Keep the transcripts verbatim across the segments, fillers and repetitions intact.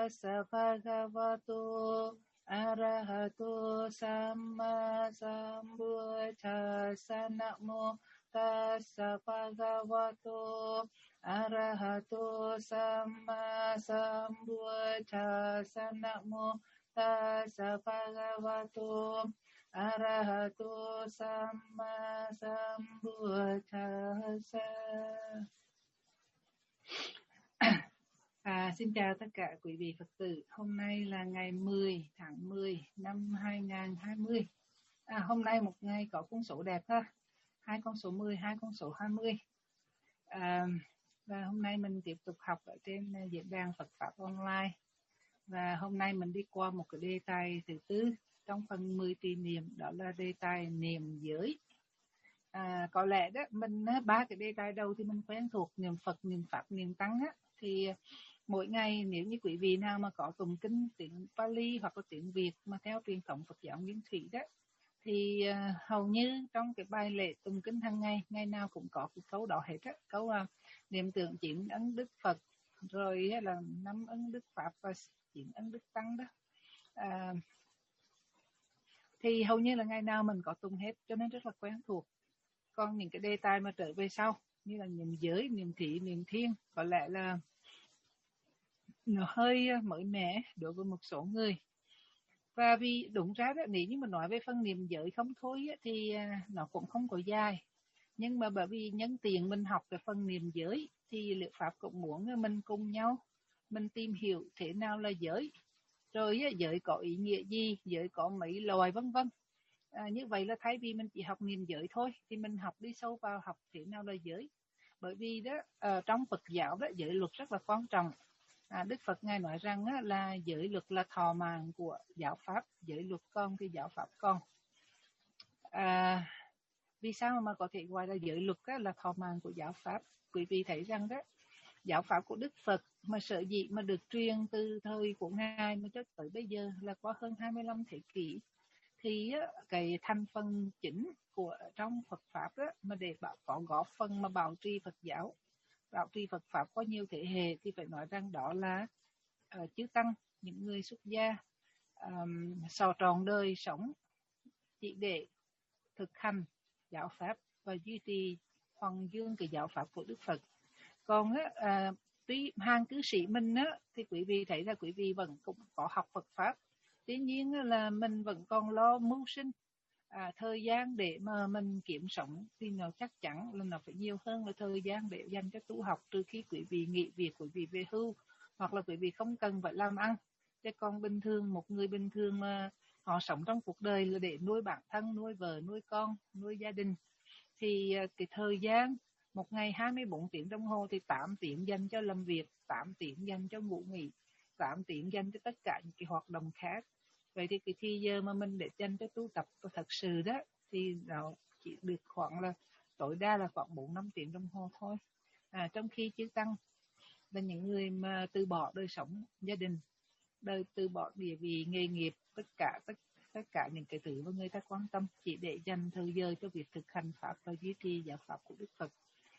tassa bhagavato arahato samma sambuddhassa. Namo tassa bhagavato arahato samma sambuddhassa. Namo tassa bhagavato arahato samma sambuddhassa. À, xin chào tất cả quý vị Phật tử. Hôm nay là ngày mười tháng mười năm hai nghìn không trăm hai mươi. À, hôm nay một ngày có con số đẹp ha. Hai con số mười, hai con số hai mươi. À, và hôm nay mình tiếp tục học ở trên diễn đàn Phật Pháp Online. Và hôm nay mình đi qua một cái đề tài thứ tư trong phần mười trì niệm, đó là đề tài niệm giới. À, có lẽ đó mình ba cái đề tài đầu thì mình quen thuộc, niệm Phật, niệm Pháp, niệm Tăng á, thì mỗi ngày nếu như quý vị nào mà có tụng kinh tiếng Pali hoặc là tiếng Việt mà theo truyền thống Phật giáo Nguyên Thủy đó, thì uh, hầu như trong cái bài lễ tụng kinh hàng ngày, ngày nào cũng có cái câu đó hết á, câu uh, niệm tưởng chín ấn Đức Phật, rồi uh, là năm ấn Đức Pháp và chín ấn Đức Tăng đó. Uh, thì hầu như là ngày nào mình có tụng hết, cho nên rất là quen thuộc. Còn những cái đề tài mà trở về sau như là niệm giới, niệm thị, niệm thiên có lẽ là nó hơi mới mẻ đối với một số người. Và vì đúng ra đó, nếu như mà nói về phần niệm giới không thôi thì nó cũng không có dài. Nhưng mà bởi vì nhân tiện mình học cái phần niệm giới thì Liệu Pháp cũng muốn mình cùng nhau mình tìm hiểu thế nào là giới, rồi giới có ý nghĩa gì, giới có mấy loài vân vân. À, như vậy là thay vì mình chỉ học niệm giới thôi thì mình học đi sâu vào học thế nào là giới. Bởi vì đó ở trong Phật giáo đó, giới luật rất là quan trọng. À, Đức Phật ngài nói rằng á, là giới luật là thọ mạng của giáo pháp, giới luật con thì giáo pháp con. À, vì sao mà có thể gọi là giới luật á, là thọ mạng của giáo pháp? Quý vị thấy rằng đó, giáo pháp của Đức Phật mà sở dĩ mà được truyền từ thời của ngài mà cho tới bây giờ là qua hơn hai mươi lăm thế kỷ, thì á, cái thành phần chính của trong Phật pháp đó, mà để bảo có góp phần mà bảo trì Phật giáo, bảo trì Phật pháp có nhiều thế hệ, thì phải nói rằng đó là uh, chư tăng, những người xuất gia um, sò tròn đời sống chỉ để thực hành giáo pháp và duy trì hoàng dương cái giáo pháp của Đức Phật. Còn á, uh, tuy hàng cư sĩ mình á, thì quý vị thấy là quý vị vẫn cũng có học Phật pháp, tuy nhiên là mình vẫn còn lo mưu sinh. À, thời gian để mà mình kiếm sống thì nó chắc chắn là nó phải nhiều hơn là thời gian để dành cho tu học, trừ khi quý vị nghỉ việc, quý vị về hưu, hoặc là quý vị không cần phải làm ăn. Chứ còn bình thường, một người bình thường mà họ sống trong cuộc đời là để nuôi bản thân, nuôi vợ, nuôi con, nuôi gia đình, thì cái thời gian một ngày hai mươi bốn tiếng đồng hồ thì tám tiếng dành cho làm việc, tám tiếng dành cho ngủ nghỉ, tám tiếng dành cho tất cả những cái hoạt động khác. Vậy thì cái thời giờ mà mình để dành cho tu tập thật sự đó thì nó chỉ được khoảng là tối đa là khoảng bốn năm tiếng đồng hồ thôi. À, trong khi chư tăng là những người mà từ bỏ đời sống gia đình, đời từ bỏ địa vị nghề nghiệp, tất cả tất tất cả những cái thứ mà người ta quan tâm, chỉ để dành thời giờ cho việc thực hành pháp và duy trì giáo pháp của Đức Phật.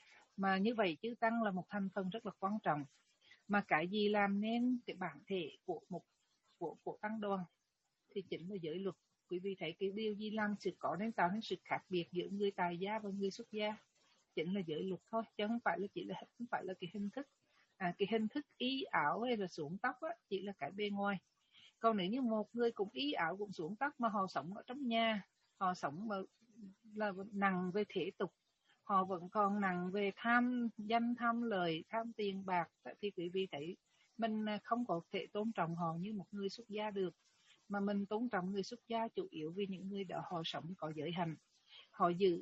Mà như vậy chư tăng là một thành phần rất là quan trọng. Mà cái gì làm nên cái bản thể của một của của tăng đoàn thì chính là giới luật. Quý vị thấy cái điều gì làm sự có nên tạo nên sự khác biệt giữa người tại gia và người xuất gia, chính là giới luật thôi, chứ không phải là chỉ là không phải là cái hình thức. À, cái hình thức y áo hay là xuống tóc á, chỉ là cái bề ngoài. Còn nếu như một người cũng y áo cũng xuống tóc mà họ sống ở trong nhà, họ sống mà là nặng về thế tục, họ vẫn còn nặng về tham danh, tham lợi, tham tiền bạc, thì quý vị thấy mình không có thể tôn trọng họ như một người xuất gia được. Mà mình tôn trọng người xuất gia chủ yếu vì những người đó họ sống có giới hạnh, họ giữ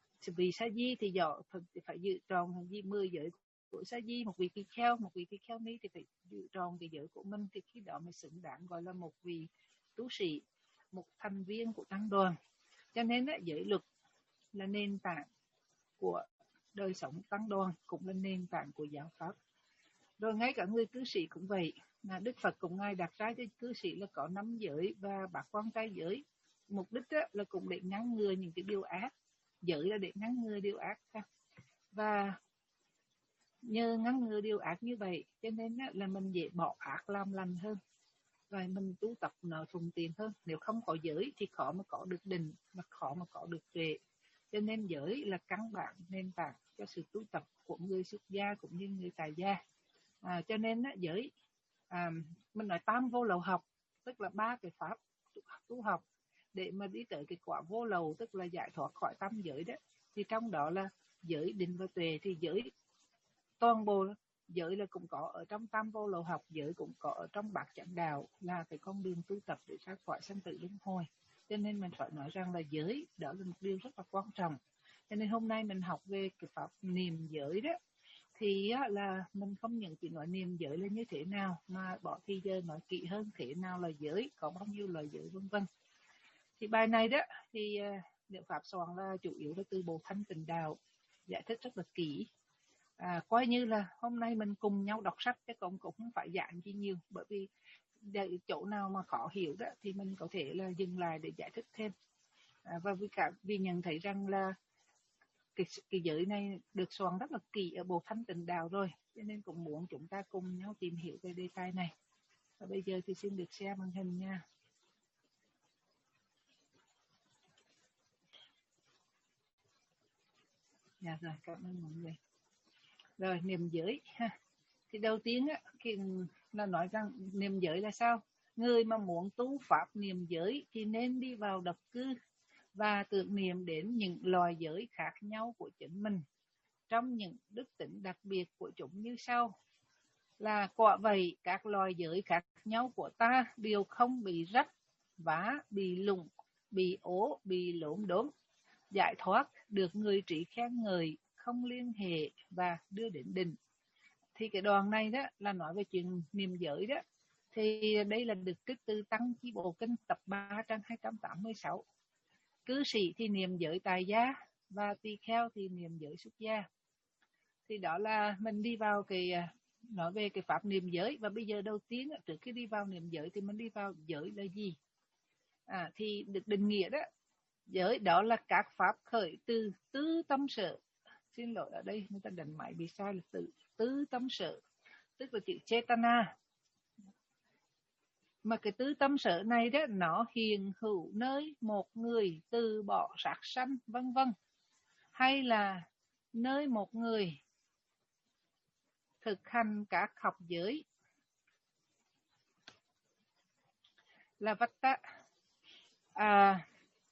vì sa di thì họ phải giữ tròn hành vi mười giới của sa di. Một vị tỳ kheo, một vị tỳ kheo ni thì phải giữ tròn cái giới của mình, thì khi đó mới xứng đáng gọi là một vị tu sĩ, một thành viên của tăng đoàn. Cho nên á, giới luật là nền tảng của đời sống tăng đoàn, cũng là nền tảng của giáo pháp. Rồi ngay cả người cư sĩ cũng vậy. Mà Đức Phật cũng ngài đặt ra cho cư sĩ là có năm giới và bát quan trai giới. Mục đích là cũng để ngăn ngừa những cái điều ác. Giới là để ngăn ngừa điều ác. Và nhờ ngăn ngừa điều ác như vậy cho nên á, là mình dễ bỏ ác làm lành hơn, và mình tu tập nó thuận tiện hơn. Nếu không có giới thì khó mà có được định, mà khó mà có được tuệ. Cho nên giới là căn bản, nền tảng cho sự tu tập của người xuất gia cũng như người tại gia. À, cho nên á, giới à, mình nói tam vô lậu học, tức là ba cái pháp tu học để mà đi tới cái quả vô lậu, tức là giải thoát khỏi tam giới đó. Thì trong đó là giới, định và tuệ. Thì giới toàn bộ giới là cũng có ở trong tam vô lậu học, giới cũng có ở trong bát chánh đạo, là cái con đường tu tập để thoát khỏi sanh tử luân hồi. Cho nên mình phải nói rằng là giới đó là một điều rất là quan trọng. Cho nên hôm nay mình học về cái pháp niệm giới đó, thì á, là mình không những chỉ nói niệm giới là như thế nào, mà bỏ thì giờ nói kỹ hơn thế nào là giới, có bao nhiêu loại giới, vân vân. Thì bài này đó thì Niệm Pháp soạn là chủ yếu là từ Bộ Thanh Tịnh Đạo, giải thích rất là kỹ. À, coi như là hôm nay mình cùng nhau đọc sách, chứ cũng cũng không phải giảng gì nhiều, bởi vì chỗ nào mà khó hiểu đó thì mình có thể là dừng lại để giải thích thêm. À, và vì cả vì nhận thấy rằng là cái, cái giới này được soạn rất là kỹ ở Bộ Thanh Tịnh Đạo rồi, cho nên cũng muốn chúng ta cùng nhau tìm hiểu về đề tài này. Và bây giờ thì xin được share màn hình nha. Dạ rồi, cảm ơn mọi người. Rồi, niệm giới ha. Thì đầu tiên á, khi là nói rằng niệm giới là sao? Người mà muốn tu pháp niệm giới thì nên đi vào độc cư và tưởng niệm đến những loài giới khác nhau của chính mình, trong những đức tính đặc biệt của chúng như sau. Là quả vậy, các loài giới khác nhau của ta đều không bị rách, vá, bị lủng, bị ố, bị lốm đốm, giải thoát, được người trí khen ngợi, không liên hệ và đưa đến định. Thì cái đoạn này đó là nói về chuyện niệm giới đó. Thì đây là được trích từ Tăng Chi Bộ Kinh tập ba trang hai trăm tám mươi sáu. Cư sĩ thì niệm giới tại gia, và tỳ kheo thì niệm giới xuất gia. Thì đó là mình đi vào cái nói về cái pháp niệm giới. Và bây giờ đầu tiên trước khi đi vào niệm giới thì mình đi vào giới là gì. À, thì được định nghĩa đó, giới đó là các pháp khởi từ tứ tâm sở. Xin lỗi, ở đây người ta đánh máy bị sai là từ tứ tâm sở, tức là chữ Chetana. Mà cái tứ tâm sở này đó, nó hiện hữu nơi một người từ bỏ sát sanh, vân vân, hay là nơi một người thực hành các học giới là Vata à,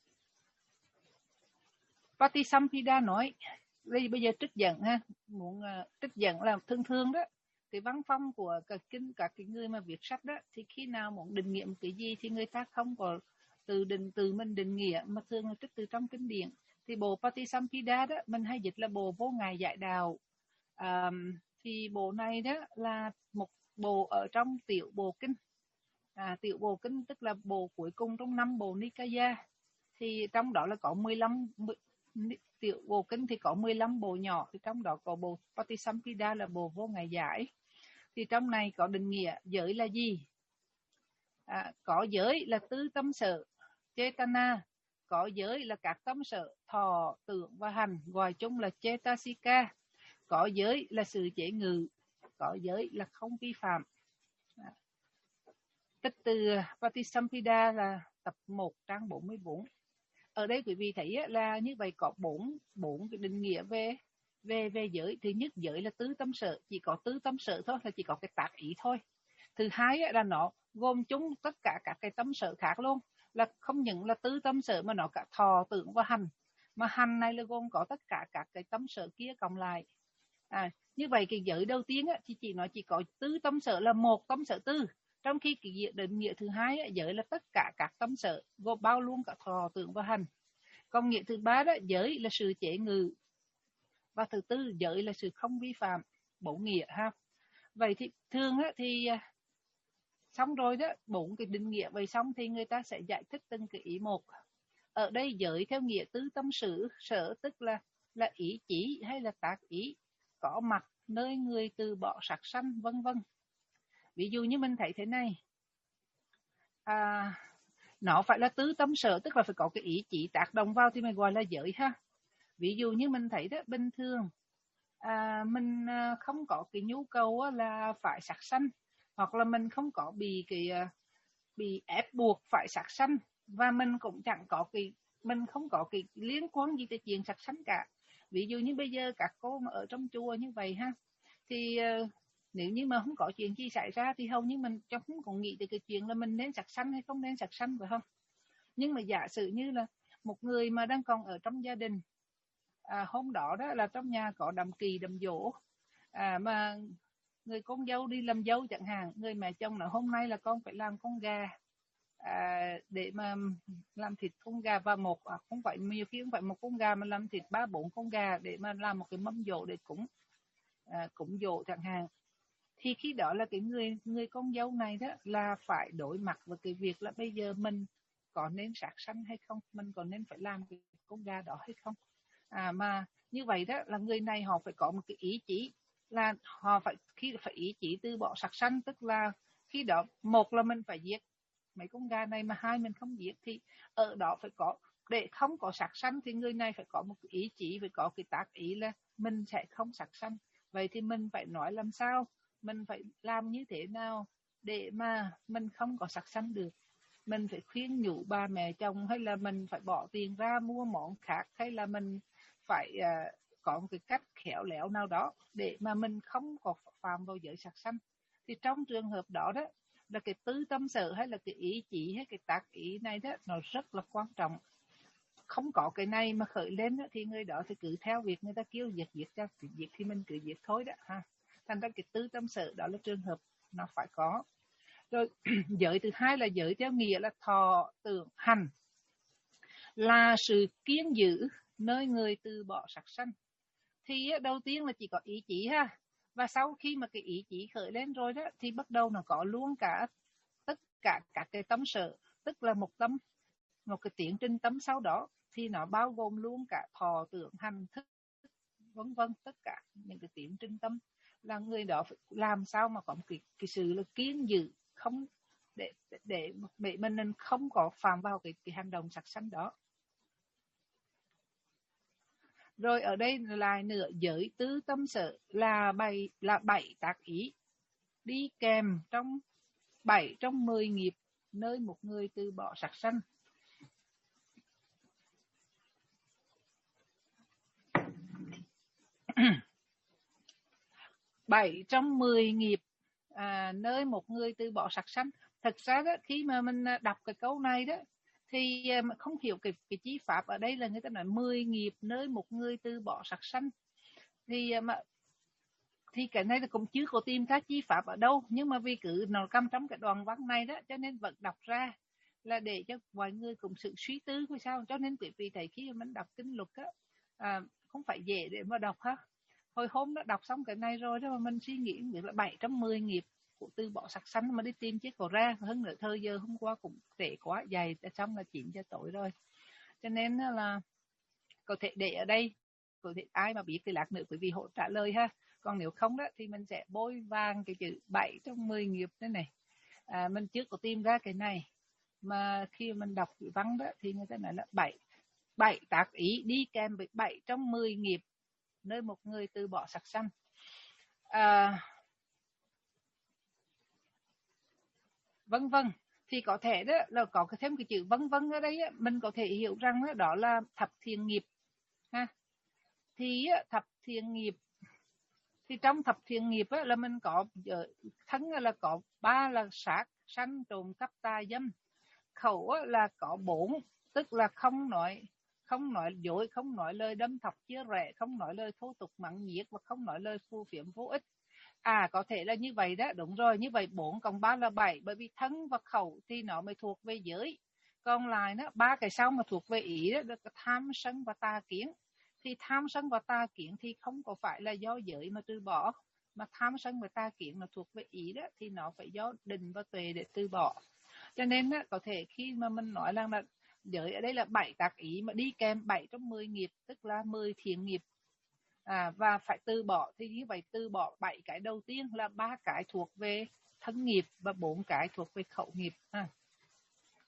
Patisampida nói. Đây bây giờ trích dẫn ha, muốn uh, trích dẫn là thường thường đó, cái văn phong của các kinh các cái người mà viết sách đó, thì khi nào muốn định nghĩa một cái gì thì người ta không có từ định từ mình định nghĩa, mà thường là trích từ trong kinh điển. Thì bộ Patisampida đó mình hay dịch là bộ vô ngại giải đạo. À, thì bộ này đó là một bộ ở trong tiểu bộ kinh. À, tiểu bộ kinh tức là bộ cuối cùng trong năm bộ Nikaya. Thì trong đó là có mười lăm tiểu bộ kinh, thì có mười lăm bộ nhỏ, thì trong đó có bộ Patisampida là bộ vô ngại giải. Thì trong này có định nghĩa giới là gì. À, có giới là tứ tâm sở Chetana, có giới là các tâm sở thọ, tưởng và hành, gọi chung là Chetasika, có giới là sự chế ngự, có giới là không vi phạm. À, tích từ Patisampida là tập một trang bốn mươi bốn. Ở đây quý vị thấy là như vậy có bốn bốn cái định nghĩa về về về giới. Thứ nhất, giới là tứ tâm sở, chỉ có tứ tâm sở thôi, là chỉ có cái tác ý thôi. Thứ hai là nó gồm chung tất cả các cái tâm sở khác luôn, là không những là tứ tâm sở mà nó cả thọ, tưởng và hành, mà hành này là gồm có tất cả các cái tâm sở kia cộng lại. À, như vậy cái giới đầu tiên á, thì chỉ nói chỉ có tứ tâm sở là một tâm sở tư, trong khi cái định nghĩa thứ hai á, giới là tất cả các tâm sở gồm bao luôn cả thọ, tưởng và hành. Còn nghĩa thứ ba đó, giới là sự chế ngự, và thứ tư giới là sự không vi phạm. Bốn nghĩa ha. Vậy thì thường á, thì xong rồi đó, bốn cái định nghĩa vậy xong thì người ta sẽ giải thích từng cái ý một. Ở đây giới theo nghĩa tứ tâm sở, sở tức là là ý chỉ hay là tác ý, có mặt nơi người từ bỏ sát sanh, vân vân. Ví dụ như mình thấy thế này, à, nó phải là tứ tâm sở, tức là phải có cái ý chỉ tác động vào thì mình gọi là giới ha. Ví dụ như mình thấy đó, bình thường à, mình không có cái nhu cầu là phải sát sanh, hoặc là mình không có bị cái bị ép buộc phải sát sanh, và mình cũng chẳng có cái mình không có cái liên quan gì tới chuyện sát sanh cả. Ví dụ như bây giờ các cô mà ở trong chùa như vậy ha, thì uh, nếu như mà không có chuyện gì xảy ra thì hầu như mình chẳng cũng nghĩ tới cái chuyện là mình nên sát sanh hay không nên sát sanh, phải không? Nhưng mà giả sử như là một người mà đang còn ở trong gia đình, à, hôm đó đó là trong nhà có đám kỳ đám giỗ, à, mà người con dâu đi làm dâu chẳng hạn, người mẹ chồng nói hôm nay là con phải làm con gà, à, để mà làm thịt con gà, và một à, không phải nhiều khi không phải một con gà mà làm thịt ba bốn con gà để mà làm một cái mâm giỗ để cúng, à, cúng giỗ chẳng hạn. Thì khi đó là cái người người con dâu này đó là phải đối mặt với cái việc là bây giờ mình có nên sát sanh hay không, mình có nên phải làm cái con gà đó hay không. À, mà như vậy đó là người này họ phải có một cái ý chí, là họ phải khi phải ý chí từ bỏ sát sanh, tức là khi đó một là mình phải giết mấy con gà này, mà hai mình không giết thì ở đó phải có, để không có sát sanh thì người này phải có một cái ý chí, phải có cái tác ý là mình sẽ không sát sanh. Vậy thì mình phải nói làm sao, mình phải làm như thế nào để mà mình không có sát sanh được. Mình phải khuyên nhủ ba mẹ chồng, hay là mình phải bỏ tiền ra mua món khác, hay là mình phải uh, có một cái cách khéo léo nào đó để mà mình không có phạm vào giới sát sanh. Thì trong trường hợp đó đó là cái tứ tâm sở, hay là cái ý chỉ, hay cái tác ý này đó nó rất là quan trọng. Không có cái này mà khởi lên đó, thì người đó thì cứ theo việc người ta kêu diệt diệt cho diệt thì mình cứ diệt thôi đó ha. Thành ra cái tứ tâm sở đó là trường hợp nó phải có. Rồi giới thứ hai là giới theo nghĩa là thọ tưởng hành, là sự kiên giữ nơi người từ bỏ sát sanh. Thì đầu tiên là chỉ có ý chí ha, và sau khi mà cái ý chí khởi lên rồi đó thì bắt đầu nó có luôn cả tất cả các cái tâm sở, tức là một tâm, một cái tiến trình tâm sau đó, thì nó bao gồm luôn cả thọ tưởng hành thức vân vân, tất cả những cái tiến trình tâm, là người đó phải làm sao mà có một cái, cái sự là kiên giữ, không để để để mình không có phạm vào cái, cái hành động sát sanh đó. Rồi ở đây lại nữa, giới tứ tâm sở là bảy là bảy tác ý đi kèm trong bảy trong mười nghiệp nơi một người từ bỏ sát sanh. Bảy trong mười nghiệp à, nơi một người từ bỏ sát sanh. Thật ra đó, khi mà mình đọc cái câu này đó thì không hiểu cái, cái chí pháp ở đây là người ta nói mười nghiệp nơi một người từ bỏ sát sanh, thì mà thì cái này là cũng chưa có tìm ra chí pháp ở đâu, nhưng mà vì cứ nó cầm trong cái đoạn văn này đó cho nên vẫn đọc ra, là để cho mọi người cùng sự suy tư hay sao. Cho nên quý vị thấy khi mình đọc kinh luật á, à, không phải dễ để mà đọc ha. Hồi hôm đó đọc xong cái này rồi đó mà mình suy nghĩ được là bảy trăm mười nghiệp của từ bỏ sát sanh mà đi tìm chiếc cổ ra, hơn nữa thời giờ hôm qua cũng trễ quá, dày xong là chín giờ tối rồi, cho nên là có thể để ở đây, có thể ai mà biết thì lát nữa quý vị hỗ trả lời ha. Còn nếu không đó thì mình sẽ bôi vàng cái chữ bảy trong mười nghiệp thế này. À, mình chưa có tìm ra cái này, mà khi mình đọc chữ văn đó thì người ta nói là bảy bảy tác ý đi kèm với bảy trong mười nghiệp nơi một người từ bỏ sát sanh. À, vân vân, thì có thể đó là có thêm cái chữ vân vân ở đây á, mình có thể hiểu rằng đó, đó là thập thiện nghiệp ha. Thì thập thiện nghiệp, thì trong thập thiện nghiệp á, là mình có thân là có ba là sát sanh trộm cắp tà dâm, khẩu á, là có bốn, tức là không nói không nói dối, không nói lời đâm thọc chia rẽ, không nói lời thô tục mắng nhiếc, và không nói lời phù phiếm vô ích. À, có thể là như vậy đó, đúng rồi, như vậy bốn cộng ba là bảy, bởi vì thân và khẩu thì nó mới thuộc về giới, còn lại nó ba cái sau mà thuộc về ý đó, được tham sân và tà kiến. Thì tham sân và tà kiến thì không có phải là do giới mà từ bỏ, mà tham sân và tà kiến nó thuộc về ý đó, thì nó phải do định và tuệ để từ bỏ. Cho nên đó, có thể khi mà mình nói là, là giới ở đây là bảy tác ý mà đi kèm bảy trong mười nghiệp, tức là mười thiện nghiệp, à, và phải từ bỏ, thì như vậy từ bỏ bảy cái đầu tiên là ba cái thuộc về thân nghiệp và bốn cái thuộc về khẩu nghiệp. À.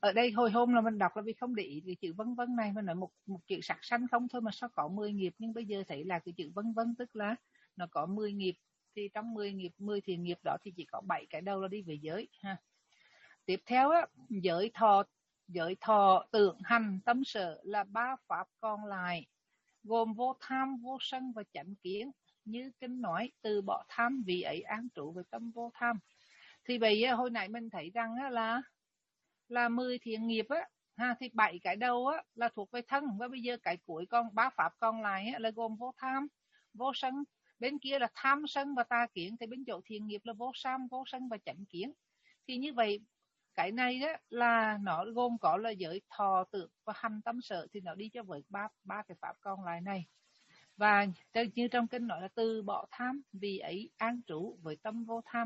Ở đây hồi hôm là mình đọc là vì không để ý cái chữ vân vân này, mình nói một một chữ sắc sanh không thôi mà sao có mười nghiệp, nhưng bây giờ thấy là cái chữ vân vân tức là nó có mười nghiệp, thì trong mười nghiệp, mười thiện nghiệp đó thì chỉ có bảy cái đầu là đi về giới ha. Tiếp theo á, giới thọ, giới thọ tưởng hành tâm sở là ba pháp còn lại, gồm vô tham, vô sân và chánh kiến. Như kinh nói, từ bỏ tham vì ấy an trụ với tâm vô tham. Thì vậy hồi nãy mình thấy rằng á, là là mười thiện nghiệp á ha, thì bảy cái đầu á là thuộc về thân, và bây giờ cái cuối còn ba pháp còn lại á, là gồm vô tham, vô sân, bên kia là tham sân và tà kiến, thì bên chỗ thiện nghiệp là vô tham, vô sân và chánh kiến. Thì như vậy cái này đó là nó gồm có là giới thọ tưởng và hành tâm sở, thì nó đi cho với ba ba cái pháp còn lại này. Và như trong kinh nói là từ bỏ tham vì ấy an trú với tâm vô tham.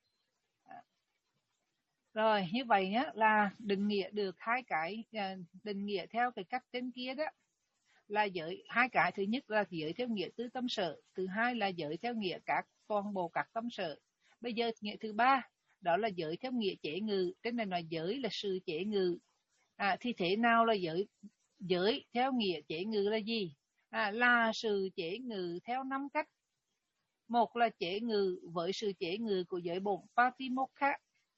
Rồi như vậy nhá, là định nghĩa được hai cái, định nghĩa theo cái cách trên kia đó là giới hai cái. Thứ nhất là giới theo nghĩa tứ tâm sở, thứ hai là giới theo nghĩa các toàn bộ các tâm sở. Bây giờ nghĩa thứ ba đó là giới theo nghĩa chế ngự. Trên này nói giới là sự chế ngự. À, thì thế nào là giới? Giới theo nghĩa chế ngự là gì? À, là sự chế ngự theo năm cách. Một là chế ngự với sự chế ngự của giới bổn Patimokkha.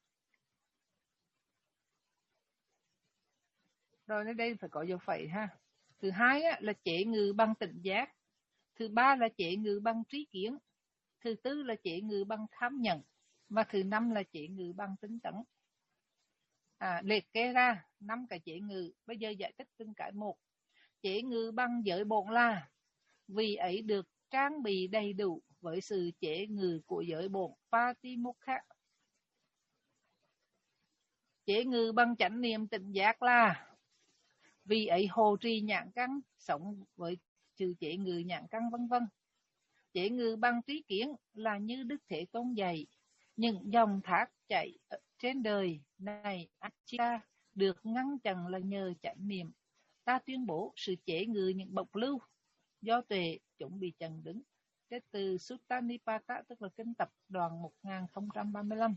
Rồi đến đây phải có dấu phẩy ha. Thứ hai á, là chế ngự bằng tỉnh giác. Thứ ba là chế ngự bằng trí kiến. Thứ tư là chế ngự bằng tham nhận. Và thứ năm là chế ngự bằng tinh tấn. À, liệt kê ra năm cái chế ngự. Bây giờ giải thích từng cái một. Chế ngự bằng giới bổn là vì ấy được trang bị đầy đủ với sự chế ngự của giới bổn Patimokkha. Chế ngự bằng chánh niệm tỉnh giác là vì ấy hồ trì nhãn căn, sống với sự chế ngự nhãn căn vân vân. Chế ngự bằng trí kiến là như Đức Thế Tôn dạy, những dòng thác chảy trên đời này Achita được ngăn chặn là nhờ chánh niệm. Ta tuyên bố sự chế ngự những bộc lưu do tuệ chúng bị chặn đứng. Trích từ Sutta Nipata, tức là kinh tập đoàn một nghìn không trăm ba mươi lăm.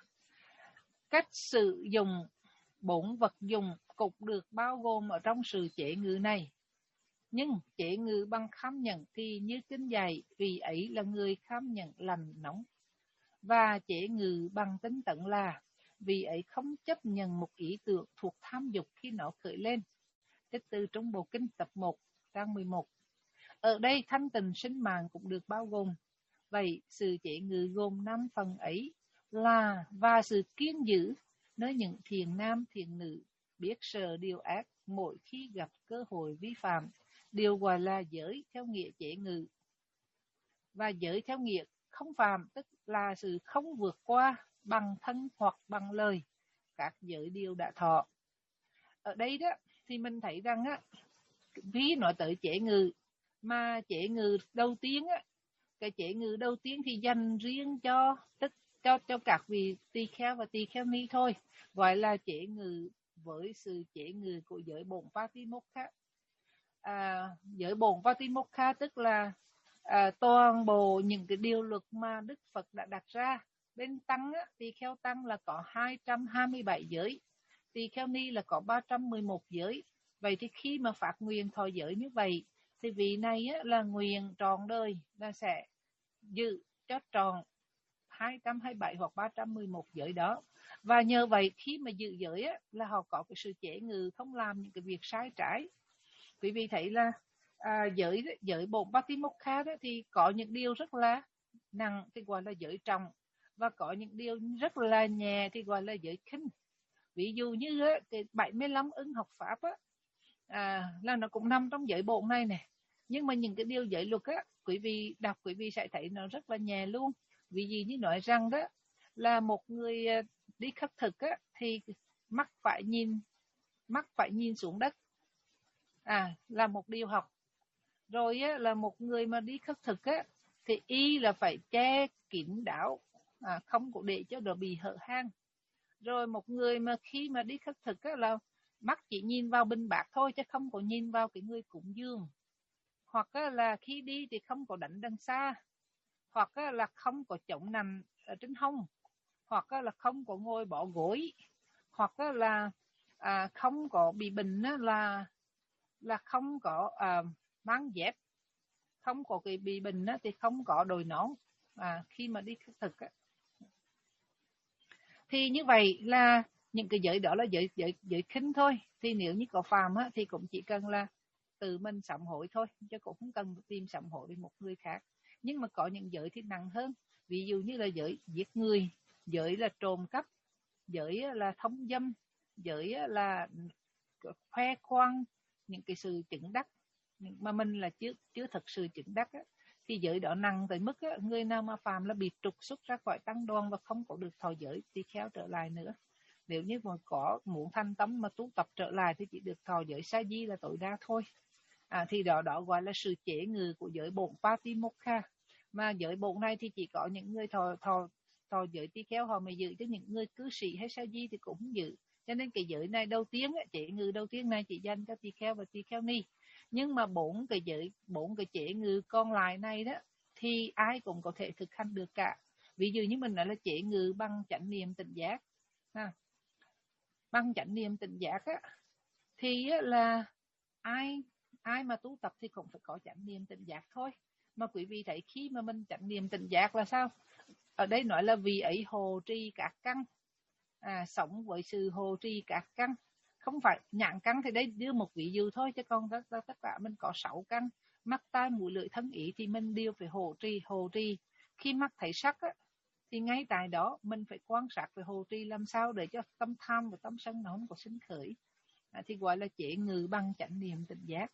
Cách sử dụng bốn vật dụng cũng được bao gồm ở trong sự chế ngự này. Nhưng chế ngự bằng kham nhận thì như kinh dạy, vì ấy là người kham nhận lành nóng. Và chế ngự bằng tinh tấn là vì ấy không chấp nhận một ý tưởng thuộc tham dục khi nó khởi lên. Trích từ trong bộ kinh tập một, trang mười một. Ở đây thanh tịnh sinh mạng cũng được bao gồm. Vậy sự chế ngự gồm năm phần ấy là và sự kiên giữ nơi những thiện nam thiện nữ biết sợ điều ác mỗi khi gặp cơ hội vi phạm, điều gọi là giới theo nghĩa chế ngự. Và giới theo nghĩa không phạm tức là sự không vượt qua bằng thân hoặc bằng lời các giới điều đã thọ. Ở đây đó thì mình thấy rằng á, ví nói tới chế ngự, mà chế ngự đầu tiên á, cái chế ngự đầu tiên thì dành riêng cho tức cho cho các vị tỳ kheo và tỳ kheo ni thôi, gọi là chế ngự với sự chế ngự của giới bổn Patimokkha. À, giới bổn Patimokkha tức là à, toàn bộ những cái điều luật mà Đức Phật đã đặt ra. Bên tăng á, tỳ kheo tăng là có hai trăm hai mươi bảy giới, tỳ kheo ni là có ba trăm mười một giới. Vậy thì khi mà phát nguyện thọ giới như vậy thì vị này á, là nguyện trọn đời là sẽ giữ cho tròn hai trăm hai mươi bảy hoặc ba trăm mười một giới đó. Và nhờ vậy khi mà giữ giới á, là họ có cái sự chế ngự không làm những cái việc sai trái. Quý vị thấy là à, giới giới bổn Patimokkha đó thì có những điều rất là nặng thì gọi là giới trọng, và có những điều rất là nhẹ thì gọi là giới khinh. Ví dụ như á, cái bảy mươi lăm ứng học pháp á, à, là nó cũng nằm trong giới bổn này nè. Nhưng mà những cái điều giới luật á, quý vị đọc quý vị sẽ thấy nó rất là nhẹ luôn. Vì gì như nói rằng đó là một người đi khất thực á, thì mắt phải nhìn mắt phải nhìn xuống đất, à là một điều học. Rồi á, là một người mà đi khất thực á, thì y là phải che kín đáo, à, không có để cho nó bị hở hang. Rồi một người mà khi mà đi khất thực á, là mắt chỉ nhìn vào bình bát thôi chứ không có nhìn vào cái người cúng dường. Hoặc là khi đi thì không có đánh đằng xa, hoặc là không có chống nằm ở trên hông, hoặc là không có ngồi bỏ gối, hoặc là à, không có bị bệnh á, là là không có à, mang dép, không có cái bị bệnh á, thì không có đội nón à, khi mà đi khất thực á. Thì như vậy là những cái giới đó là giới giới giới khinh thôi. Thì nếu như có phạm á, thì cũng chỉ cần là tự mình sám hối thôi, chứ cũng không cần tìm sám hối với một người khác. Nhưng mà có những giới thì nặng hơn, ví dụ như là giới giết người, giới là trộm cắp, giới là thông dâm, giới là khoe khoang những cái sự chứng đắc mà mình là chưa chưa thật sự chứng đắc á, thì giới đó nặng tới mức á, người nào mà phạm là bị trục xuất ra khỏi tăng đoàn và không có được thọ giới tỳ kheo trở lại nữa. Nếu như mà có muốn thành tâm mà tu tập trở lại thì chỉ được thọ giới sa di là tối đa thôi. À, thì đó đó gọi là sự chế ngự của giới bổn Patimokkha. Mà giới bổn này thì chỉ có những người thọ thọ thọ giới tỳ kheo họ mới giữ, chứ những người cư sĩ hay sa di thì cũng không giữ. Cho nên cái giới này đầu tiên chế ngự đầu tiên này chỉ dành cho tỳ kheo và tỳ kheo ni. Nhưng mà bốn cái giới bốn cái chế ngự còn lại này đó thì ai cũng có thể thực hành được cả. Ví dụ như mình nói là chế ngự bằng chánh niệm tỉnh giác ha. Bằng chánh niệm tỉnh giác á, thì là ai ai mà tu tập thì cũng phải có chánh niệm tỉnh giác thôi. Mà quý vị thấy khi mà mình chánh niệm tỉnh giác là sao? Ở đây nói là vì ấy hồ trì các căn, à, sống với sự hồ trì các căn, không phải nhãn căn thì đây đưa một ví dụ thôi, chứ còn tất, tất cả mình có sáu căn, mắt tai mũi lưỡi thân ý thì mình đều phải hồ trì hồ trì. Khi mắt thấy sắc á, thì ngay tại đó mình phải quan sát về hồ trì làm sao để cho tâm tham và tâm sân nó không có sinh khởi, à, thì gọi là chế ngự bằng chánh niệm tỉnh giác.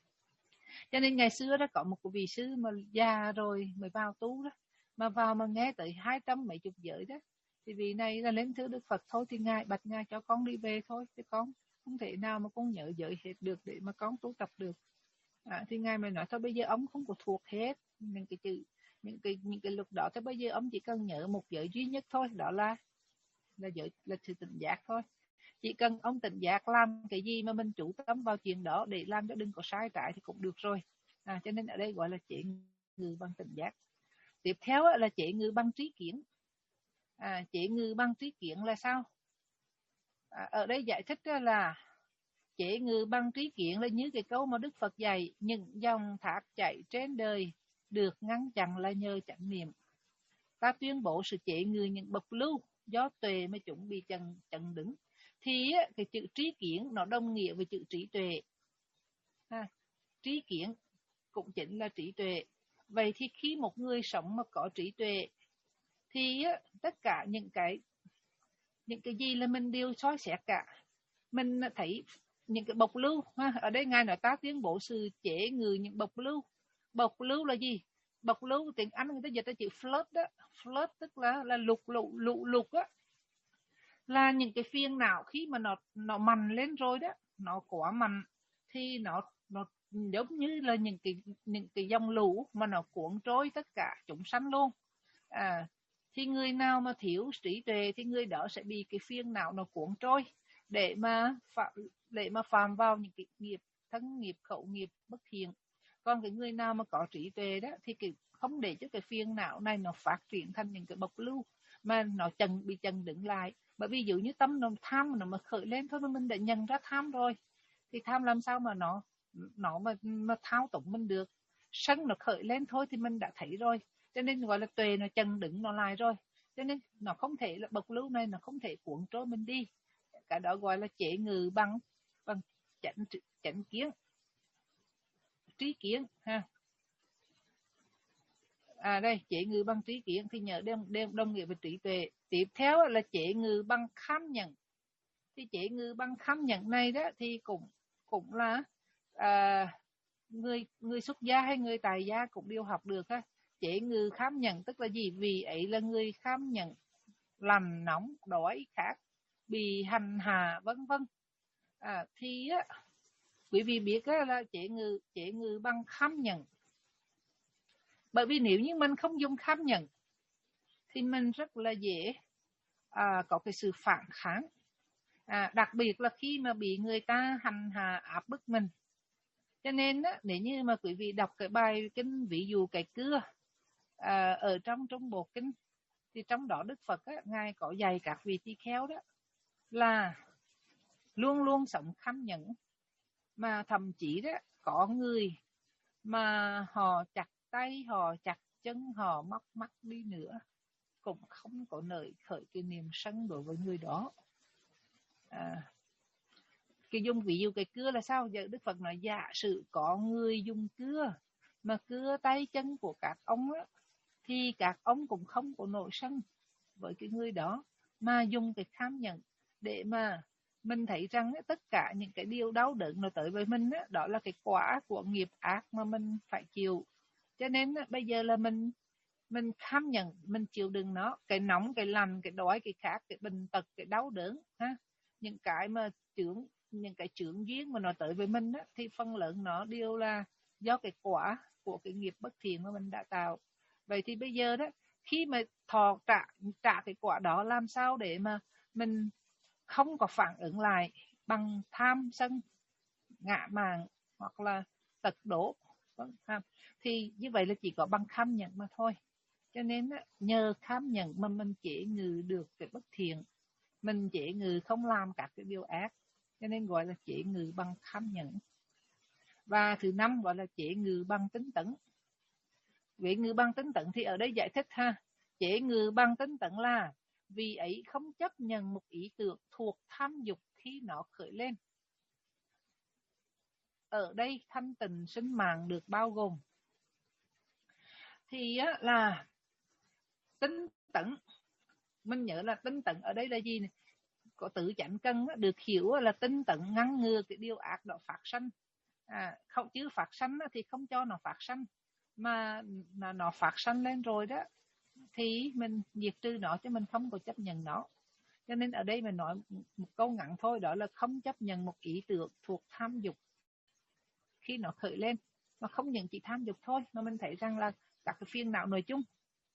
Cho nên ngày xưa đó có một vị sư mà già rồi mới vào tu đó, mà vào mà nghe tới hai trăm mấy chục giới đó, thì vị này là lên thưa Đức Phật thôi, thì ngài bạch ngài cho con đi về thôi, chứ con không thể nào mà con nhớ giới hết được để mà con tu tập được. À, thì ngài mới nói thôi bây giờ ông không có thuộc hết những cái chữ những cái những cái luật đó, thế bây giờ ông chỉ cần nhớ một giới duy nhất thôi, đó là là giới là sự tỉnh giác thôi. Chỉ cần ông tỉnh giác làm cái gì mà mình chủ tâm vào chuyện đó để làm cho đừng có sai trái thì cũng được rồi. À, cho nên ở đây gọi là chế ngự bằng tỉnh giác. Tiếp theo là chế ngự bằng trí kiến. À, chế ngự bằng trí kiến là sao? À, ở đây giải thích là chế ngự bằng trí kiến là như cái câu mà Đức Phật dạy: những dòng thác chảy trên đời được ngăn chặn là nhờ chánh niệm. Ta tuyên bố sự chế ngự những bậc lưu do tuệ mà chúng bị chặn chặn đứng. Thì cái chữ trí kiến nó đồng nghĩa với chữ trí tuệ. À, trí kiến cũng chính là trí tuệ. Vậy thì khi một người sống mà có trí tuệ thì tất cả những cái những cái gì là mình đều soi xét cả. Mình thấy những cái bộc lưu ha, ở đây ngài nói ta tuyên bố sự chế ngự những bộc lưu. Bộc lưu là gì? Bộc lưu tiếng Anh người ta dịch là chữ flood đó. Flood tức là là lục lụ lụ lục á, là những cái phiền não khi mà nó nó mạnh lên rồi đó, nó quá mạnh thì nó nó giống như là những cái những cái dòng lũ mà nó cuốn trôi tất cả chúng sanh luôn. À, thì người nào mà thiếu trí tuệ thì người đó sẽ bị cái phiền não nó cuốn trôi để mà phạm để mà phạm vào những cái nghiệp thân nghiệp khẩu nghiệp bất thiện. Còn cái người nào mà có trí tuệ đó thì cái không để cho cái phiền não này nó phát triển thành những cái bộc lưu mà nó chần bị chần đứng lại. Bởi vì dụ như tâm nó tham nó mà khởi lên thôi, mà mình đã nhận ra tham rồi thì tham làm sao mà nó nó mà mà thao túng mình được. Sân nó khởi lên thôi thì mình đã thấy rồi, cho nên gọi là tuệ nó chần đứng nó lại rồi, cho nên nó không thể là bộc lưu này nó không thể cuốn trôi mình đi. Cái đó gọi là chế ngự bằng bằng chánh chánh kiến, trí kiến ha. À đây, chế ngự bằng trí kiến thì nhớ đem đem đồng nghĩa với trí tuệ. Tiếp theo là chế ngự bằng kham nhận. Thì chế ngự bằng kham nhận này đó thì cũng cũng là à, người người xuất gia hay người tại gia cũng đều học được ha. Chế ngự kham nhận tức là gì? Vì ấy là người kham nhận lành nóng đói khát bị hành hạ vân vân. À, thì á, quý vị biết á, là chế ngự chế ngự bằng kham nhận. Bởi vì nếu như mình không dùng kham nhận thì mình rất là dễ à, có cái sự phản kháng. À, đặc biệt là khi mà bị người ta hành hạ áp bức mình. Cho nên á, nếu như mà quý vị đọc cái bài kinh ví dụ cái cưa à, ở trong trong bộ kinh thì trong đó Đức Phật á, ngài có dạy các vị tỳ kheo đó là luôn luôn sống kham nhẫn. Mà thậm chí đó có người mà họ chặt tay, họ chặt chân, họ móc mắt đi nữa cũng không có nổi khởi cái niềm sân đối với người đó. À, cái dùng ví dụ cái cưa là sao? Giờ Đức Phật nói giả sử có người dùng cưa mà cưa tay chân của các ông á, thì các ông cũng không có nổi sân với cái người đó, mà dùng cái kham nhẫn để mà mình thấy rằng á, tất cả những cái điều đau đớn nó tới với mình á, đó là cái quả của nghiệp ác mà mình phải chịu. Cho nên á, bây giờ là mình mình kham nhẫn, mình chịu đựng nó, cái nóng, cái lạnh, cái đói, cái khát, cái bệnh tật, cái đau đớn ha, những cái mà chướng, những cái chướng duyên mà nó tới với mình á, thì phần lớn nó đều là do cái quả của cái nghiệp bất thiện mà mình đã tạo. Vậy thì bây giờ đó, khi mà thọ trả trả cái quả đó, làm sao để mà mình không có phản ứng lại bằng tham sân ngã mạn hoặc là tật đố, thì như vậy là chỉ có bằng kham nhẫn mà thôi. Cho nên nhờ kham nhẫn mà mình chế ngự được cái bất thiện, mình chế ngự không làm các cái điều ác, cho nên gọi là chế ngự bằng kham nhẫn. Và thứ năm gọi là chế ngự bằng tín tấn. Vì ngự bằng tín tấn thì ở đây giải thích ha, chế ngự bằng tín tấn là vì ấy không chấp nhận một ý tưởng thuộc tham dục khi nó khởi lên. Ở đây thanh tịnh sinh mạng được bao gồm. Thì á, là tín tấn, mình nhớ là tín tấn ở đây là gì này? Có tự chánh cân được hiểu là tín tấn ngăn ngừa cái điều ác đó phát sinh. À, không chứ phát sinh thì không cho nó phát sinh, mà, mà nó phát sinh lên rồi đó thì mình diệt trừ nó, chứ mình không có chấp nhận nó. Cho nên ở đây mình nói một câu ngắn thôi, đó là không chấp nhận một ý tưởng thuộc tham dục khi nó khởi lên. Mà không những chỉ tham dục thôi, mà mình thấy rằng là các cái phiền não nội chung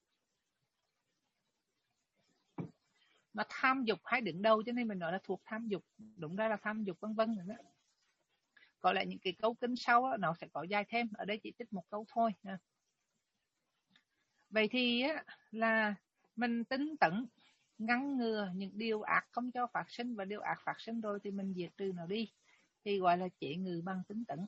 mà tham dục hay đứng đầu, cho nên mình nói là thuộc tham dục, đúng ra là tham dục vân vân nữa. Có lẽ những cái câu kinh sau đó, nó sẽ có dài thêm, ở đây chỉ tích một câu thôi. Vậy thì á, là mình tín tấn ngăn ngừa những điều ác không cho phát sinh, và điều ác phát sinh rồi thì mình diệt trừ nó đi, thì gọi là chế ngự bằng tín tấn.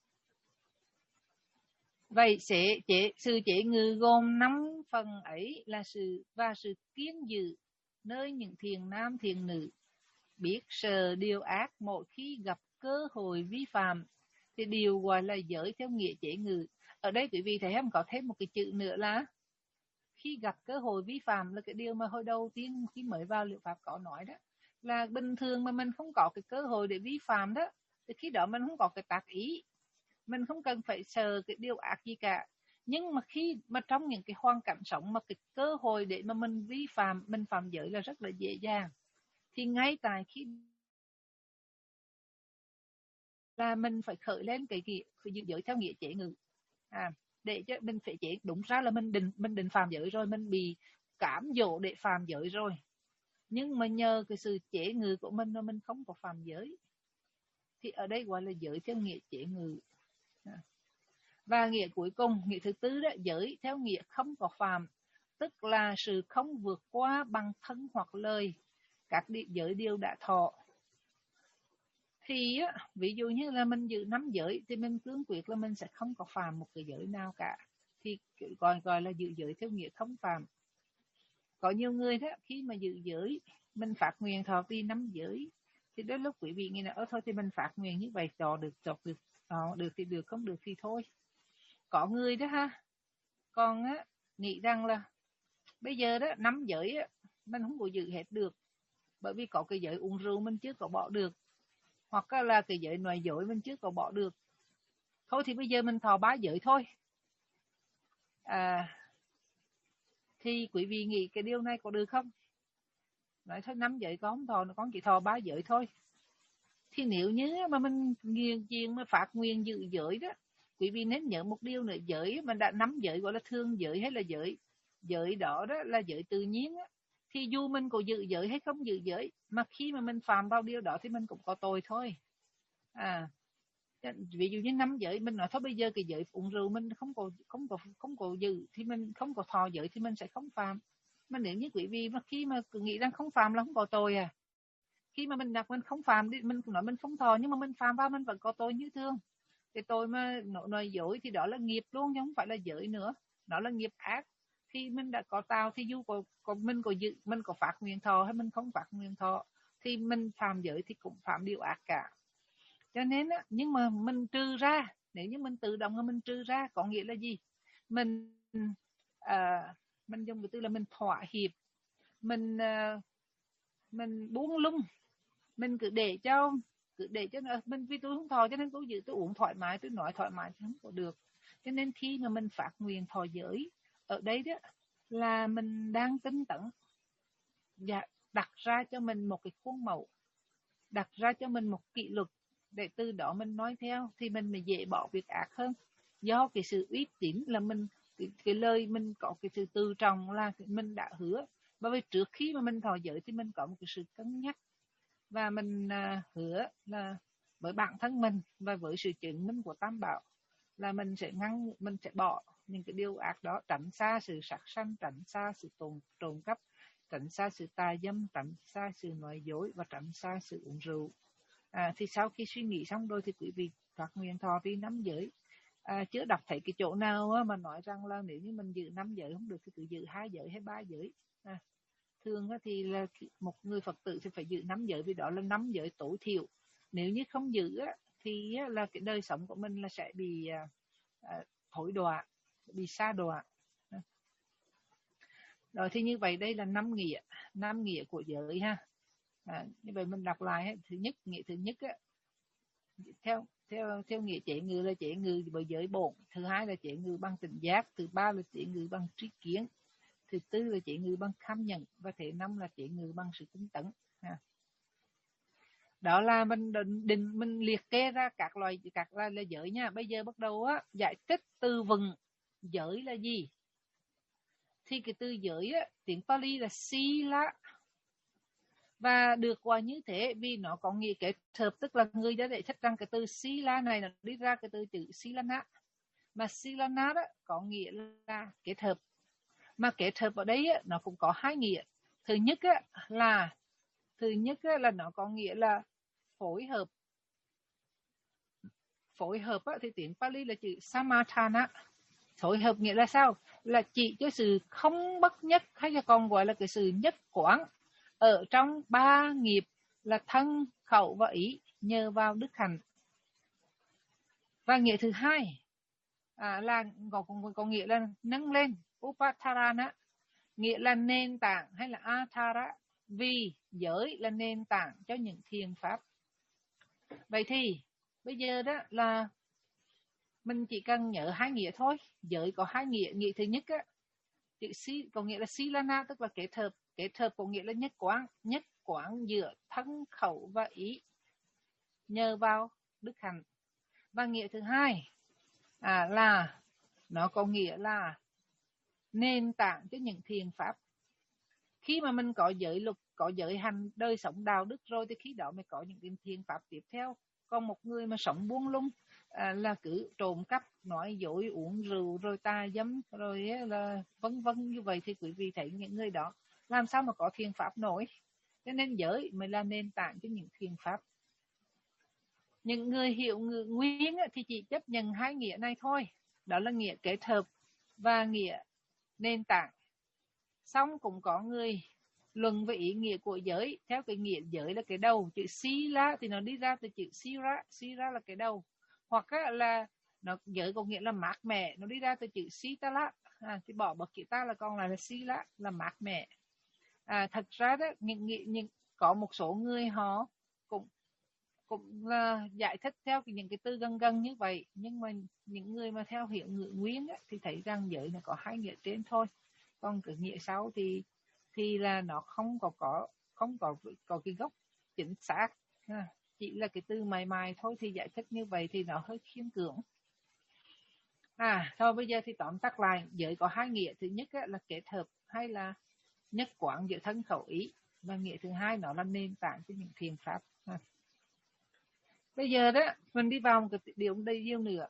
Vậy sẽ chế, sự chế ngự gồm năm phần ấy là sự và sự kiên dự nơi những thiền nam thiền nữ, biết sợ điều ác mỗi khi gặp cơ hội vi phạm, thì điều gọi là giới theo nghĩa chế ngự. Ở đây quý vị thấy không, có thêm một cái chữ nữa là khi gặp cơ hội vi phạm, là cái điều mà hồi đầu tiên khi mới vào liệu pháp có nói đó, là bình thường mà mình không có cái cơ hội để vi phạm đó, thì khi đó mình không có cái tác ý, mình không cần phải sợ cái điều ác gì cả. Nhưng mà khi mà trong những cái hoàn cảnh sống mà cái cơ hội để mà mình vi phạm, mình phạm giới là rất là dễ dàng, thì ngay tại khi là mình phải khởi lên cái gì phải giữ giới theo nghĩa chế ngự. À, để cho mình phải chế, đúng ra là mình định mình định phạm giới rồi, mình bị cám dỗ để phạm giới rồi, nhưng mà nhờ cái sự chế ngự của mình mà mình không có phạm giới, thì ở đây gọi là giới theo nghĩa chế ngự. À. Và nghĩa cuối cùng, nghĩa thứ tư đó, giới theo nghĩa không có phạm, tức là sự không vượt qua bằng thân hoặc lời các giới điều đã thọ. Thì á, ví dụ như là mình giữ năm giới thì mình cương quyết là mình sẽ không có phạm một cái giới nào cả, thì gọi gọi là giữ giới theo nghĩa không phạm. Có nhiều người đó, khi mà giữ giới, mình phát nguyện thọ trì năm giới, thì đến lúc quý vị nghĩ là ơ thôi thì mình phát nguyện như vậy, cho được cho được, đó, được thì được, không được thì thôi. Có người đó ha, còn á nghĩ rằng là bây giờ đó năm giới á, mình không có giữ hết được, bởi vì có cái giới uống rượu mình chưa có bỏ được, hoặc là cái giới nói dối mình chưa có bỏ được, thôi thì bây giờ mình thọ ba giới thôi. À, thì quý vị nghĩ cái điều này có được không? Nói thôi năm giới con không thọ, con chỉ thọ ba giới thôi. Thì nếu như mà mình nghiền chiên mà phát nguyện giữ giới đó, quý vị nên nhớ một điều nữa, giới mình đã nắm giới gọi là thương giới hay là giới giới đó đó là giới tự nhiên á, thì dù mình có giữ giới hay không giữ giới, mà khi mà mình phạm vào điều đó thì mình cũng có tội thôi. À, ví dụ như năm giới mình nói thôi bây giờ cái giới uống rượu mình không có không có không có giữ, thì mình không có thọ giới thì mình sẽ không phạm. Mà nếu như quý vị mà khi mà cứ nghĩ rằng không phạm là không có tội à, Khi mà mình đặt mình không phạm đi, mình nói mình không thọ nhưng mà mình phạm vào mình vẫn có tội như thường. Cái tội mà nói dối thì đó là nghiệp luôn chứ không phải là giới nữa, đó là nghiệp ác. Khi mình đã có tạo thì dù có, có mình có dự mình có phát nguyện thọ hay mình không phát nguyện thọ thì mình phạm giới thì cũng phạm điều ác cả. Cho nên á, nhưng mà mình trừ ra, nếu như mình tự động là mình trừ ra, có nghĩa là gì? Mình à, mình dùng cái từ là mình thỏa hiệp, mình à, mình buông lung, mình cứ để cho cứ để cho mình, vì tôi không thọ cho nên tôi giữ tôi uống thoải mái, tôi nói thoải mái thì không có được. Cho nên khi mà mình phát nguyện thọ giới ở đây đó là mình đang tinh tấn và đặt ra cho mình một cái khuôn mẫu, đặt ra cho mình một kỷ luật để từ đó mình nói theo thì mình mới dễ bỏ việc ác hơn. Do cái sự uy tín là mình cái, cái lời mình có cái sự từ trọng là mình đã hứa, bởi vì trước khi mà mình thọ giới thì mình có một cái sự cân nhắc và mình à, hứa là với bản thân mình và với sự chứng minh của Tam Bảo là mình sẽ ngăn, mình sẽ bỏ những cái điều ác đó, tránh xa sự sát sanh, tránh xa sự trộm trộm cắp, tránh xa sự tà dâm, tránh xa sự nói dối và tránh xa sự uống rượu. À, thì sau khi suy nghĩ xong rồi thì quý vị phát nguyện thọ vi năm giới. À, chưa đọc thấy cái chỗ nào á, mà nói rằng là nếu như mình giữ năm giới không được thì cứ giữ hai giới hay ba giới. À, thường á, thì là một người Phật tử thì phải giữ năm giới vì đó là năm giới tối thiểu. Nếu như không giữ á, thì á, là cái đời sống của mình là sẽ bị à, à, thối đọa, bị sa đọa. Rồi thì như vậy đây là năm nghĩa, năm nghĩa của giới ha. À, như vậy mình đọc lại. Thứ nhất, nghĩa thứ nhất á, theo theo theo nghĩa chế ngự là chế ngự bởi giới bổn. Thứ hai là chế ngự bằng tỉnh giác. Thứ ba là chế ngự bằng trí kiến. Thứ tư là chế ngự bằng kham nhận. Và thứ năm là chế ngự bằng sự tinh tấn. À. Đó là mình định, định mình liệt kê ra các loại các loại là giới nha. Bây giờ bắt đầu á giải thích từ vựng giới là gì. Thì cái từ giới á, tiếng Pali là sila, và được gọi như thế vì nó có nghĩa kết hợp, tức là người đã giải thích rằng cái từ sila này nó đi ra cái từ chữ silana, mà silana đó có nghĩa là kết hợp, mà kết hợp ở đây á, nó cũng có hai nghĩa. Thứ nhất á, là thứ nhất á, là nó có nghĩa là phối hợp. Phối hợp á, thì tiếng Pali là chữ samatana. Phối hợp nghĩa là sao? Là chỉ cho sự không bất nhất, hay là còn gọi là cái sự nhất quán ở trong ba nghiệp là thân, khẩu và ý, nhờ vào đức hạnh. Và nghĩa thứ hai à, là có, có, có nghĩa là nâng lên, upatharana, nghĩa là nền tảng hay là athara, vì giới là nền tảng cho những thiền pháp. Vậy thì bây giờ đó là mình chỉ cần nhớ hai nghĩa thôi. Giới có hai nghĩa. Nghĩa thứ nhất á, chữ si có nghĩa là silana, tức là kết hợp. Kết hợp có nghĩa là nhất quán, nhất quán giữa thân, khẩu và ý, nhờ vào đức hạnh. Và nghĩa thứ hai à, là nó có nghĩa là nền tảng cho những thiền pháp. Khi mà mình có giới luật, có giới hành đời sống đạo đức rồi thì khi đó mới có những cái thiền pháp tiếp theo. Còn một người mà sống buông lung à, là cứ trộm cắp, nói dối, uống rượu rồi tà dâm rồi là vân vân như vậy thì quý vị thấy những người đó làm sao mà có thiền pháp nổi. Cho nên giới mới là nền tảng cho những thiền pháp. Những người hiểu người nguyên thì chỉ chấp nhận hai nghĩa này thôi, đó là nghĩa kết hợp và nghĩa nền tảng. Xong cũng có người luận về ý nghĩa của giới theo cái nghĩa giới là cái đầu, chữ sila thì nó đi ra từ chữ sira, sira là cái đầu, hoặc là nó giới có nghĩa là mát mẻ, nó đi ra từ chữ sitala, à, thì bỏ bậc chữ ta là còn lại là sila là mát mẻ. À, thật ra đó những, những, những có một số người họ cũng cũng là giải thích theo những cái từ gần gần như vậy, nhưng mà những người mà theo hiểu ngữ nguyên á, thì thấy rằng giới nó có hai nghĩa trên thôi, còn cái nghĩa sau thì thì là nó không có có không có có cái gốc chính xác, chỉ là cái từ mài mài thôi, thì giải thích như vậy thì nó hơi khiêm cưỡng. À thôi bây giờ thì tóm tắt lại, giới có hai nghĩa. Thứ nhất á, là kết hợp hay là nhất quán giữa thân khẩu ý, và nghĩa thứ hai nó là nền tảng cho những thiền pháp. À. Bây giờ đó mình đi vào một cái điều đây yêu nữa.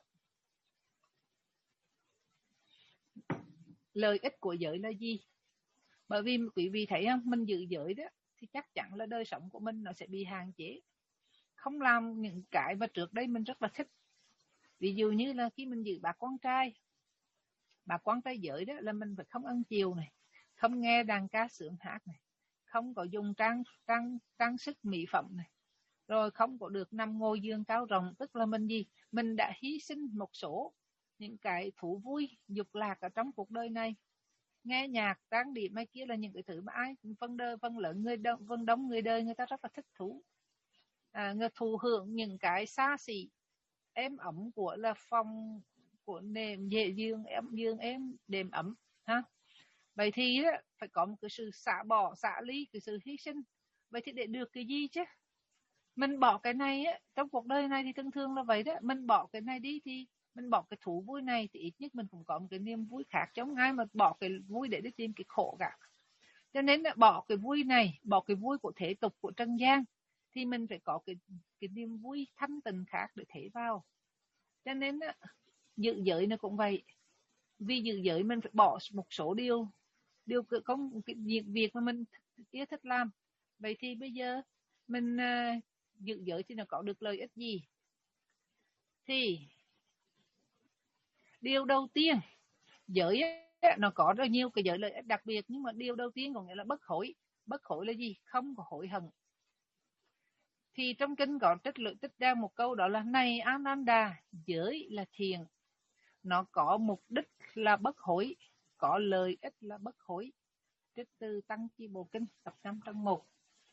Lợi ích của giới là gì? Bởi vì quý vị thấy không, mình giữ giới đó thì chắc chắn là đời sống của mình nó sẽ bị hạn chế, không làm những cái mà trước đây mình rất là thích. Ví dụ như là khi mình giữ bạc quan trai, bạc quan trai giới đó là mình phải không ăn chiều này, không nghe đàn ca sướng hát này, không có dùng trang trang trang sức mỹ phẩm này, rồi không có được nằm ngồi giường cao rộng. Tức là mình gì, mình đã hy sinh một số những cái thú vui dục lạc ở trong cuộc đời này. Nghe nhạc, trang điểm hay kia là những cái thứ mà ai phân đời phân lớn người đông phân đông người đời người ta rất là thích thú, à, người thụ hưởng những cái xa xỉ êm ấm của là phòng của nệm dễ giường em giường em đệm ấm ha. Vậy thì á, phải có một cái sự xả bỏ xả ly, cái sự hy sinh. Vậy thì để được cái gì chứ? Mình bỏ cái này á, trong cuộc đời này thì thường thường là vậy đó, mình bỏ cái này đi thì mình bỏ cái thú vui này thì ít nhất mình cũng có một cái niềm vui khác, chống ai mà bỏ cái vui để đi tìm cái khổ cả. Cho nên là bỏ cái vui này, bỏ cái vui của thế tục của trần gian thì mình phải có cái cái niềm vui thanh tịnh khác để thể vào. Cho nên á, giữ giới nó cũng vậy. Vì giữ giới mình phải bỏ một số điều điều công cái việc việc mà mình kia thích làm. Vậy thì bây giờ mình uh, giữ giới thì nó có được lợi ích gì? Thì điều đầu tiên, giới ấy, nó có rất nhiều cái giới lợi ích đặc biệt, nhưng mà điều đầu tiên có nghĩa là bất hối. Bất hối là gì? Không có hối hận. Thì trong kinh có trích lợi tích ra một câu đó là: này Ananda, giới là thiền, nó có mục đích là bất hối, có lợi ích là bất hối. Trích từ Tăng Chi Bộ Kinh tập năm trăm một.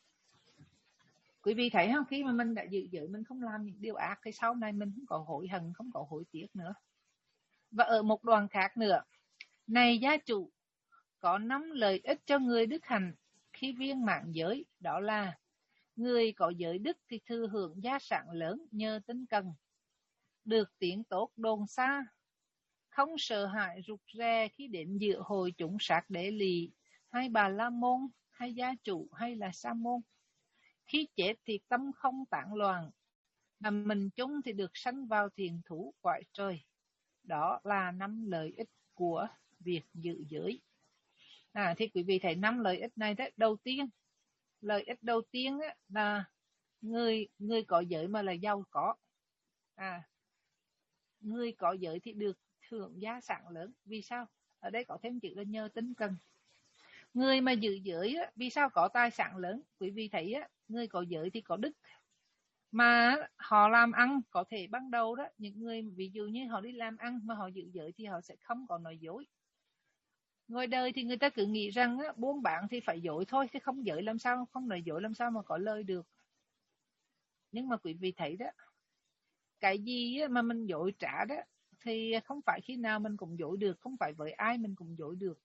Quý vị thấy không, khi mà mình đã giữ giới, mình không làm những điều ác thì sau này mình không có hối hận, không có hối tiếc nữa. Và ở một đoạn khác nữa: này gia chủ, có năm lợi ích cho người đức hạnh khi viên mãn giới, đó là: người có giới đức thì thừa hưởng gia sản lớn nhờ tinh cần, được tiếng tốt đồn xa, không sợ hãi rụt rè khi đến dự hội chúng sát đế lì, hay bà la môn, hay gia chủ, hay là sa môn. Khi chết thì tâm không tản loạn, mà mình chung thì được sanh vào thiền thủ cõi trời. Đó là năm lợi ích của việc giữ giới. À, thì quý vị thấy năm lợi ích này đấy. Đầu tiên, lợi ích đầu tiên á, là người người có giới mà là giàu có. À, người có giới thì được hưởng gia sản lớn. Vì sao? Ở đây có thêm chữ là nhờ tinh cần. Người mà giữ giới á, vì sao có tài sản lớn? Quý vị thấy á, người có giới thì có đức, mà họ làm ăn có thể ban đầu đó, những người ví dụ như họ đi làm ăn mà họ giữ giới thì họ sẽ không còn nói dối. Ngoài đời thì người ta cứ nghĩ rằng á, buôn bán thì phải dối thôi, chứ không giới làm sao, không nói dối làm sao mà có lời được. Nhưng mà quý vị thấy đó, cái gì mà mình dối trả đó thì không phải khi nào mình cũng dối được, không phải với ai mình cũng dối được.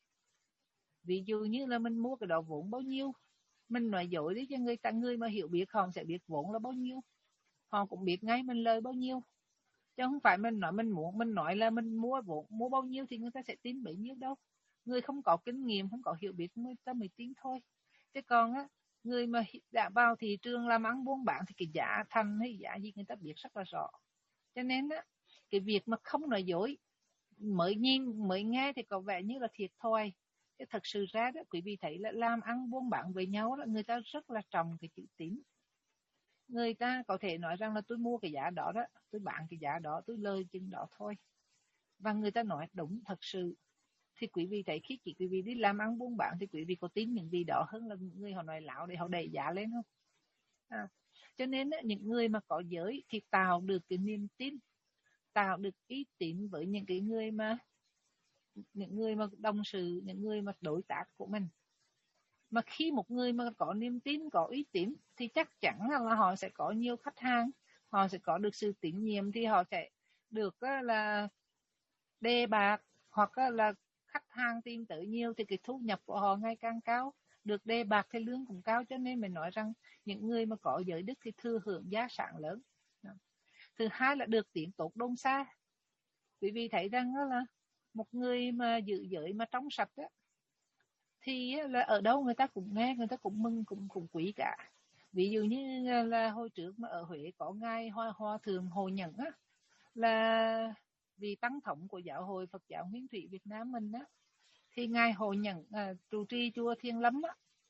Ví dụ như là mình mua cái đó vốn bao nhiêu, mình nói dối đi cho người ta, người mà hiểu biết họ sẽ biết vốn là bao nhiêu, họ cũng biết ngay mình lời bao nhiêu. Chứ không phải mình nói mình muốn mình nói là mình mua vốn mua bao nhiêu thì người ta sẽ tin bấy nhiêu đâu. Người không có kinh nghiệm, không có hiểu biết người ta mới tin thôi. Chứ còn á, người mà đã vào thị trường làm ăn buôn bán thì cái giá thành hay giá gì người ta biết rất là rõ. Cho nên á, cái việc mà không nói dối mới nhìn mới nghe thì có vẻ như là thiệt thòi, chứ thật sự ra đó quý vị thấy là làm ăn buôn bán với nhau đó, người ta rất là trọng cái chữ tín. Người ta có thể nói rằng là tôi mua cái giá đó đó, tôi bán cái giá đó, tôi lời chừng đó thôi, và người ta nói đúng thật sự. Thì quý vị thấy khi chỉ quý vị đi làm ăn buôn bán thì quý vị có tin những gì đó hơn là những người họ nói láo để họ đẩy giá lên không? À, cho nên những người mà có giới thì tạo được cái niềm tin, tạo được uy tín với những cái người mà những người mà đồng sự, những người mà đối tác của mình. Mà khi một người mà có niềm tin, có uy tín thì chắc chắn là họ sẽ có nhiều khách hàng, họ sẽ có được sự tín nhiệm, thì họ sẽ được là đề bạt, hoặc là khách hàng tìm tới nhiều thì cái thu nhập của họ ngày càng cao, được đề bạt thì lương cũng cao. Cho nên mình nói rằng những người mà có giới đức thì thừa hưởng gia sản lớn. Thứ hai là được tiếng tốt đồn xa. Quý vị thấy rằng là một người mà giữ giới mà trong sạch á, thì là ở đâu người ta cũng nghe, người ta cũng mừng, cũng cũng quý cả. Ví dụ như là hồi trước mà ở Huế có ngài Hoa Hoa Thượng Hồ Nhẫn á, là vì tăng thống của giáo hội Phật giáo Nguyên Thủy Việt Nam mình á, thì ngài Hồ Nhẫn à, trụ trì chùa Thiên Lâm á,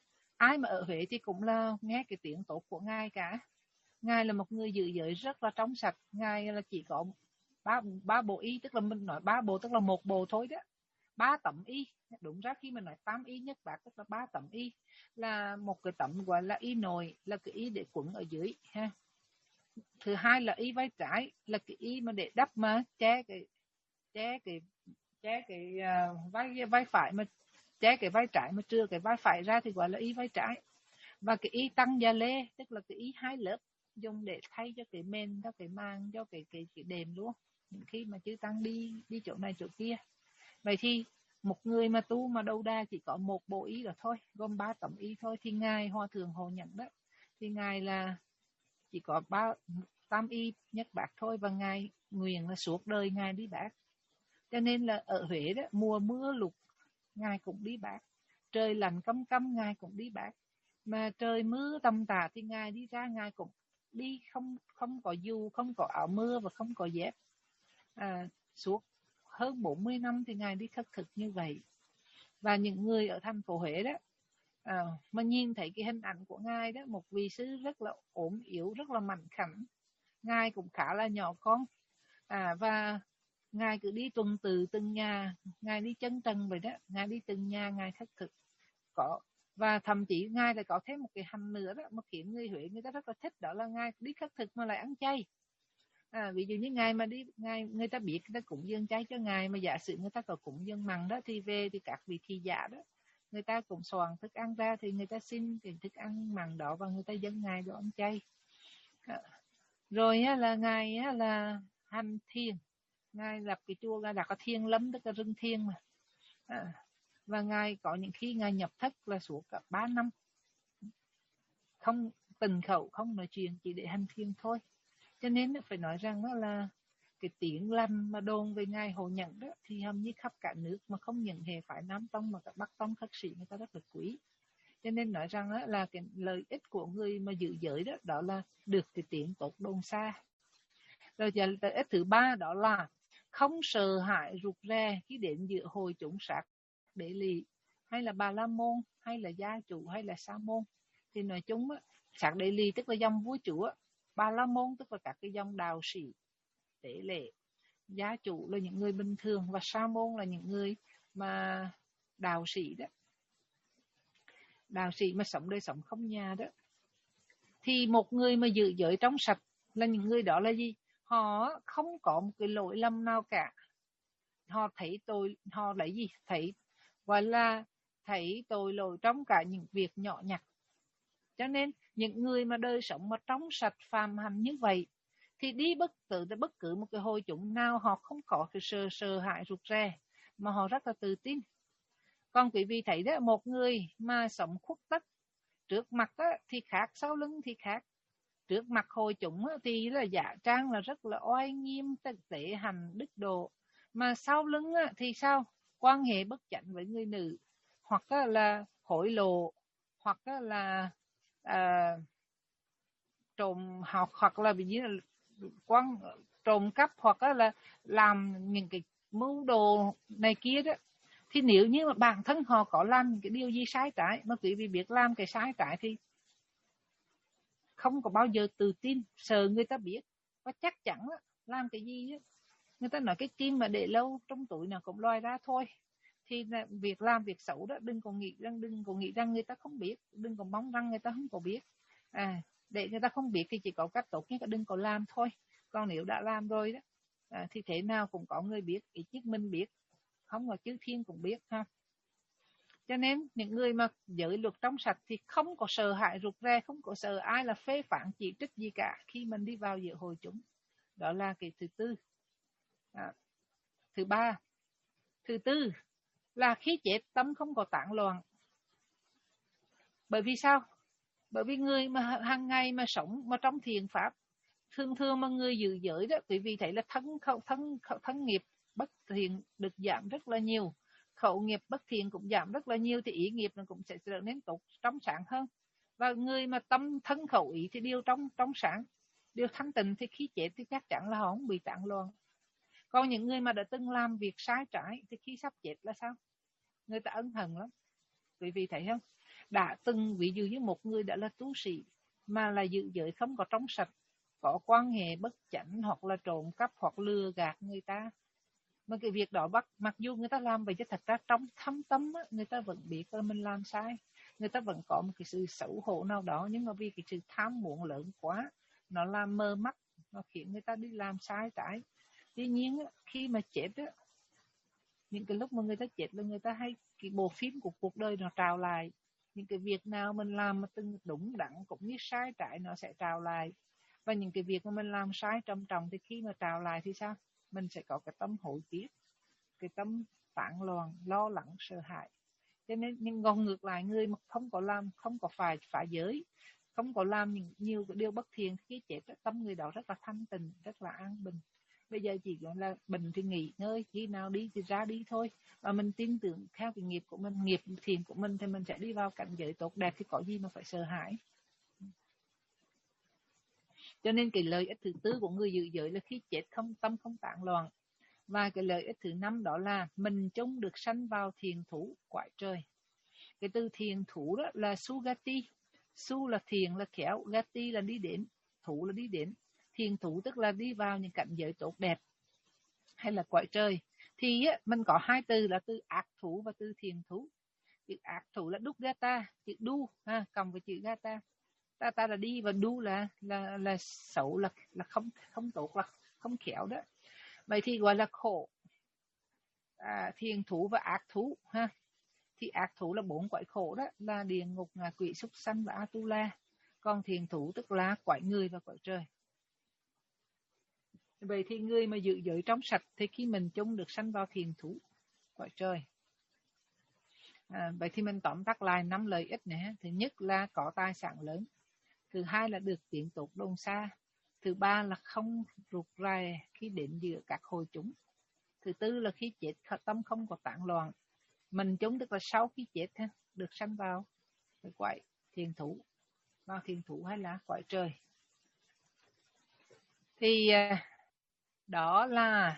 ai mà ở Huế thì cũng là nghe cái tiếng tốt của ngài cả. Ngài là một người giữ giới rất là trong sạch. Ngài là chỉ có ba ba bộ y, tức là mình nói ba bộ tức là một bộ thôi đó, ba tấm y. Đúng ra khi mình nói tám y nhất bác tức là ba tấm y, là một cái tấm gọi là y nội, là cái y để quấn ở dưới ha. Thứ hai là y vai trái, là cái y mà để đắp mà che cái che cái che cái uh, vai vai phải, mà che cái vai trái mà trưa cái vai phải ra thì gọi là y vai trái. Và cái y tăng gia lê tức là cái y hai lớp, dùng để thay cho cái mền, cho cái màng, cho cái cái cái đệm luôn khi mà chư tăng đi đi chỗ này chỗ kia. Vậy thì một người mà tu mà đầu đa chỉ có một bộ y là thôi, gồm ba tấm y thôi, thì ngài Hòa Thượng Hồ Nhẫn đó thì ngài là chỉ có ba tam y nhất bát thôi, và ngài nguyện là suốt đời ngài đi bát. Cho nên là ở Huế đó, mùa mưa lụt ngài cũng đi bát, trời lạnh căm căm ngài cũng đi bát, mà trời mưa tầm tã thì ngài đi ra ngài cũng đi, không không có dù, không có áo mưa và không có dép. À, suốt hơn bốn mươi năm thì ngài đi khất thực như vậy. Và những người ở thành phố Huế đó à, mà nhìn thấy cái hình ảnh của ngài đó, một vị sư rất là ốm yếu, rất là mạnh khảnh, ngài cũng khá là nhỏ con à, và ngài cứ đi tuần từ từng nhà, ngài đi chân trần vậy đó, ngài đi từng nhà ngài khất thực. Có và thậm chí ngài lại có thêm một cái hành nữa đó mà khiến người Huế người ta rất là thích, đó là ngài đi khất thực mà lại ăn chay. À, ví dụ như ngài mà đi ngài người ta biết người ta cúng dường chay cho ngài, mà giả sử người ta có cúng dường mặn đó thì về thì các vị thị giả đó người ta cũng soạn thức ăn ra, thì người ta xin cái thức ăn mặn đó và người ta dâng ngài đồ ăn chay. À, rồi á, là ngài á, là hành thiền, ngài lập cái chùa ngài đặt cái thiền lâm, tức là rừng thiền mà. À, và ngài có những khi ngài nhập thất là suốt cả ba năm không từng khẩu, không nói chuyện, chỉ để hành thiền thôi. Cho nên phải nói rằng đó là cái tiếng lành mà đồn về ngài Hồ Nhẫn đó thì hầu như khắp cả nước, mà không những hệ phái Nam Tông mà các Bắc Tông khất sĩ người ta rất là quý. Cho nên nói rằng đó là cái lợi ích của người mà giữ giới đó, đó là được cái tiếng tốt đồn xa. Rồi lợi ích thứ ba đó là không sợ hãi rụt rè khi đến giữa hội chúng sát đế lì, hay là Bà La Môn, hay là gia chủ, hay là sa môn. Thì nói chung á, sát đế lì tức là dòng vua chúa, Bà La Môn tức là các cái dòng đạo sĩ tế lễ, gia chủ là những người bình thường, và sa môn là những người mà đạo sĩ đó, đạo sĩ mà sống đời sống không nhà đó. Thì một người mà giữ giới trong sạch là những người đó là gì? Họ không có một cái lỗi lầm nào cả. Họ thấy tội, họ lấy gì? Thấy gọi là thấy tội lỗi trong cả những việc nhỏ nhặt. Cho nên những người mà đời sống mà trong sạch phàm hành như vậy thì đi bất cứ bất cứ một cái hội chúng nào họ không có cái sợ sợ hãi rụt rè, mà họ rất là tự tin. Còn quý vị thấy đó, một người mà sống khuất tất, trước mặt đó thì khác, sau lưng thì khác. Trước mặt hội chúng thì là giả trang là rất là oai nghiêm, tế hành đức độ, mà sau lưng thì sao? Quan hệ bất chánh với người nữ, hoặc là hối lộ, hoặc là à, trộm học, hoặc là vì là quan trộm cắp, hoặc là làm những cái mưu đồ này kia đó. Thì nếu như mà bản thân họ có làm cái điều gì sai trái, mà quý vị biết làm cái sai trái thì không có bao giờ tự tin, sợ người ta biết, và chắc chắn làm cái gì đó. Người ta nói cái kim mà để lâu trong túi nào cũng lòi ra thôi. Thì việc làm việc xấu đó, đừng có nghĩ rằng đừng có nghĩ rằng người ta không biết, đừng có mong rằng người ta không có biết. À, để người ta không biết thì chỉ có cách tốt nhất là đừng có làm thôi. Còn nếu đã làm rồi đó à, thì thế nào cũng có người biết, ít nhất mình biết, không có chư thiên cũng biết ha. Cho nên những người mà giới luật trong sạch thì không có sợ hãi rụt rè, không có sợ ai là phê phán chỉ trích gì cả khi mình đi vào giữa hội chúng. Đó là cái thứ tư. À, thứ ba, thứ tư là khi chết tâm không có tán loạn. Bởi vì sao? Bởi vì người mà hàng ngày mà sống mà trong thiền pháp, thường thường mà người giữ giới đó, quý vị thấy là thân thân thân nghiệp bất thiện được giảm rất là nhiều, khẩu nghiệp bất thiện cũng giảm rất là nhiều, thì ý nghiệp nó cũng sẽ trở nên tốt, trong sáng hơn. Và người mà tâm thân khẩu ý thì đều trong trong sáng, đều thanh tịnh, thì khi chết thì chắc chắn là họ không bị tán loạn. Còn những người mà đã từng làm việc sai trái thì khi sắp chết là sao? Người ta ân hận lắm, quý vị thấy không? đã từng ví dụ như một người đã là tu sĩ mà là giữ giới không có trong sạch, có quan hệ bất chánh hoặc là trộm cắp hoặc lừa gạt người ta, mà cái việc đó bắt mặc dù người ta làm vậy chứ thật ra trong thâm tâm á, người ta vẫn biết là mình làm sai, người ta vẫn có một cái sự xấu hổ nào đó, nhưng mà vì cái sự tham muốn lớn quá nó làm mờ mắt, nó khiến người ta đi làm sai trái. Tuy nhiên á, khi mà chết á, những cái lúc mà người ta chết là người ta hay cái bộ phim của cuộc đời nó trào lại, những cái việc nào mình làm mà từng đúng đắn cũng như sai trái nó sẽ trào lại, và những cái việc mà mình làm sai trầm trọng thì khi mà trào lại thì sao, mình sẽ có cái tâm hối tiếc, cái tâm tán loạn, lo lắng, sợ hãi. Cho nên nhưng còn ngược lại, người mà không có làm, không có phải phá giới, không có làm những nhiều cái điều bất thiện, khi chết tâm người đó rất là thanh tịnh, rất là an bình. Bây giờ chỉ gọi là bệnh thì nghỉ ngơi, khi nào đi thì ra đi thôi, và mình tin tưởng theo cái nghiệp của mình, nghiệp thiện của mình thì mình sẽ đi vào cảnh giới tốt đẹp, thì có gì mà phải sợ hãi. Cho nên cái lợi ích thứ tư của người giữ giới là khi chết không tâm không tán loạn. Và cái lợi ích thứ năm đó là mình chung được sanh vào thiền thủ cõi trời. Cái từ thiền thủ đó là sugati. Su là thiền là khéo, gati là đi đến, thủ là đi đến. Thiền thủ tức là đi vào những cảnh giới tốt đẹp hay là cõi trời. Thì á, mình có hai từ là từ ác thủ và từ thiền thủ. Chữ ác thủ là đúc gata, chữ đu ha, cộng với chữ gata. Ta ta là đi và đu là là là xấu, là là không không tốt, là không khéo đó. Vậy thì gọi là khổ. À, thiền thú và ác thú ha. Thì ác thú là bốn cõi khổ đó, là địa ngục, ngạ quỷ, súc sanh và Atula. Còn thiền thú tức là cõi người và cõi trời. Vậy thì người mà giữ giới trong sạch thì khi mình chung được sanh vào thiền thú cõi trời. À, vậy thì mình tóm tắt lại năm lợi ích này. Thứ nhất là có tài sản lớn. Thứ hai là được tiến tốt đồn xa. Thứ ba là không rụt rè khi đến giữa các hội chúng. Thứ tư là khi chết tâm không có tán loạn. Mình chúng tức là sau khi chết được sanh vào cái cõi thiền thủ, vào thiền thủ hay là cõi trời. Thì đó là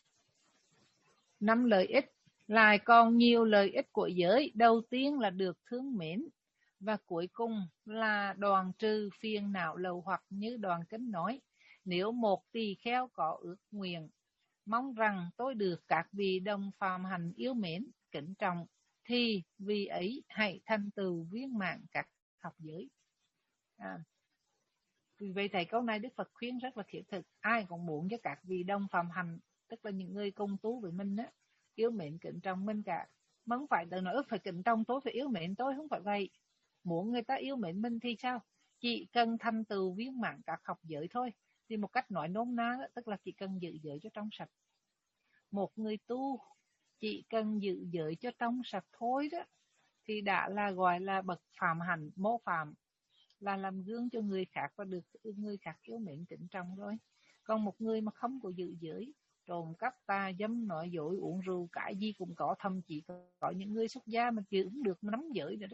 năm lợi ích. Lại còn nhiều lợi ích của giới. Đầu tiên là được thương mến, và cuối cùng là đoạn trừ phiền não lậu hoặc, như Đoạn Kinh nói: nếu một tỳ kheo có ước nguyện mong rằng tôi được các vị đồng phàm hành yêu mến, kính trọng, thì vì ấy hãy thành tựu viên mãn các học giới. À, vì vậy thầy câu này Đức Phật khuyên rất là thiết thực. Ai cũng muốn cho các vị đồng phàm hành, tức là những người cùng tu với mình đó, yêu mến kính trọng mình cả. Mà không phải tự nói phải kính trọng tôi, phải yêu mến tôi, không phải vậy. Muốn người ta yêu mến mình thì sao? Chỉ cần thành tựu viên mãn các học giới thôi. Thì một cách nói nôm na đó, tức là chỉ cần giữ giới cho trong sạch. Một người tu chỉ cần giữ giới cho trong sạch thôi đó, thì đã là gọi là bậc phạm hạnh, mô phạm, là làm gương cho người khác và được người khác yêu mến kính trọng rồi. Còn một người mà không có giữ giới, trộm cắp, tà dâm, nói dối, uống rượu, cái gì cũng có, thậm chí có, có những người xuất gia mà chưa cũng được nắm giới rồi đó.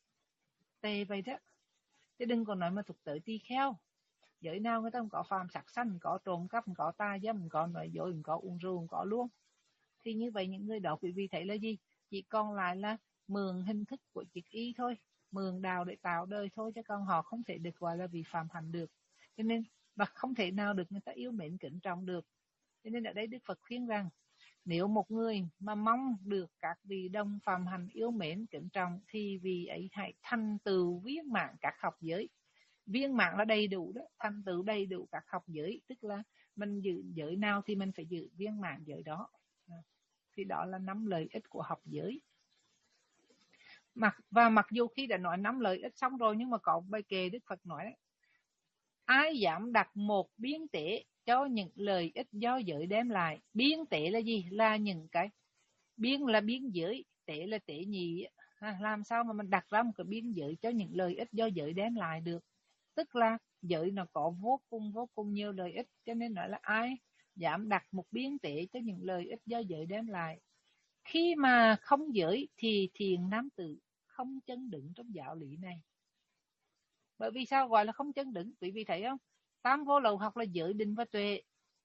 Tệ vậy đó. Chứ đừng còn nói mà thuộc tới tỳ kheo. Giới nào người ta cũng có phàm sát sanh, có trộm cắp, có tà dâm, có nói dối, có uống rượu, có luôn. Thì như vậy những người đó quý vị thấy là gì? Chỉ còn lại là mượn hình thức của triết y thôi, mượn đạo để tạo đời thôi, chứ còn họ không thể được gọi là vị phạm hạnh được. Cho nên và không thể nào được người ta yêu mến kính trọng được. Cho nên ở đây Đức Phật khuyên rằng nếu một người mà mong được các vị đồng phạm hạnh yêu mến kính trọng, thì vì ấy hãy thành tựu viên mãn các học giới. Viên mãn là đầy đủ đó, thành tựu đầy đủ các học giới, tức là mình giữ giới nào thì mình phải giữ viên mãn giới đó. Thì đó là năm lợi ích của học giới. Mặc, và mặc dù khi đã nói năm lợi ích xong rồi, nhưng mà có bài kệ Đức Phật nói đấy: ai dám đặt một biến tệ cho những lợi ích do giới đem lại. Biến tệ là gì? Là những cái biến là biến giới, tệ là tệ nhị. À, làm sao mà mình đặt ra một cái biến giới cho những lợi ích do giới đem lại được? Tức là giới nó có vô cùng vô cùng nhiều lợi ích, cho nên nói là ai dám đặt một biến tệ cho những lợi ích do giới đem lại. Khi mà không giới thì thiền nam tử không chân đứng trong giáo lý này. Bởi vì sao gọi là không chân đứng? Quý vị thấy không? Tam vô lậu học là giới, định và tuệ.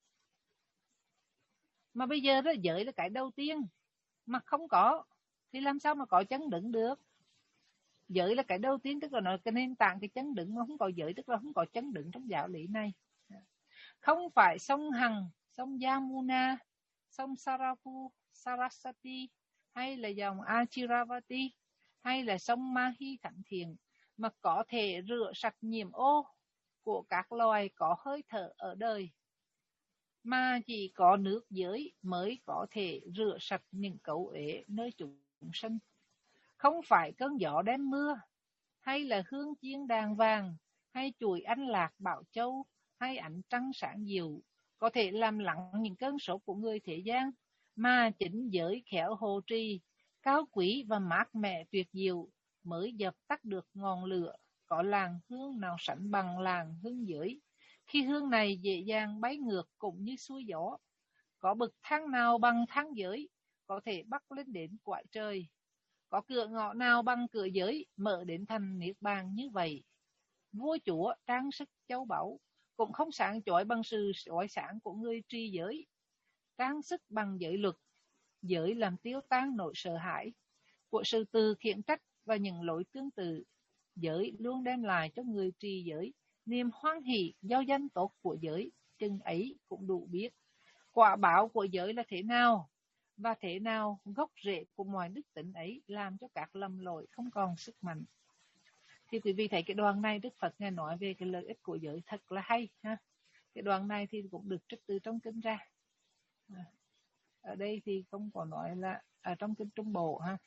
Mà bây giờ đó, giới là cái đầu tiên mà không có thì làm sao mà có chân đứng được? Giới là cái đầu tiên, tức là nó cái nền tảng, cái chân đứng, mà không có giới tức là không có chân đứng trong giáo lý này. Không phải sông Hằng, sông Yamuna, sông Saravu, Saraswati, hay là dòng Achiravati, hay là sông Mahi thánh thiện, mà có thể rửa sạch nhiễm ô của các loài có hơi thở ở đời, mà chỉ có nước giới mới có thể rửa sạch những cấu uế nơi chúng sinh. Không phải cơn gió đem mưa, hay là hương chiên đàn vàng, hay chùi anh lạc bảo châu, hay ánh trăng sáng dịu có thể làm lặng những cơn sốt của người thế gian, mà chính giới khéo hồ trì, cao quý và mát mẻ tuyệt diệu mới dập tắt được ngọn lửa. Có làng hương nào sánh bằng làng hương giới, khi hương này dễ dàng bay ngược cũng như xuôi gió. Có bậc thang nào bằng thang giới, có thể bắt lên đến cõi trời. Có cửa ngõ nào bằng cửa giới, mở đến thành niết bàn như vậy. Vua chúa trang sức châu báu, cũng không sáng chói bằng sự chói sáng của người tri giới. Trang sức bằng giới luật, giới làm tiêu tan nỗi sợ hãi của sự từ khiển trách và những lỗi tương tự. Giới luôn đem lại cho người tri giới niềm hoan hỷ do danh tốt của giới, chừng ấy cũng đủ biết quả báo của giới là thế nào, và thế nào gốc rễ của mọi đức tính ấy làm cho các lầm lỗi không còn sức mạnh. Thì quý vị thấy cái đoạn này Đức Phật nghe nói về cái lợi ích của giới thật là hay ha. Cái đoạn này thì cũng được trích từ trong kinh ra. Ở đây thì không có nói là ở trong kinh Trung Bộ ha.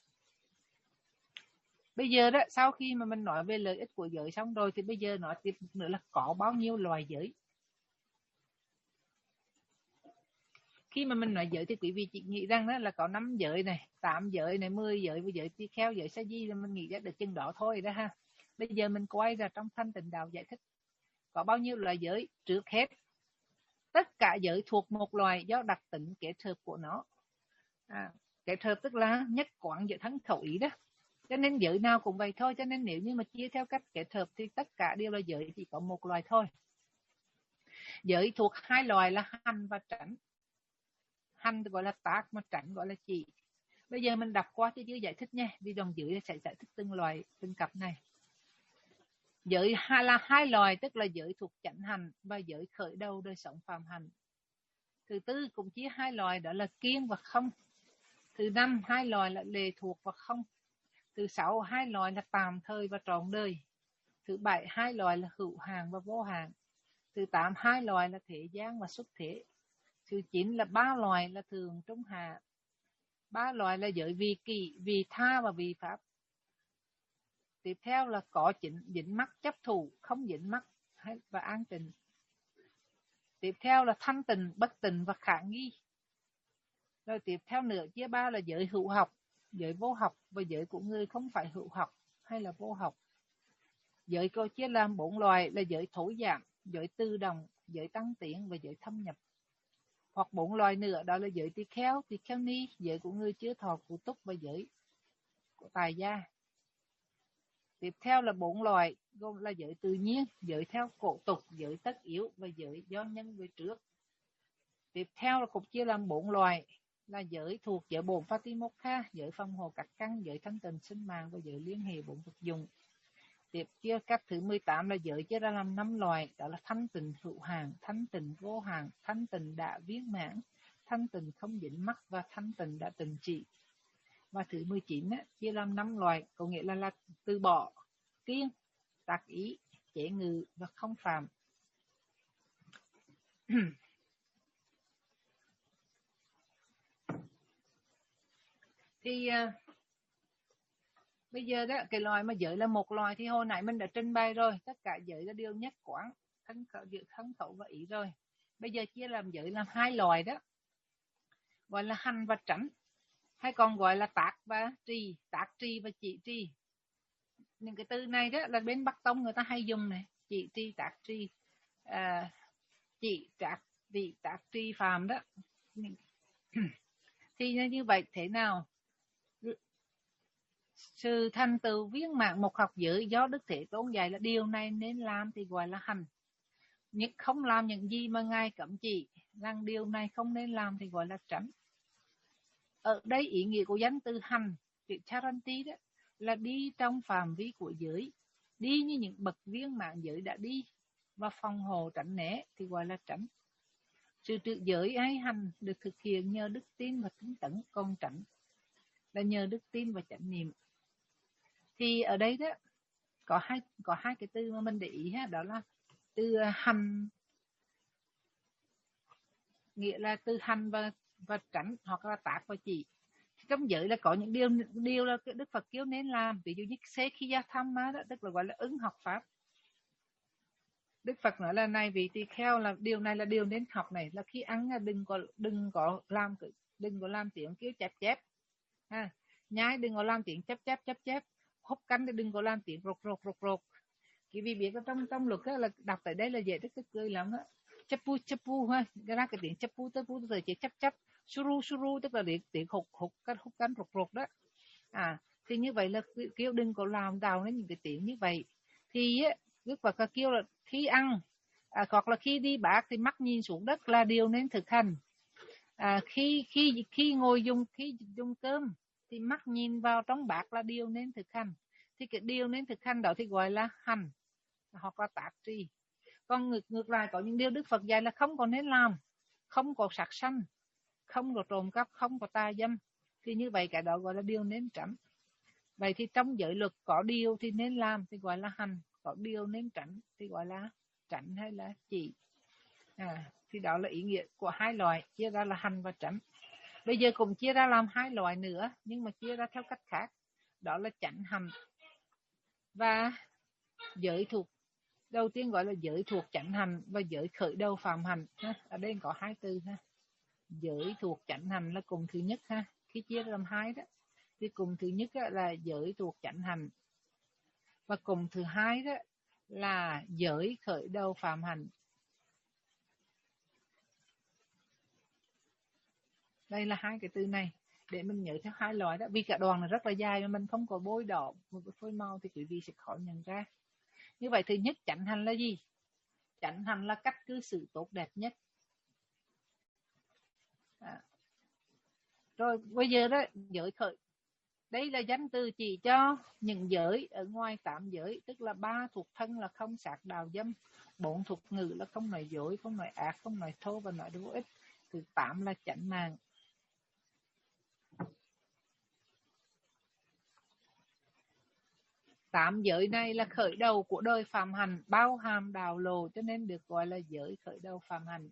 Bây giờ đó, sau khi mà mình nói về lợi ích của giới xong rồi thì bây giờ nói tiếp nữa là có bao nhiêu loài giới. Khi mà mình nói giới thì quý vị chỉ nghĩ rằng đó là có năm giới này, tám giới này, mười giới, với giới tỳ kheo, giới sa di là mình nghĩ ra được chừng đó thôi đó ha. Bây giờ mình quay ra trong Thanh Tịnh Đạo giải thích có bao nhiêu loại giới. Trước hết, tất cả giới thuộc một loài do đặc tính kết hợp của nó. À, kết hợp tức là nhất quán giữa thân khẩu ý đó. Cho nên giới nào cũng vậy thôi. Cho nên nếu như mà chia theo cách kết hợp thì tất cả đều là giới, chỉ có một loài thôi. Giới thuộc hai loài là hành và tránh. Hành gọi là tác, mà tránh gọi là chỉ. Bây giờ mình đọc qua chứ chưa giải thích nha, vì đoạn dưới sẽ giải thích từng loài, từng cặp này. Giới là hai loài, tức là giới thuộc chánh hành và giới khởi đầu đời sống phàm hành. Thứ tư cũng chia hai loài, đó là kiên và không. Thứ năm, hai loài là lệ thuộc và không. Thứ sáu, hai loài là tạm thời và trọn đời. Thứ bảy, hai loài là hữu hạn và vô hạn. Thứ tám, hai loài là thế gian và xuất thế. Thứ chín là ba loài là thường trung hạ. Ba loài là giới vị kỷ, vị tha và vị pháp. Tiếp theo là có chính, dính mắc chấp thủ, không dính mắc và an tịnh. Tiếp theo là thanh tịnh, bất tịnh và khả nghi. Rồi tiếp theo nữa chia ba là giới hữu học, giới vô học và giới của người không phải hữu học hay là vô học. Giới cô chia làm bốn loài là giới thối giảm, giới tư đồng, giới tăng tiến và giới thâm nhập. Hoặc bốn loài nữa đó là giới tỳ kheo, tỳ kheo ni, giới của người chưa thọ cụ túc và giới của tài gia. Tiếp theo là bốn loài gồm là giới tự nhiên, giới theo cổ tục, giới tất yếu và giới do nhân về trước. Tiếp theo là cũng chia làm bốn loài là giới thuộc giới bổn Patimokha, giới phòng hộ các căn, giới thanh tịnh sinh mạng và giới liên hệ bốn vật dụng. Tiếp chia cách thứ mười tám là giới chia ra làm năm loài, đó là thanh tịnh hữu hạn, thanh tịnh vô hạn, thanh tịnh đã viên mãn, thanh tịnh không dính mắc và thanh tịnh đã tịnh trị. Và thứ mười chín á, chia làm năm loài, có nghĩa là, là từ bỏ, kiên, tác ý, chế ngự và không phạm. Thì uh, bây giờ đó, cái loài mà giới là một loài thì hồi nãy mình đã trình bày rồi, tất cả giới là điều nhất quán, thân khẩu, thân khẩu và ý rồi. Bây giờ chia làm giới làm hai loài đó, gọi là hành và tránh, hay còn gọi là tác và trì, tác trì và chỉ trì. Những cái từ này đó là bên Bắc Tông người ta hay dùng này, chỉ trì, tác trì, à, chỉ tác trì, tác trì phàm đó. Thì như vậy thế nào? Sự thành tựu viên mãn một học giới do Đức Thế Tôn dạy là điều này nên làm thì gọi là hành. Nhưng không làm những gì mà Ngài cấm chỉ, rằng điều này không nên làm thì gọi là tránh. Ở đây ý nghĩa của danh từ hành, chữ charanti đó, là đi trong phạm vi của giới, đi như những bậc viên mãn giới đã đi, và phòng hộ tránh né thì gọi là tránh. Sự trừ giới hay hành được thực hiện nhờ đức tin và tinh tấn, còn tránh là nhờ đức tin và chánh niệm. Thì ở đây đó có hai có hai cái từ mà mình để ý ha, đó là từ hành, nghĩa là từ hành và và tránh, hoặc là tác và chỉ. Trong giới là có những điều điều là Đức Phật kêu nên làm, ví dụ như Sekhiya Thamma đó, tức là gọi là ứng học pháp. Đức Phật nói là này vị tỳ kheo, là điều này là điều nên học này, là khi ăn đừng có đừng có làm đừng có làm tiếng kêu chép chép ha, nhai đừng có làm tiếng chép chép chép chép, hút canh thì đừng có làm tiếng rột rột rột rột. Chỉ vì biết trong trong luật là đọc tại đây là dễ rất cười lắm á, chapu chapu ha, ra cái tiếng chapu chapu từ chỉ chấp chấp, suru suru tức là tiếng tiếng hút hút canh hút canh rột rột đó. À thì như vậy là kêu đừng có làm đào đến những cái tiếng như vậy. Thì á, Đức Phật kêu là khi ăn à, hoặc là khi đi bát thì mắt nhìn xuống đất là điều nên thực hành. À, khi khi khi ngồi dùng khi dùng cơm thì mắt nhìn vào trong bát là điều nên thực hành. Thì cái điều nên thực hành đó thì gọi là hành hoặc là tác trì. Còn ngược ngược lại có những điều Đức Phật dạy là không có nên làm, không có sát sanh, không có trộm cắp, không có tà dâm, thì như vậy cái đó gọi là điều nên tránh. Vậy thì trong giới luật có điều thì nên làm thì gọi là hành, có điều nên tránh thì gọi là tránh hay là chỉ. À, thì đó là ý nghĩa của hai loại, chia ra là hành và tránh. Bây giờ cũng chia ra làm hai loại nữa, nhưng mà chia ra theo cách khác, đó là chánh hành và giới thuộc. Đầu tiên gọi là giới thuộc chánh hành và giới khởi đầu phạm hành ha. Ở đây có hai từ ha. Giới thuộc chánh hành là cùng thứ nhất ha, khi chia ra làm hai đó thì cùng thứ nhất là giới thuộc chánh hành, và cùng thứ hai đó là giới khởi đầu phạm hành. Đây là hai cái từ này để mình nhớ theo hai loại đó, vì cả đoàn là rất là dài mà mình không có bôi đỏ một cái phôi màu thì quý vị sẽ khó nhận ra. Như vậy thứ nhất chánh hành là gì? Chánh hành là cách cư xử tốt đẹp nhất. À. Rồi bây giờ đó giới khởi, đây là danh từ chỉ cho những giới ở ngoài tám giới, tức là ba thuộc thân là không sát đào dâm, bốn thuộc ngữ là không nói dối, không nói ác, không nói thô và nói vô ích, thứ tám là chánh mạng. Tám giới này là khởi đầu của đời phạm hành, bao hàm đào lộ, cho nên được gọi là giới khởi đầu phạm hành.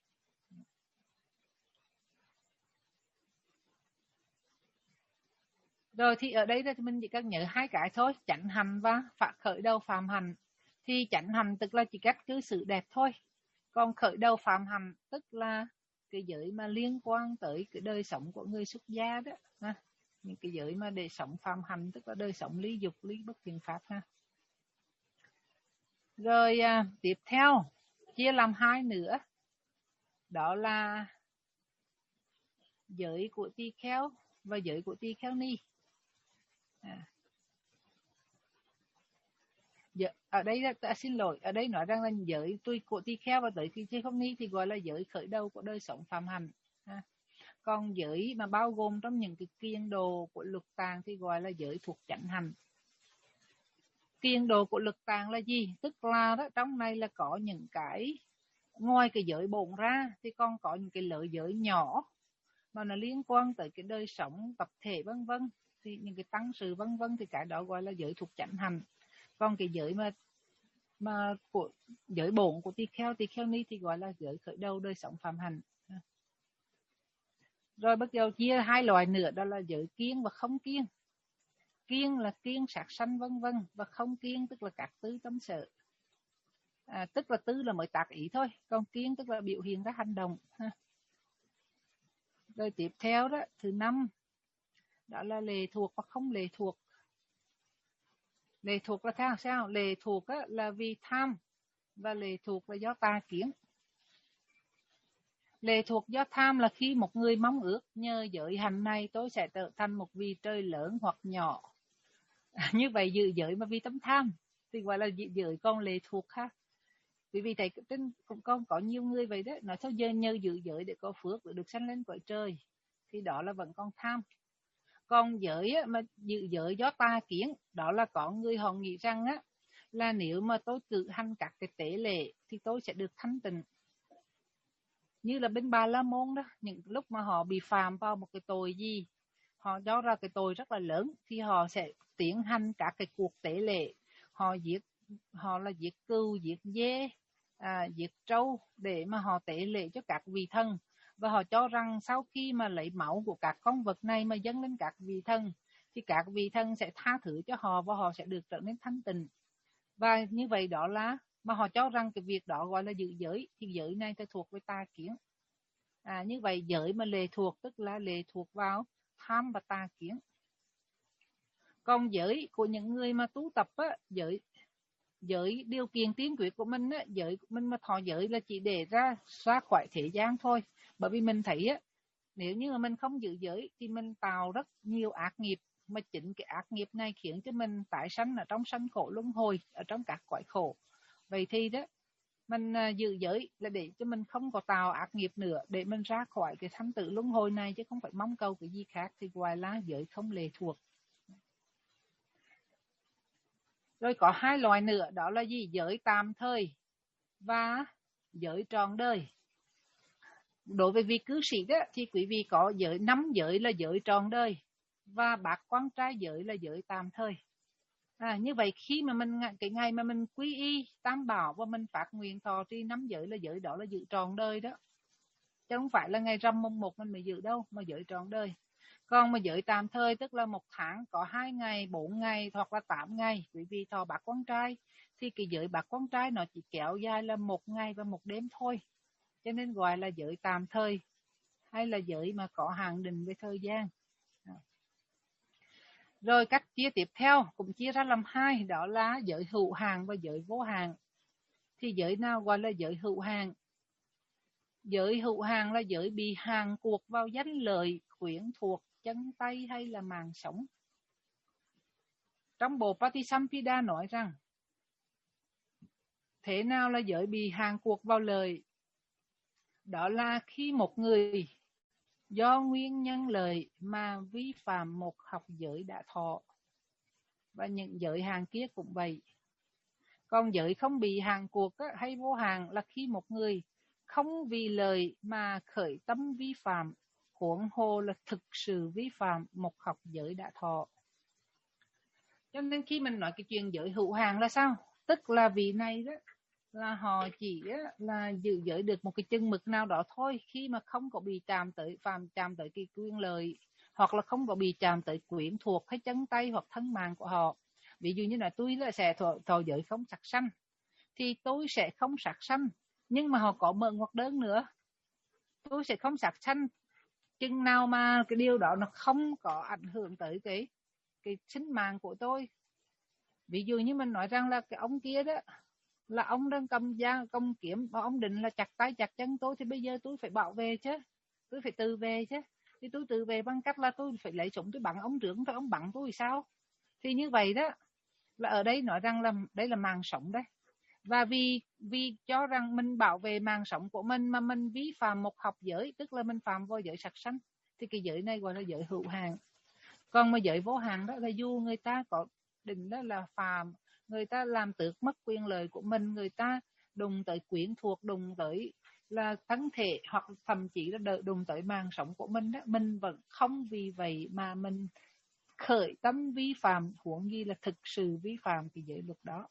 Rồi thì ở đây thì mình chỉ cần nhớ hai cái thôi, chánh hành và khởi đầu phạm hành. Thì chánh hành tức là chỉ cách cư xử đẹp thôi, còn khởi đầu phạm hành tức là cái giới mà liên quan tới cái đời sống của người xuất gia đó ha. Những cái giới mà để sống phạm hành tức là đời sống lý dục, lý bất thiện pháp ha. Rồi à, tiếp theo chia làm hai nữa, đó là giới của tỳ kheo và giới của tỳ kheo ni. À. Ở đây ta xin lỗi, ở đây nói rằng là giới tuy của tỳ kheo và tới tỳ kheo ni thì gọi là giới khởi đầu của đời sống phạm hành. À. Còn giới mà bao gồm trong những cái kiên đồ của luật tạng thì gọi là giới thuộc chánh hành. Kiên đồ của luật tạng là gì? Tức là đó, trong này là có những cái ngoài cái giới bổn ra thì còn có những cái lợi giới nhỏ mà nó liên quan tới cái đời sống tập thể vân vân, thì những cái tăng sự vân vân thì cái đó gọi là giới thuộc chánh hành. Còn cái giới mà mà của giới bổn của tỳ kheo, tỳ kheo ni thì gọi là giới khởi đầu đời sống phạm hành. Rồi bắt đầu chia hai loại nữa, đó là giới kiêng và không kiêng. Kiêng là kiêng sát sanh vân vân, và không kiêng tức là các tứ cấm sợ. À, tức là tứ là mới tác ý thôi, còn kiêng tức là biểu hiện ra hành động ha. Rồi tiếp theo đó, thứ năm đó là lệ thuộc và không lệ thuộc. Lệ thuộc là sao? Sao? Lệ thuộc á, là vì tham, và lệ thuộc là do tà kiến. Lệ thuộc do tham là khi một người mong ước nhờ giới hành này tôi sẽ trở thành một vị trời lớn hoặc nhỏ. À, như vậy giữ giới mà vì tâm tham thì gọi là giới con lệ thuộc ha. Vì vì thầy trên cũng con có nhiều người vậy đấy, nói sao giờ nhờ giữ giới để có phước để được sanh lên cõi trời, thì đó là vẫn còn tham. Còn giới á, mà giữ giới do tà kiến, đó là có người họ nghĩ rằng á là nếu mà tôi cử hành các cái tế lễ thì tôi sẽ được thanh tịnh. Như là bên Bà La Môn đó, những lúc mà họ bị phạm vào một cái tội gì, họ cho ra cái tội rất là lớn, thì họ sẽ tiến hành các cái cuộc tế lễ, họ giết, họ là giết cừu, giết dê, à, giết trâu để mà họ tế lễ cho các vị thần. Và họ cho rằng sau khi mà lấy máu của các con vật này mà dâng lên các vị thần, thì các vị thần sẽ tha thứ cho họ và họ sẽ được trở nên thanh tịnh. Và như vậy đó là, mà họ cho rằng cái việc đó gọi là giữ giới, thì giới này sẽ thuộc về tà kiến. À, như vậy giới mà lệ thuộc tức là lệ thuộc vào tham và tà kiến. Còn giới của những người mà tu tập á, giới giới điều kiện tiên quyết của mình á, giới của mình mà thọ giới là chỉ để ra xa khỏi thế gian thôi. Bởi vì mình thấy á, nếu như mà mình không giữ giới thì mình tạo rất nhiều ác nghiệp, mà chính cái ác nghiệp này khiến cho mình tái sanh ở trong sanh khổ luân hồi, ở trong các cõi khổ. Vậy thì đó, mình giữ giới là để cho mình không có tạo ác nghiệp nữa, để mình ra khỏi cái sanh tử luân hồi này, chứ không phải mong cầu cái gì khác, thì gọi là giới không lệ thuộc. Rồi có hai loại nữa, đó là gì? Giới tạm thời và giới trọn đời. Đối với vị cư sĩ đó thì quý vị có giới năm giới là giới trọn đời, và bát quan trai giới là giới tạm thời. À, như vậy khi mà mình cái ngày mà mình quy y tam bảo và mình phát nguyện thọ trì năm giới là giới đó là giữ trọn đời đó, chứ không phải là ngày rằm mùng một mình mới giữ đâu, mà giới trọn đời. Còn mà giới tạm thời tức là một tháng có hai ngày, bốn ngày hoặc là tám ngày quý vị thọ bát quan trai, thì cái giới bát quan trai nó chỉ kéo dài là một ngày và một đêm thôi, cho nên gọi là giới tạm thời, hay là giới mà có hạn định về thời gian. Rồi cách chia tiếp theo cũng chia ra làm hai, đó là giới hữu hạn và giới vô hạn. Thì giới nào gọi là giới hữu hạn? Giới hữu hạn là giới bị hạn cuộc vào danh lợi, quyến thuộc, chân tay hay là màng sống. Trong bộ Patisampida nói rằng, thế nào là giới bị hạn cuộc vào lời? Đó là khi một người do nguyên nhân lợi mà vi phạm một học giới đã thọ, và những giới hạn kia cũng vậy. Còn giới không bị hạn cuộc á, hay vô hạn là khi một người không vì lời mà khởi tâm vi phạm, huống hồ là thực sự vi phạm một học giới đã thọ. Cho nên khi mình nói cái chuyện giới hữu hạn là sao? Tức là vị này đó là họ chỉ là giữ giới được một cái chừng mực nào đó thôi, khi mà không có bị chạm tới phạm chạm tới cái quyền lợi, hoặc là không có bị chạm tới quyến thuộc hay chân tay hoặc thân mạng của họ. Ví dụ như là tôi là sẽ thọ, thọ giới không sát sanh, thì tôi sẽ không sát sanh, nhưng mà họ có mở ngoặc đơn nữa, tôi sẽ không sát sanh chừng nào mà cái điều đó nó không có ảnh hưởng tới cái cái sinh mạng của tôi. Ví dụ như mình nói rằng là cái ông kia đó là ông đang cầm dao công kiếm và ông định là chặt tay chặt chân tôi, thì bây giờ tôi phải bảo vệ chứ, tôi phải tự vệ chứ. Thì tôi tự vệ bằng cách là tôi phải lấy súng tôi bắn ông trưởng, rồi ông bắn tôi thì sao? Thì như vậy đó, là ở đây nói rằng là đây là mạng sống đấy. Và vì vì cho rằng mình bảo vệ mạng sống của mình mà mình vi phạm một học giới, tức là mình phạm vào giới sát sanh, thì cái giới này gọi là giới hữu hạn. Còn mà giới vô hạn đó là dù người ta có định đó là phạm, người ta làm tước mất quyền lợi của mình, người ta đụng tới quyến thuộc, đụng tới là thân thể, hoặc thậm chí là đụng tới mạng sống của mình đó, mình vẫn không vì vậy mà mình khởi tâm vi phạm, huống gì là thực sự vi phạm cái giới luật đó.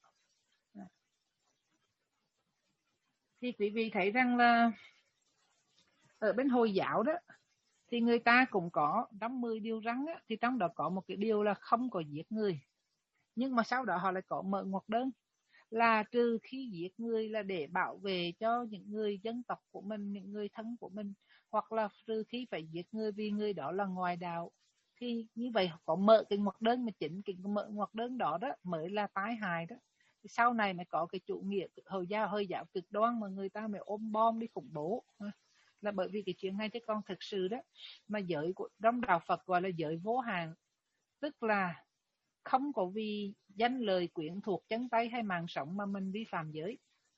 Thì quý vị thấy rằng là ở bên Hồi giáo đó thì người ta cũng có trong mười điều răn á, thì trong đó có một cái điều là không có giết người. Nhưng mà sau đó họ lại có mở ngoặc đơn là trừ khi giết người là để bảo vệ cho những người dân tộc của mình, những người thân của mình, hoặc là trừ khi phải giết người vì người đó là ngoại đạo. Thì như vậy có mở cái ngoặc đơn, mà chính cái mở ngoặc đơn đó đó mới là tái hại đó. Thì sau này mới có cái chủ nghĩa Hồi giáo, Hồi giáo cực đoan mà người ta mới ôm bom đi khủng bố, là bởi vì cái chuyện này. Chứ còn thực sự đó mà giới của trong đạo Phật gọi là giới vô hạn, tức là không có vì danh lời quyến thuộc, chân tay hay mạng sống mà mình vi phạm giới.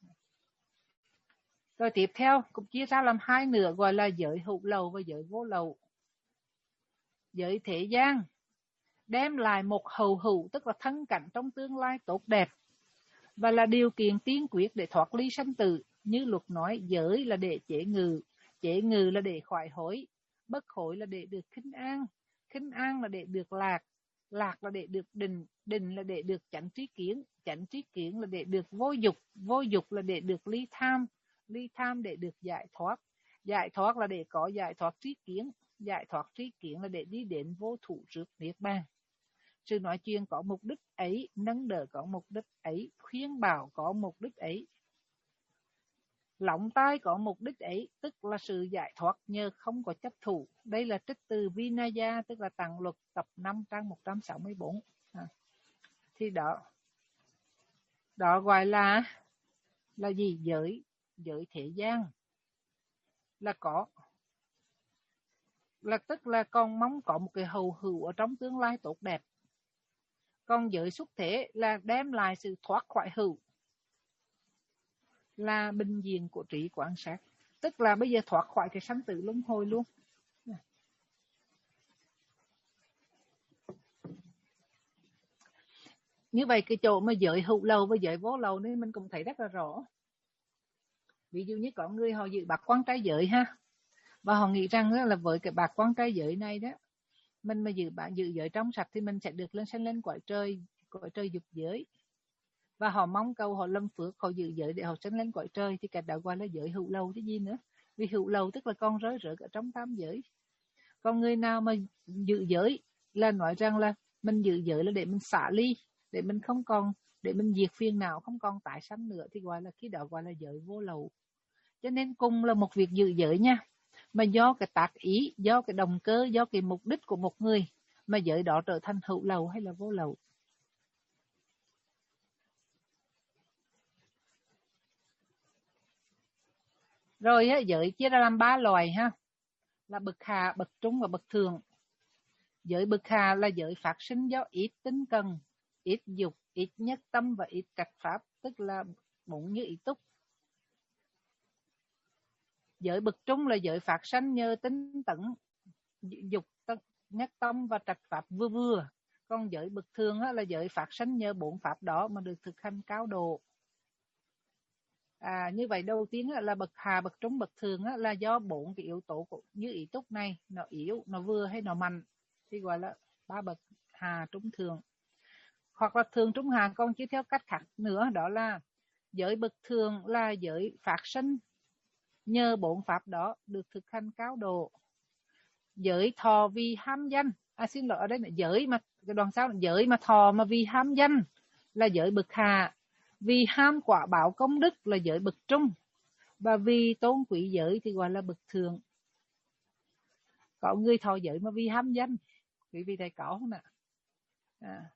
Rồi tiếp theo cũng chia ra làm hai nửa, gọi là giới hữu lậu và giới vô lậu. Giới thế gian đem lại một hầu hữu, tức là thân cảnh trong tương lai tốt đẹp, và là điều kiện tiên quyết để thoát ly sanh tử. Như luật nói, giới là để chế ngự, chế ngự là để khỏi hối, bất hối là để được khinh an, khinh an là để được lạc, lạc là để được định, định là để được chánh trí kiến, chánh trí kiến là để được vô dục, vô dục là để được ly tham, ly tham để được giải thoát, giải thoát là để có giải thoát trí kiến, giải thoát trí kiến là để đi đến vô thủ trước niết bàn. Sự nói chuyện có mục đích ấy, nâng đỡ có mục đích ấy, khuyên bảo có mục đích ấy, lọng tai có mục đích ấy, tức là sự giải thoát nhờ không có chấp thủ. Đây là trích từ Vinaya, tức là Tạng Luật tập năm trang một trăm sáu mươi bốn. À, thì đó, đó gọi là là gì? Giới, giới thế gian là có, là tức là con mong có một cái hầu hữu ở trong tương lai tốt đẹp. Còn giới xuất thế là đem lại sự thoát khỏi hữu, là bình diện của trí quan sát, tức là bây giờ thoát khỏi cái sanh tử luân hồi luôn. Như vậy cái chỗ mà giới hữu lầu và giới vô lầu nên mình cũng thấy rất là rõ. Ví dụ như có người họ giữ bạc quan trai giới ha, và họ nghĩ rằng là với cái bạc quan trai giới này đó, mình mà giữ bạn giữ giới trong sạch thì mình sẽ được lên sanh lên cõi trời, cõi trời dục giới. Và họ mong cầu họ lâm phước, họ giữ giới để họ sanh lên cõi trời, thì cái đó gọi là giới hữu lầu chứ gì nữa. Vì hữu lầu tức là con rơi rớt ở trong tam giới. Còn người nào mà giữ giới là nói rằng là mình giữ giới là để mình xả ly, để mình không còn, để mình diệt phiền não, không còn tái sanh nữa, thì gọi là khi đó gọi là giới vô lậu. Cho nên cùng là một việc giữ giới nha, mà do cái tác ý, do cái động cơ, do cái mục đích của một người mà giới đó trở thành hữu lậu hay là vô lậu. Rồi á, giới chia ra làm ba loại ha, là bậc hạ, bậc trung và bậc thượng. Giới bậc hạ là giới phát sinh do ít tinh cần, ít dục, ít nhất tâm và ít trạch pháp, tức là bốn như ý túc. Giới bậc trung là giới phát sinh nhờ tinh tấn, dục, nhất tâm và trạch pháp vừa vừa. Còn giới bậc thượng là giới phát sinh nhờ bốn pháp đó mà được thực hành cao độ. À, như vậy đầu tiên là bậc hạ, bậc trung, bậc thượng là do bốn cái yếu tố của như ý túc này nó yếu, nó vừa hay nó mạnh thì gọi là ba bậc hạ, trung, thượng. Hoặc là thượng, trung, hạ, còn chia theo cách khác nữa, đó là giới bậc thượng là giới phát sinh nhờ bốn pháp đó được thực hành cao độ. Giới thọ vì ham danh, à xin lỗi ở đây là giới mà cái đoạn sau là giới mà thọ mà vì ham danh là giới bậc hạ, vì ham quả báo công đức là giới bậc trung, và vì tôn quý giới thì gọi là bậc thượng. Có người thọ giới mà vì ham danh, quý vị thấy có không ạ? À.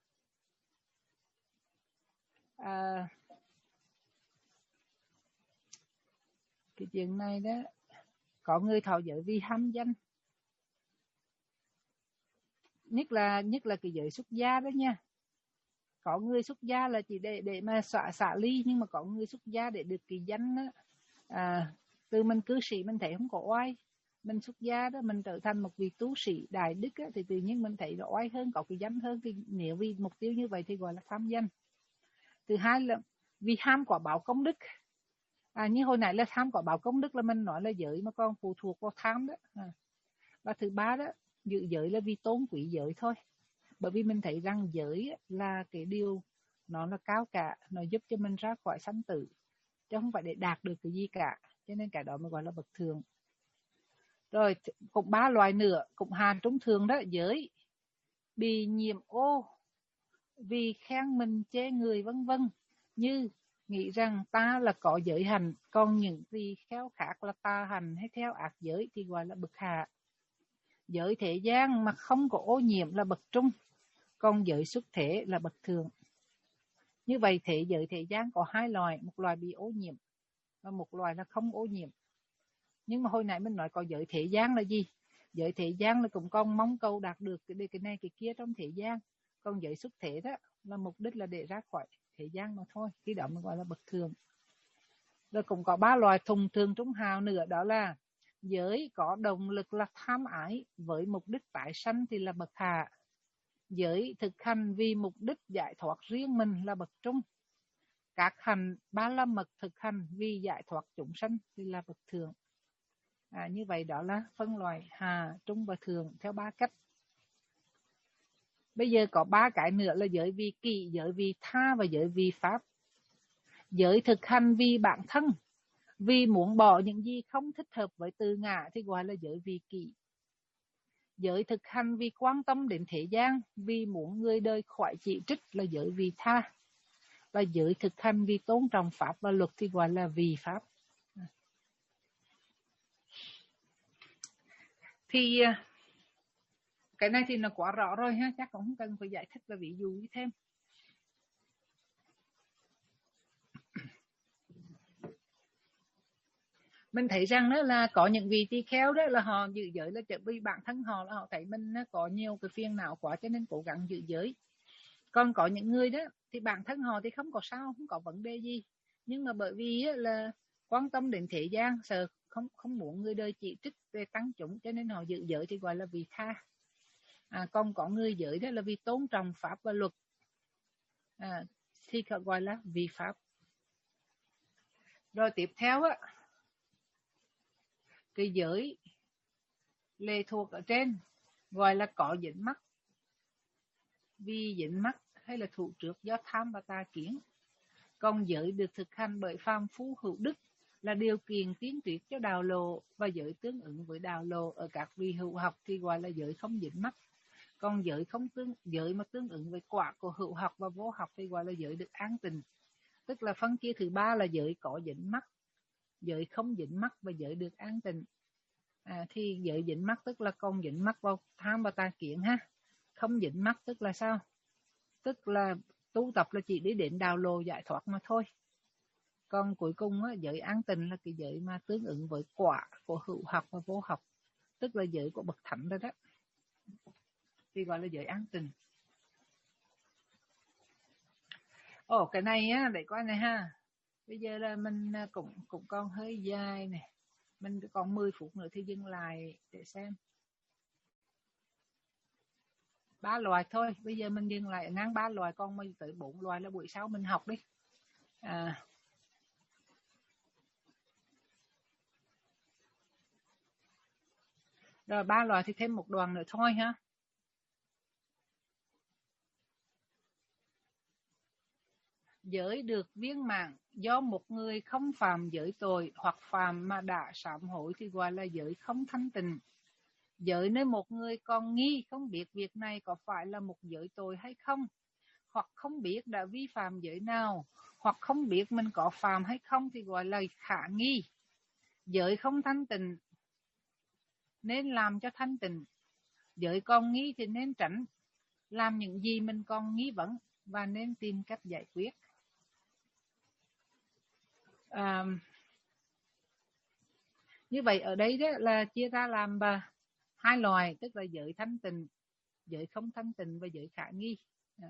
À, cái chuyện này đó, có người thọ giới vì ham danh, nhất là nhất là cái giới xuất gia đó nha. Có người xuất gia là chỉ để để mà xả xả ly, nhưng mà có người xuất gia để được cái danh đó. À, từ mình cư sĩ mình thấy không có oai, mình xuất gia đó mình trở thành một vị tu sĩ đại đức á, thì tự nhiên mình thấy nó oai hơn, có cái danh hơn. Thì nếu vì mục tiêu như vậy thì gọi là tham danh. Thứ hai là vì ham quả báo công đức. À, như hồi nãy là tham quả báo công đức là mình nói là giới mà còn phụ thuộc vào tham đó. À. Và thứ ba đó, giữ giới là vì tôn quý giới thôi. Bởi vì mình thấy rằng giới là cái điều nó là cao cả, nó giúp cho mình ra khỏi sanh tử, chứ không phải để đạt được cái gì cả. Cho nên cái đó mới gọi là bậc thượng. Rồi cũng ba loại nữa, cũng hạ, trung, thượng đó. Giới bị nhiễm ô vì khen mình chê người vân vân, như nghĩ rằng ta là có giới hành, còn những gì khéo khác là tà hành hay theo ác giới thì gọi là bậc hạ. Giới thế gian mà không có ô nhiễm là bậc trung, còn giới xuất thế là bậc thượng. Như vậy thế giới thế gian có hai loại, một loại bị ô nhiễm và một loại là không ô nhiễm. Nhưng mà hồi nãy mình nói có giới thế gian là gì? Giới thế gian là cũng còn mong cầu đạt được cái cái này cái kia trong thế gian. Còn giới xuất thế đó là mục đích là để ra khỏi thế gian mà thôi, khi đó mới gọi là bậc thượng. Rồi cũng có ba loại thùng, thường, trung, hào nữa, đó là Giới có động lực là tham ái với mục đích tái sanh thì là bậc hạ. Giới thực hành vì mục đích giải thoát riêng mình là bậc trung. Các hành ba la mật thực hành vì giải thoát chúng sanh thì là bậc thượng. À, như vậy đó là phân loại hạ, trung và thượng theo ba cách. Bây giờ có ba cái nữa là giới vì kỷ, giới vì tha và giới vì pháp. Giới thực hành vì bản thân, vì muốn bỏ những gì không thích hợp với tự ngã thì gọi là giới vì kỷ. Giới thực hành vì quan tâm đến thế gian, vì muốn người đời khỏi chỉ trích là giới vì tha. Và giới thực hành vì tôn trọng pháp và luật thì gọi là vì pháp. Thì cái này thì nó quá rõ rồi ha, chắc cũng không cần phải giải thích và ví dụ thêm. Mình thấy rằng đó là có những vị tỳ kheo đó là họ giữ giới là vì bản thân họ là họ thấy mình có nhiều cái phiền não quá cho nên cố gắng giữ giới. Còn có những người đó thì bản thân họ thì không có sao, không có vấn đề gì, nhưng mà bởi vì là quan tâm đến thế gian, sợ không không muốn người đời chỉ trích về tăng chúng cho nên họ giữ giới thì gọi là vì tha. À, còn có người giới đó là vì tôn trọng pháp và luật, à, thì gọi là vì pháp. Rồi tiếp theo á, cái giới lệ thuộc ở trên gọi là có dính mắc, vì dính mắc hay là thủ trước do tham và tà kiến. Còn giới được thực hành bởi phàm phu hữu đức là điều kiện tiên quyết cho đạo lộ, và giới tương ứng với đạo lộ ở các vị hữu học thì gọi là giới không dính mắc. Còn giới không tương giới mà tương ứng với quả của hữu học và vô học thì gọi là giới được an tịnh. Tức là phân chia thứ ba là giới có dính mắc, giới không dính mắc và giới được an tịnh. À, thì giới dính mắc tức là còn dính mắc vào tham và tà kiến ha. Không dính mắc tức là sao? Tức là tu tập là chỉ đi đến đạo lộ giải thoát mà thôi. Còn cuối cùng á, giới an tịnh là cái giới mà tương ứng với quả của hữu học và vô học, tức là giới của bậc thánh rồi đó, thì gọi là giới an tịnh. Ồ, cái này á, để coi này ha. Bây giờ là mình cũng cũng còn hơi dài này, mình còn mười phút nữa thì dừng lại để xem. Ba loại thôi, bây giờ mình dừng lại ngang ba loại, còn mình tới bốn loại là buổi sau mình học đi. À, rồi ba loại thì thêm một đoạn nữa thôi ha. Giới được viên mãn do một người không phạm giới tội hoặc phạm mà đã sám hối thì gọi là giới không thanh tịnh. Giới nơi một người còn nghi không biết việc này có phải là một giới tội hay không, hoặc không biết đã vi phạm giới nào, hoặc không biết mình có phạm hay không thì gọi là khả nghi. Giới không thanh tịnh nên làm cho thanh tịnh, giới còn nghi thì nên tránh, làm những gì mình còn nghi vấn và nên tìm cách giải quyết. À, như vậy ở đây đó là chia ra làm ba hai loại, tức là giới thanh tịnh, giới không thanh tịnh và giới khả nghi. À.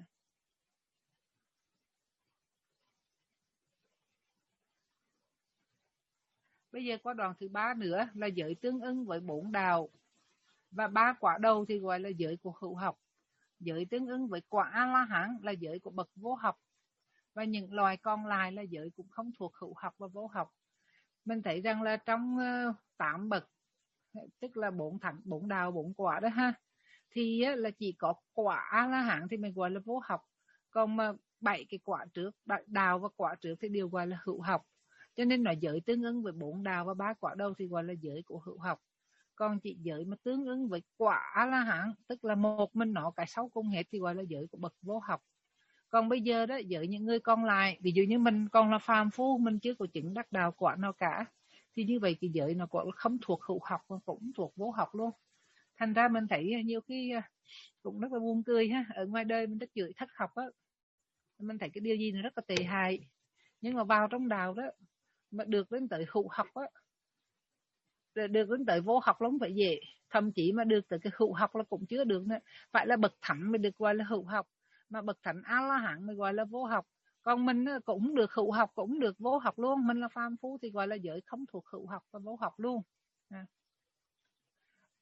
Bây giờ qua đoạn thứ ba nữa là giới tương ứng với bốn đạo và ba quả đầu thì gọi là giới của hữu học. Giới tương ứng với quả A-la-hán là giới của bậc vô học, và những loài còn lại là giới cũng không thuộc hữu học và vô học. Mình thấy rằng là trong uh, tám bậc, tức là bốn thánh, bốn đạo, bốn quả đó ha, thì uh, là chỉ có quả A-la-hán thì mình gọi là vô học, còn mà bảy cái quả trước, đạo và quả trước thì đều gọi là hữu học. Cho nên là giới tương ứng với bốn đạo và ba quả đầu thì gọi là giới của hữu học. Còn chỉ giới mà tương ứng với quả A-la-hán, tức là một mình nó cái sáu cùng hết thì gọi là giới của bậc vô học. Còn bây giờ đó, giới những người còn lại, ví dụ như mình còn là phàm phu, mình chưa có chứng đắc đạo quả nào cả, thì như vậy cái giới nó cũng không thuộc hữu học mà cũng thuộc vô học luôn. Thành ra mình thấy nhiều khi cũng rất là buồn cười ha, ở ngoài đời mình rất chửi thất học á, mình thấy cái điều gì nó rất là tệ hại, nhưng mà vào trong đạo đó mà được đến tới hữu học á, được đến tới vô học lắm phải dễ, thậm chí mà được tới cái hữu học là cũng chưa được nữa, phải là bậc thánh mới được gọi là hữu học, mà bậc thánh A-la-hán mới gọi là vô học. Còn mình cũng được hữu học cũng được vô học luôn, mình là phàm phu thì gọi là giới không thuộc hữu học và vô học luôn. À.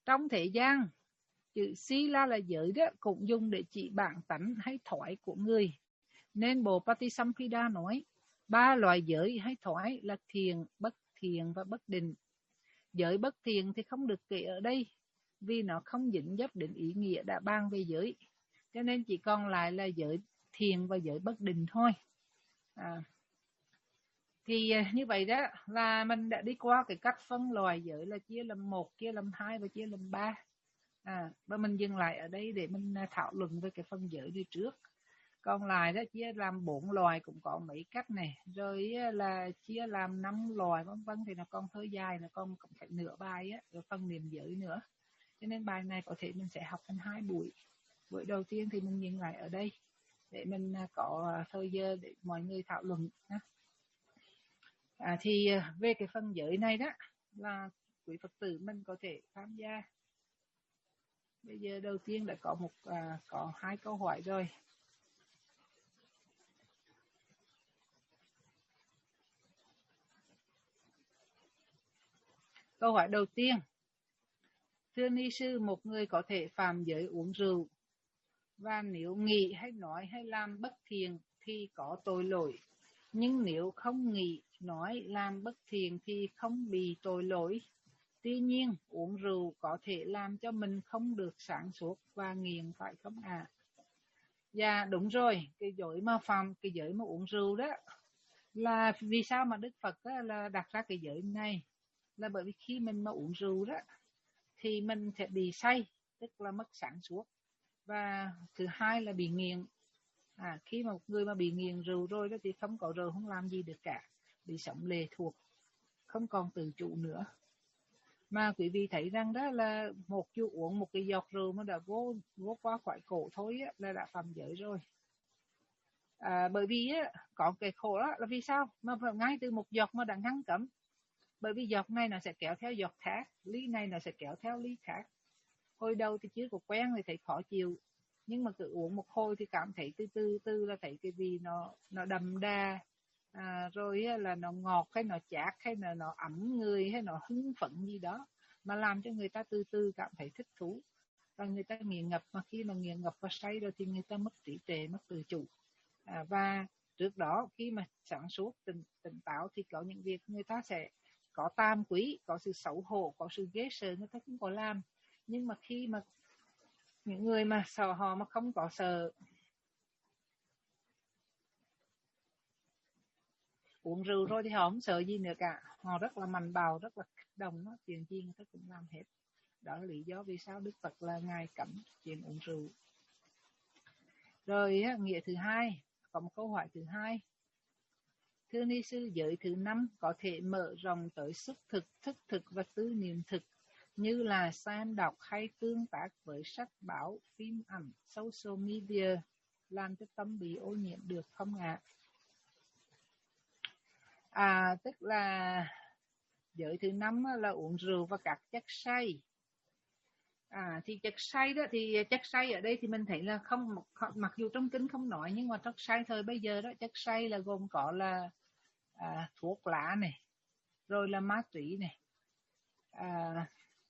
Trong thế gian, chữ Sila là giới đó cũng dùng để chỉ bản tánh hay thoái của người. Nên Bộ Patisamphida nói, ba loại giới hay thoái là thiền, bất thiền và bất định. Giới bất thiền thì không được kể ở đây, vì nó không dính dấp đến ý nghĩa đã ban về giới. Cho nên chỉ còn lại là giới thiền và giới bất định thôi. À, thì như vậy đó là mình đã đi qua cái cách phân loại giới là chia làm một, chia làm hai và chia làm ba. À, và mình dừng lại ở đây để mình thảo luận về cái phần giới đi trước. Còn lại đó chia làm bốn loài cũng có mấy cách này, rồi là chia làm năm loài vân vân, thì nó còn hơi dài, nó còn cũng phải nửa bài á, rồi phần niệm giới nữa. Cho nên bài này có thể mình sẽ học thành hai buổi. Buổi đầu tiên thì mình dừng lại ở đây để mình có thời giờ để mọi người thảo luận. À, thì về cái phần giới này đó là quý Phật tử mình có thể tham gia. Bây giờ đầu tiên đã có một à, có hai câu hỏi rồi. Câu hỏi đầu tiên: thưa ni sư, một người có thể phạm giới uống rượu, và nếu nghĩ hay nói hay làm bất thiện thì có tội lỗi, nhưng nếu không nghĩ nói làm bất thiện thì không bị tội lỗi. Tuy nhiên uống rượu có thể làm cho mình không được sáng suốt và nghiện, phải không ạ? À? Dạ đúng rồi, cái giới mà phạm cái giới mà uống rượu đó là vì sao mà Đức Phật đó là đặt ra cái giới này, là bởi vì khi mình mà uống rượu đó thì mình sẽ bị say, tức là mất sáng suốt, và thứ hai là bị nghiện. À, khi mà một người mà bị nghiện rượu rồi đó thì không có rượu không làm gì được cả, bị sống lệ thuộc, không còn tự chủ nữa. Mà quý vị thấy rằng đó là một chú uống một cái giọt rượu mà đã vô vô qua khỏi cổ thôi á, là đã phạm giới rồi. À, bởi vì á, có cái khổ đó là vì sao mà ngay từ một giọt mà đã ngăn cấm, bởi vì giọt này nó sẽ kéo theo giọt khác, ly này nó sẽ kéo theo ly khác. Hồi đầu thì chưa có quen thì thấy khó chịu, nhưng mà cứ uống một hồi thì cảm thấy từ từ từ là thấy cái gì nó nó đậm đà, à, rồi là nó ngọt hay nó chát hay là nó ấm người hay nó hứng phấn gì đó, mà làm cho người ta từ từ cảm thấy thích thú, và người ta nghiện ngập. Mà khi mà nghiện ngập và say rồi thì người ta mất trí tuệ, mất tự chủ. À, và trước đó khi mà sáng suốt tỉnh, tỉnh táo thì có những việc người ta sẽ có tam quý, có sự xấu hổ, có sự ghét sợ, người ta cũng có làm. Nhưng mà khi mà những người mà sợ họ mà không có sợ uống rượu rồi thì họ không sợ gì nữa cả, họ rất là mạnh bạo, rất là kích động, đó chuyện gì người ta cũng làm hết. Đó là lý do vì sao Đức Phật là ngài cấm chuyện uống rượu. Rồi nghĩa thứ hai, có một câu hỏi thứ hai: thưa ni sư, giới thứ năm có thể mở rộng tới xúc thực, thức thực và tư niệm thực, như là xem đọc hay tương tác với sách báo, phim ảnh, social media, làm cho tâm bị ô nhiễm được không ạ? À? à tức là giới thứ năm là uống rượu và các chất say. À thì chất say đó, thì chất say ở đây thì mình thấy là không, mặc dù trong kinh không nói, nhưng mà chất say thời bây giờ đó, chất say là gồm có là à, thuốc lá này, rồi là ma túy này, à,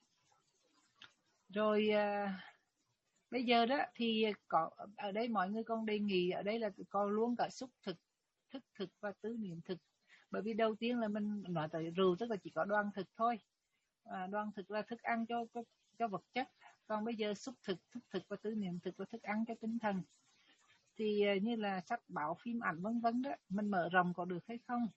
rồi à, bây giờ đó thì có ở đây mọi người còn đề nghị ở đây là còn luôn cả xúc thực, thức thực và tứ niệm thực. Bởi vì đầu tiên là mình nói tới rượu tức là chỉ có đoan thực thôi, à, đoan thực là thức ăn cho, cho cho vật chất, còn bây giờ xúc thực, thức thực và tứ niệm thực là thức ăn cho tinh thần. Thì như là sách báo, phim ảnh vân vân đó, mình mở rộng có được hay không?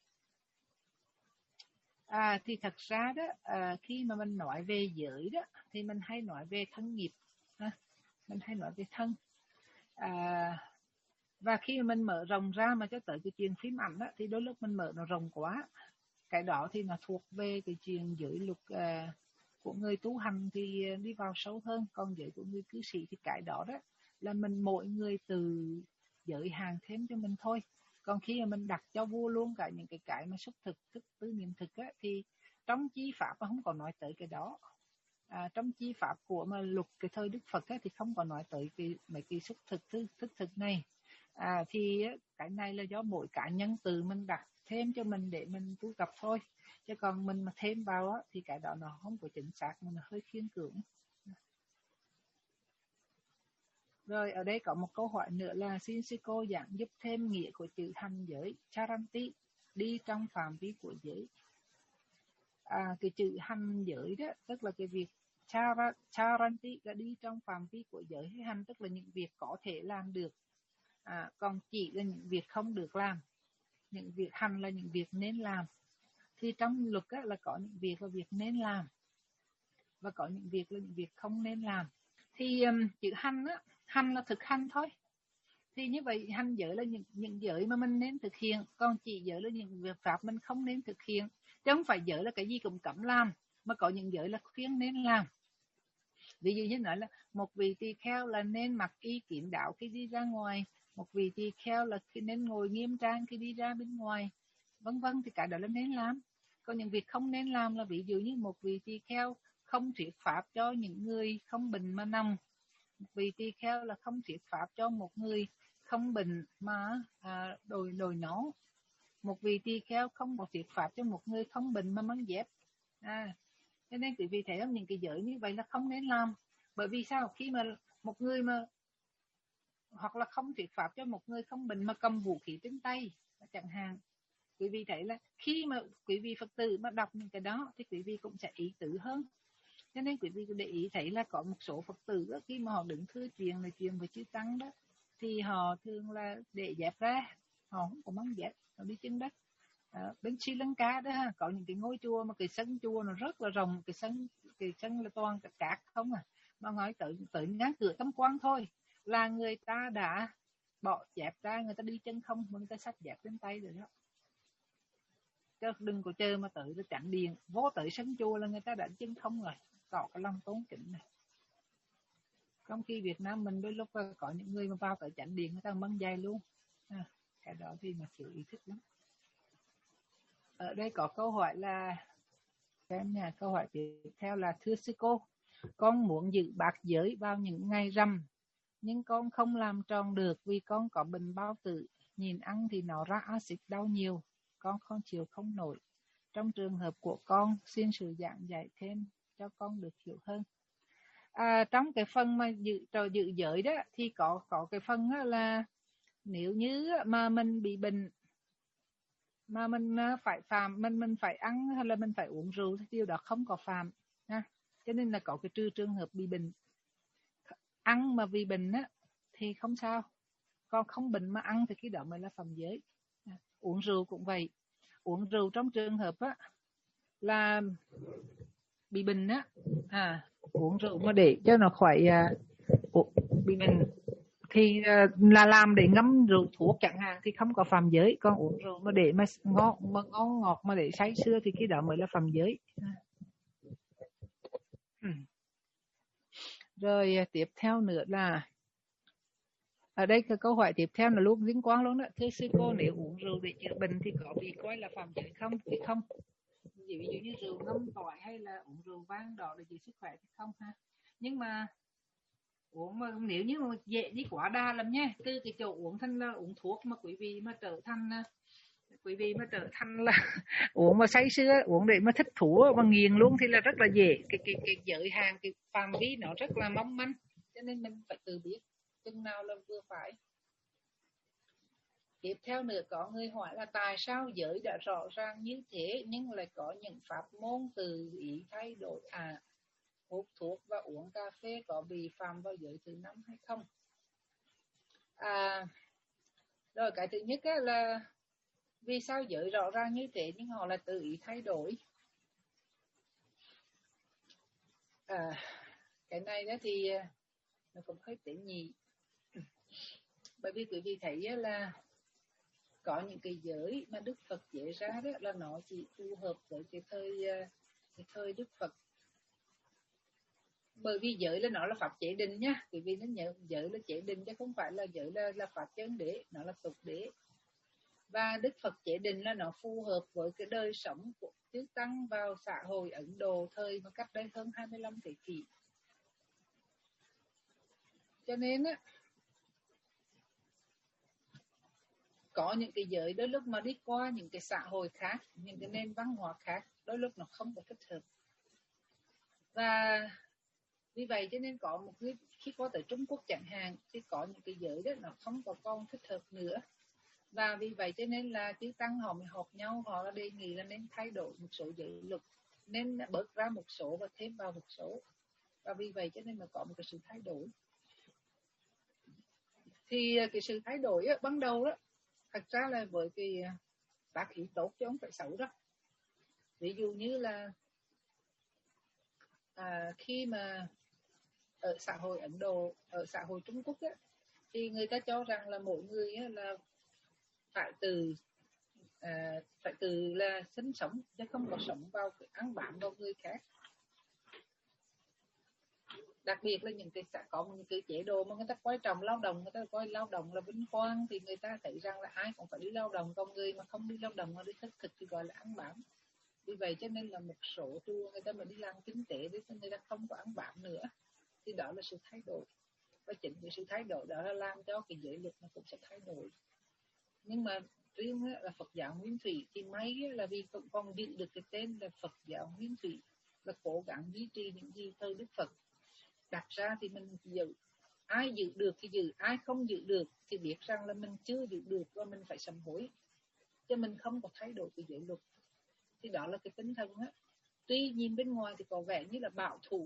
À, thì thật ra đó, à, khi mà mình nói về giới đó thì mình hay nói về thân nghiệp, à, mình hay nói về thân, à, và khi mà mình mở rộng ra mà cho tới cái chuyện phim ảnh đó, thì đôi lúc mình mở nó rộng quá. Cái đó thì nó thuộc về cái chuyện giới luật à, của người tu hành thì đi vào sâu hơn. Còn giới của người cư sĩ thì cái đó đó là mình mỗi người từ giới hạn thêm cho mình thôi. Còn khi mà mình đặt cho vua luôn cả những cái cái mà xúc thực, thức, tứ niệm thực á, thì trong chi pháp mà không có nói tới cái đó. À, trong chi pháp của mà luật cái thời Đức Phật á, thì không có nói tới cái mấy cái xúc thực, thức, thức thực này. À, thì cái này là do mỗi cá nhân tự mình đặt thêm cho mình để mình tu tập thôi, chứ còn mình mà thêm vào á, thì cái đó nó không có chính xác, mà nó hơi khiên cưỡng. Rồi ở đây có một câu hỏi nữa là xin sư cô giảng giúp thêm nghĩa của chữ hành giới charanti, đi trong phạm vi của giới. À, cái chữ hành giới đó tức là cái việc chara, charanti là đi trong phạm vi của giới, hay hành tức là những việc có thể làm được, à, còn chỉ là những việc không được làm. Những việc hành là những việc nên làm. Thì trong luật á, là có những việc là việc nên làm và có những việc là những việc không nên làm. Thì um, chữ hành á, hành là thực hành thôi. Thì như vậy hành giới là những những giới mà mình nên thực hiện, còn chỉ giới là những việc pháp mình không nên thực hiện. Chứ không phải giới là cái gì cũng cấm làm, mà có những giới là khuyên nên làm. Ví dụ như nói là một vị tỳ kheo là nên mặc y kín đáo khi đi ra ngoài, một vị tỳ kheo là nên ngồi nghiêm trang khi đi ra bên ngoài, vân vân, thì cả đó là nên làm. Còn những việc không nên làm là ví dụ như một vị tỳ kheo không thuyết pháp cho những người không bệnh mà nằm, một vị tỳ kheo là không thuyết pháp cho một người không bệnh mà à, đồi đồi nổ, một vị tỳ kheo không có thuyết pháp cho một người không bệnh mà mang dép. À, cho nên quý vị thấy không, những cái giới như vậy là không nên làm. Bởi vì sao? Khi mà một người mà hoặc là không thuyết pháp cho một người không bệnh mà cầm vũ khí trên tay chẳng hạn, quý vị thấy là khi mà quý vị Phật tử mà đọc những cái đó thì quý vị cũng sẽ ý tứ hơn. Cho nên quý vị để ý thấy là có một số Phật tử đó, khi mà họ đứng thư chuyện này chuyện với chư tăng đó, thì họ thường là để dẹp ra, họ không có mang dép, họ đi chân đất. À, bên Sri Lanka đó ha, có những cái ngôi chùa mà cái sân chùa nó rất là rộng, cái sân cái sân là toàn cả cát không à, mà nói tới tới ngang cửa Tam Quan thôi là người ta đã bỏ dẹp ra, người ta đi chân không, người ta xách dẹp trên tay rồi đó. Chứ đừng có chơi mà tự nó chặn điện vô tới sân chùa là người ta đã chân không rồi, có cái lòng tôn kính này. Trong khi Việt Nam mình đôi lúc có những người mà vào tới chặn điện người ta mang giày luôn, à, cái đó thì mà thiếu ý thức lắm. Ở đây có câu hỏi là em nhà, câu hỏi tiếp theo là thưa sư cô, con muốn giữ bát giới vào những ngày rằm nhưng con không làm tròn được vì con có bệnh bao tử, nhìn ăn thì nó ra axit đau nhiều, con không chịu không nổi. Trong trường hợp của con, xin sự giảng dạy thêm cho con được hiểu hơn. À, trong cái phần mà giữ trò giữ giới đó thì có có cái phần đó là nếu như mà mình bị bệnh mà mình phải phạm, mình mình phải ăn hay là mình phải uống rượu thì điều đó không có phạm ha. Cho nên là có cái trừ trường hợp bị bệnh. Ăn mà vì bệnh á thì không sao, còn không bệnh mà ăn thì cái đó mới là phạm giới. À, uống rượu cũng vậy, uống rượu trong trường hợp á là bị bệnh á, à, uống rượu mà để cho nó khỏi à, bị bệnh thì là làm để ngâm rượu thuốc chẳng hạn thì không có phạm giới, còn uống rượu mà để mà ngon mà ngon ngọt mà để say sưa thì cái đó mới là phạm giới. Rồi tiếp theo nữa là ở đây cái câu hỏi tiếp theo là luôn liên quan luôn đó, thưa sư cô, nếu uống rượu để chữa bệnh thì có bị coi là phạm giới không? Thì không. Ví dụ như rượu ngâm tỏi hay là uống rượu vang đỏ để giữ sức khỏe thì không ha. Nhưng mà uống mà nếu như mà dễ đi quá đà lắm nha, từ cái chỗ uống thành là uống thuốc mà quý vị mà trở thành quý vị mà trở thành là uống mà say sưa, uống để mà thích thú mà nghiền luôn thì là rất là dễ. Cái cái cái giới hạn, cái phạm vi nó rất là mong manh, cho nên mình phải tự biết chừng nào là vừa phải. Tiếp theo nữa có người hỏi là tại sao giới đã rõ ràng như thế nhưng lại có những pháp môn tự ý thay đổi, à, hút thuốc và uống cà phê có bị phạm vào giới thứ năm hay không? À, rồi cái thứ nhất là vì sao giới rõ ràng như thế nhưng họ lại tự ý thay đổi? À, cái này đó thì nó cũng hơi tế nhị. Bởi vì quý vị thấy là có những cái giới mà Đức Phật chế ra đó là nó chỉ phù hợp với cái thời cái thời Đức Phật. Bởi vì giới là nó là pháp chế định nhá, quý vị nên nhớ giới là chế định chứ không phải là giới là là pháp chân đế, nó là tục đế. Và Đức Phật chế định là nó phù hợp với cái đời sống của chư tăng vào xã hội Ấn Độ thời mà cách đây hơn hai mươi lăm thế kỷ. Cho nên á, có những cái giới đôi lúc mà đi qua những cái xã hội khác, những cái nền văn hóa khác, đôi lúc nó không có thích hợp. Và Vì vậy cho nên có một cái khi có tới Trung Quốc chẳng hạn thì có những cái giới đó nó không có con thích hợp nữa, và vì vậy cho nên là chư tăng họ mới họp nhau, họ là đề nghị là nên thay đổi một số giới luật, nên bớt ra một số và thêm vào một số, và vì vậy cho nên mà có một cái sự thay đổi. Thì cái sự thay đổi á, ban đầu đó thật ra là với cái tác ý tốt chứ không phải xấu đâu. Ví dụ như là à, khi mà ở xã hội Ấn Độ, ở xã hội Trung Quốc á, thì người ta cho rằng là mỗi người á, là phải từ à, phải từ là sinh sống chứ không có sống vào ăn bám vào người khác. Đặc biệt là những cái xã có những cái chế độ mà người ta coi trọng lao động, người ta coi lao động là vinh quang, thì người ta thấy rằng là ai cũng phải đi lao động, con người mà không đi lao động mà đi thất thực thì gọi là ăn bám. Vì vậy cho nên là một số chùa người ta mà đi làm kinh tế để người ta không có ăn bám nữa, thì đó là sự thay đổi, và chính cái sự thay đổi đó là làm cho cái giới luật nó cũng sẽ thay đổi. Nhưng mà riêng là Phật giáo Nguyên Thủy thì may là vì cũng còn giữ được cái tên là Phật giáo Nguyên Thủy, là cố gắng duy trì những gì thời Đức Phật đặt ra thì mình giữ. Ai giữ được thì giữ, ai không giữ được thì biết rằng là mình chưa giữ được và mình phải sám hối, chứ mình không có thay đổi cái giới luật. Thì đó là cái tinh thần á. Tuy nhìn bên ngoài thì có vẻ như là bảo thủ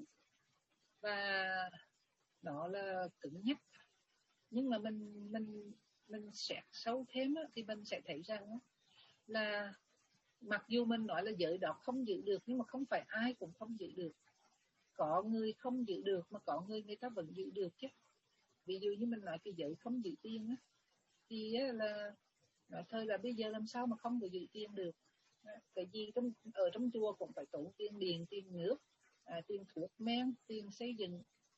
và đó là cứng nhắc, nhưng mà mình mình mình xét sâu thêm á, thì mình sẽ thấy rằng á, là mặc dù mình nói là giới đó không giữ được, nhưng mà không phải ai cũng không giữ được. Có người không giữ được mà có người người ta vẫn giữ được chứ. Ví dụ như mình nói cái giới không giữ tiền á, thì á, là nói thôi là bây giờ làm sao mà không có giữ tiền được. Cái gì trong, ở trong chùa cũng phải tốn tiền điện, tiền nước, à, tiền thuốc men, tiền xây dựng.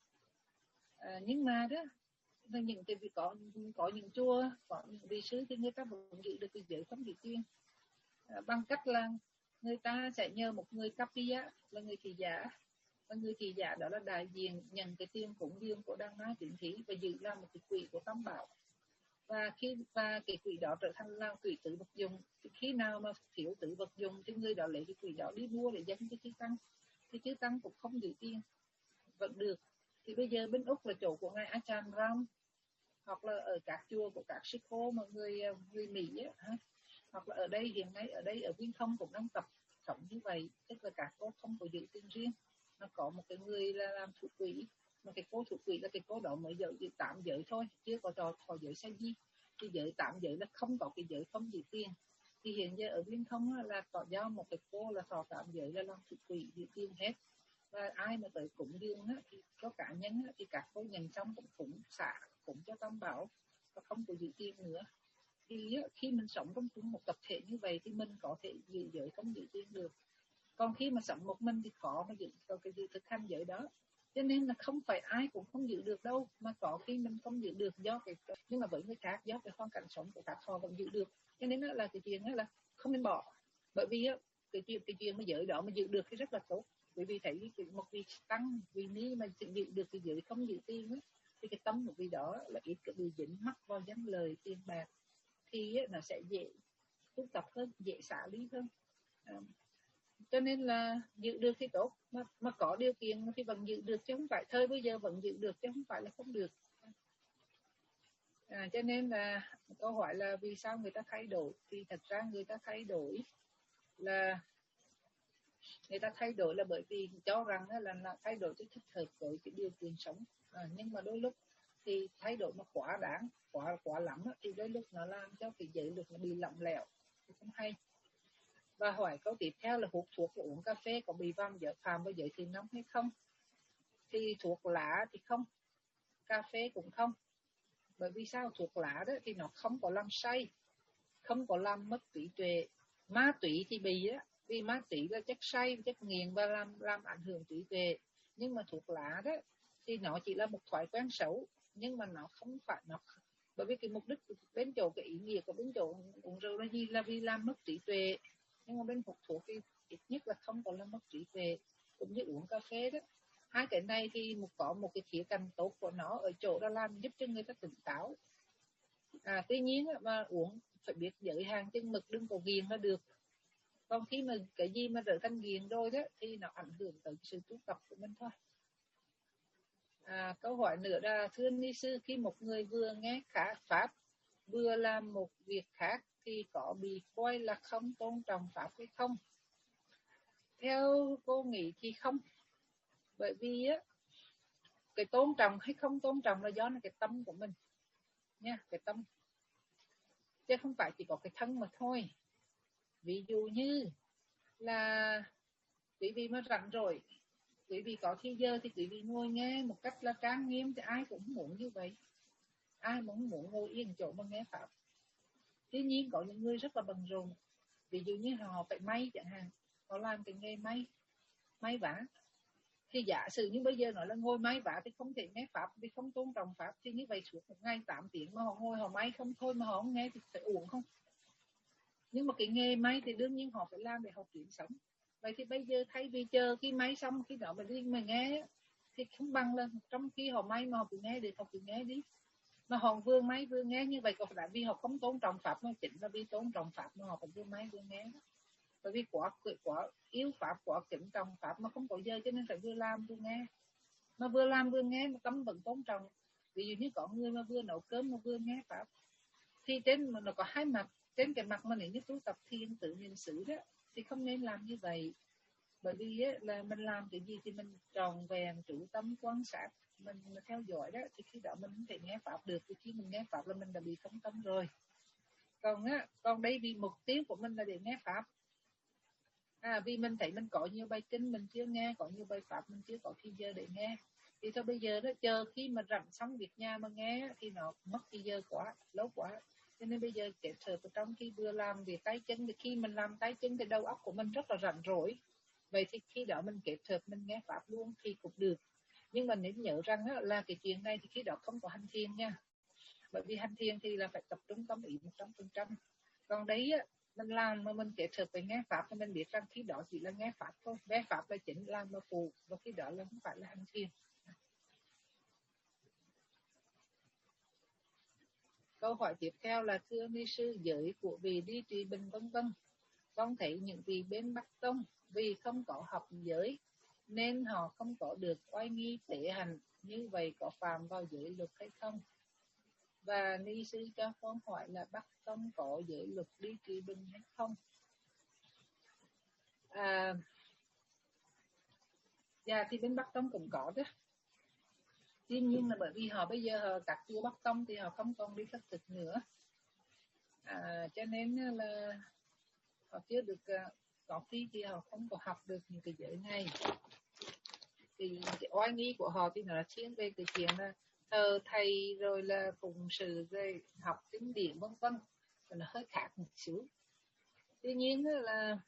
À, nhưng mà đó là những cái việc có có những chùa, có những vị sư thì người ta vẫn giữ được cái giới không giữ tiền, à, bằng cách là người ta sẽ nhờ một người Kapiya là người thị giả, và người thị giả đó là đại diện nhận cái tiền cúng dường của Đăng Na Tín Thí và giữ làm một cái quỹ của Tam Bảo. Và khi và cái quỹ đó trở thành là quỹ tử vật dụng, thì khi nào mà thiếu tử vật dụng thì người đó lấy cái quỹ đó đi mua để dâng cho chư tăng, thì chư tăng cũng không giữ tiền vẫn được. Thì bây giờ bên Úc là chỗ của ngài Ajahn Brahm, hoặc là ở các chùa của các sư cô mà người người Mỹ á, hoặc là ở đây hiện nay ở đây ở Viên Thông cũng đang tập sống như vậy, tức là các cô không có giữ tiền riêng, nó có một cái người là làm thủ quỹ, mà cái cô thủ quỹ là cái cô đó mới giữ tạm giới thôi, chưa có trò thọ giới sai gì. Thì giới tạm giới là không có cái giới không giữ tiền. Thì hiện giờ ở Viên Thông là có do một cái cô là thọ tạm giới là làm thủ quỹ giữ tiền hết, và ai mà tới cúng dường á, thì có cá nhân á, thì các cô nhận xong cũng cúng xả cúng cho Tam Bảo và không có giữ tiền nữa. Thì á, khi mình sống trong một tập thể như vậy thì mình có thể giữ giới không giữ tiền được. Còn khi mà sống một mình thì khó mà giữ cái gì thực hành giới đó. Cho nên là không phải ai cũng không giữ được đâu, mà có khi mình không giữ được do cái, nhưng mà với người khác do cái hoàn cảnh sống của các họ vẫn giữ được. Cho nên là cái chuyện đó là không nên bỏ, bởi vì á, cái chuyện cái chuyện mà giới đó mà giữ được thì rất là tốt. Bởi vì thấy một vị tăng vì ni mà giữ được cái giới không giữ tiền á, thì cái tâm của vị đó là ít cái bị dính mắc vào danh lời tiền bạc, thì nó sẽ dễ tu tập hơn, dễ xả lý hơn. À, cho nên là giữ được thì tốt, mà, mà có điều kiện thì vẫn giữ được chứ không phải thời bây giờ vẫn giữ được chứ không phải là không được. À, cho nên là câu hỏi là vì sao người ta thay đổi, thì thật ra người ta thay đổi là người ta thay đổi là bởi vì cho rằng là, là thay đổi cái thích hợp với cái điều kiện sống. À, nhưng mà đôi lúc thì thay đổi mà quá đáng, quá quá lắm thì đôi lúc nó làm cho cái giới luật nó bị lỏng lẻo, thì không hay. Và hỏi câu tiếp theo là hút thuốc và uống cà phê có bị phạm giới phạm với giới thiền nông hay không? Thì thuốc lá thì không, cà phê cũng không. Bởi vì sao? Thuốc lá đó thì nó không có làm say, không có làm mất trí tuệ. Ma túy thì bị á, vì ma túy là chất say, chất nghiện và làm làm ảnh hưởng trí tuệ. Nhưng mà thuốc lá đó thì nó chỉ là một thói quen xấu, nhưng mà nó không phải nó, bởi vì cái mục đích bên chỗ cái ý nghĩa của bên chỗ uống rượu là gì, là vì làm mất trí tuệ. Nhưng mà bên hút thuốc thì ít nhất là không có làm mất trí tuệ, cũng như uống cà phê đó. Hai cái này thì một có một cái khía cạnh tốt của nó ở chỗ đó làm giúp cho người ta tỉnh táo. À, tuy nhiên mà uống phải biết giới hạn chừng mực, đừng có ghiền là được. Còn khi mà cái gì mà trở thành ghiền rồi đó thì nó ảnh hưởng tới sự tu tập của mình thôi. À, câu hỏi nữa là thưa ni sư, khi một người vừa nghe khác pháp vừa làm một việc khác thì có bị coi là không tôn trọng pháp hay không? Theo cô nghĩ thì không, bởi vì á, cái tôn trọng hay không tôn trọng là do cái tâm của mình nha, cái tâm, chứ không phải chỉ có cái thân mà thôi. Ví dụ như là quý vị mà rảnh rồi, quý vị có thì giờ thì quý vị ngồi nghe một cách là trang nghiêm, thì ai cũng muốn như vậy, ai cũng muốn ngồi yên chỗ mà nghe pháp. Tuy nhiên có những người rất là bận rộn, ví dụ như họ phải may chẳng hạn, họ làm cái nghề may may vá, thì giả sử như bây giờ nói là ngồi may vá thì không thể nghe pháp, vì không tôn trọng pháp, thì như vậy suốt một ngày tám tiếng mà họ ngồi họ may không thôi mà họ không nghe thì phải uổng không? Nhưng mà cái nghề may thì đương nhiên họ phải làm để họ kiếm sống. Vậy thì bây giờ thay vì chờ khi may xong khi đó mình đi mà nghe thì không bằng là trong khi họ may mà họ cứ nghe, để họ cứ nghe đi, mà họ vừa may vừa nghe, như vậy có phải là vì họ không tôn trọng pháp, mà chính là vì tôn trọng pháp mà họ phải vừa may vừa nghe. Bởi vì quá quá yêu pháp, quá kính trọng pháp mà không có giờ, cho nên phải vừa làm vừa nghe, mà vừa làm vừa nghe mà tâm vẫn tôn trọng. Ví dụ như có người mà vừa nấu cơm mà vừa nghe pháp thì trên mà nó có hai mặt, trên cái mặt mà nếu như tu tập thiền tự niệm xứ đó thì không nên làm như vậy. Bởi vì á, là mình làm cái gì thì mình tròn vẹn chủ tâm quan sát, mình theo dõi đó, thì khi đó mình không thể nghe pháp được. Thì khi mình nghe pháp là mình đã bị phóng tâm rồi. Còn á, còn đây vì mục tiêu của mình là để nghe pháp, à, vì mình thấy mình có nhiều bài kinh mình chưa nghe, có nhiều bài pháp mình chưa có thời giờ để nghe, thì thôi bây giờ đó chờ khi mà rảnh xong việc nhà mà nghe thì nó mất thời giờ quá lâu quá. Cho nên bây giờ kết hợp trong khi vừa làm việc tay chân, thì khi mình làm tay chân thì đầu óc của mình rất là rảnh rỗi, vậy thì khi đó mình kết hợp mình nghe pháp luôn thì cũng được. Nhưng mà nên nhớ rằng á, là cái chuyện này thì khi đó không có hành thiền nha, bởi vì hành thiền thì là phải tập trung tâm ý một trăm phần trăm. Còn đấy á, mình làm mà mình kết hợp với nghe pháp thì mình biết rằng khi đó chỉ là nghe pháp thôi, nghe pháp là chính, làm là phụ, và khi đó là không phải là hành thiền. Câu hỏi tiếp theo là thưa ni sư, giới của vị đi trì bình vân vân, con thấy những vị bên Bắc Tông vì không có học giới nên họ không có được oai nghi tế hành, như vậy có phạm vào giới luật hay không? Và ni sư cho con hỏi là Bắc Tông có giới luật đi trì bình hay không? À, dạ thì bên Bắc Tông cũng có đó. Tuy nhiên là bởi vì họ bây giờ họ các chùa Bắc Tông thì họ không còn đi khất thực nữa, à, cho nên là họ chưa được, có khi thì họ không có học được những cái giới này. Thì cái oai nghi của họ thì nó là thiên về cái chuyện là thờ thầy rồi là phụng sự rồi học kinh điển vân vân, nó hơi khác một xíu. Tuy nhiên là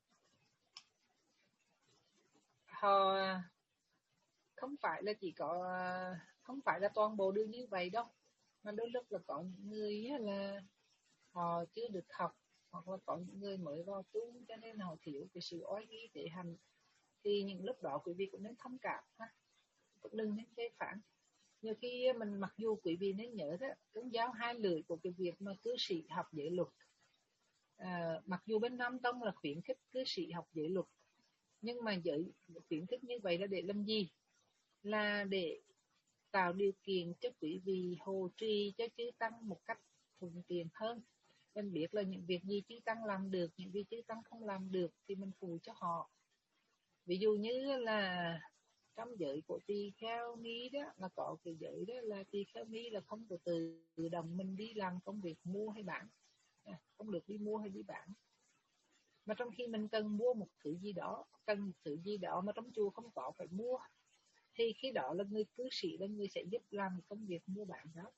họ không phải là chỉ có, không phải là toàn bộ đều như vậy đâu, mà đôi lúc là có những người là họ chưa được học, hoặc là có những người mới vào tu cho nên họ thiếu cái sự oai nghi tế hành, thì những lúc đó quý vị cũng nên thông cảm ha, cũng đừng nên phê phán. Nhiều khi mình, mặc dù quý vị nên nhớ đó, tôn giáo hai lưỡi của cái việc mà cư sĩ học giới luật, à, mặc dù bên Nam Tông là khuyến khích cư sĩ học giới luật, nhưng mà giới khuyến khích như vậy là để làm gì? Là để tạo điều kiện cho quý vị hộ trì cho chư tăng một cách thuận tiện hơn. Mình biết là những việc gì chư tăng làm được, những việc chư tăng không làm được thì mình phụ cho họ. Ví dụ như là trong giới của tỳ kheo ni đó, là có cái giới đó là tỳ kheo ni là không có tự động mình đi làm công việc mua hay bán, không được đi mua hay đi bán. Mà trong khi mình cần mua một thứ gì đó, cần một thứ gì đó mà trong chùa không có phải mua, thì khi đó là người cư sĩ là người sẽ giúp làm công việc mua bán đó.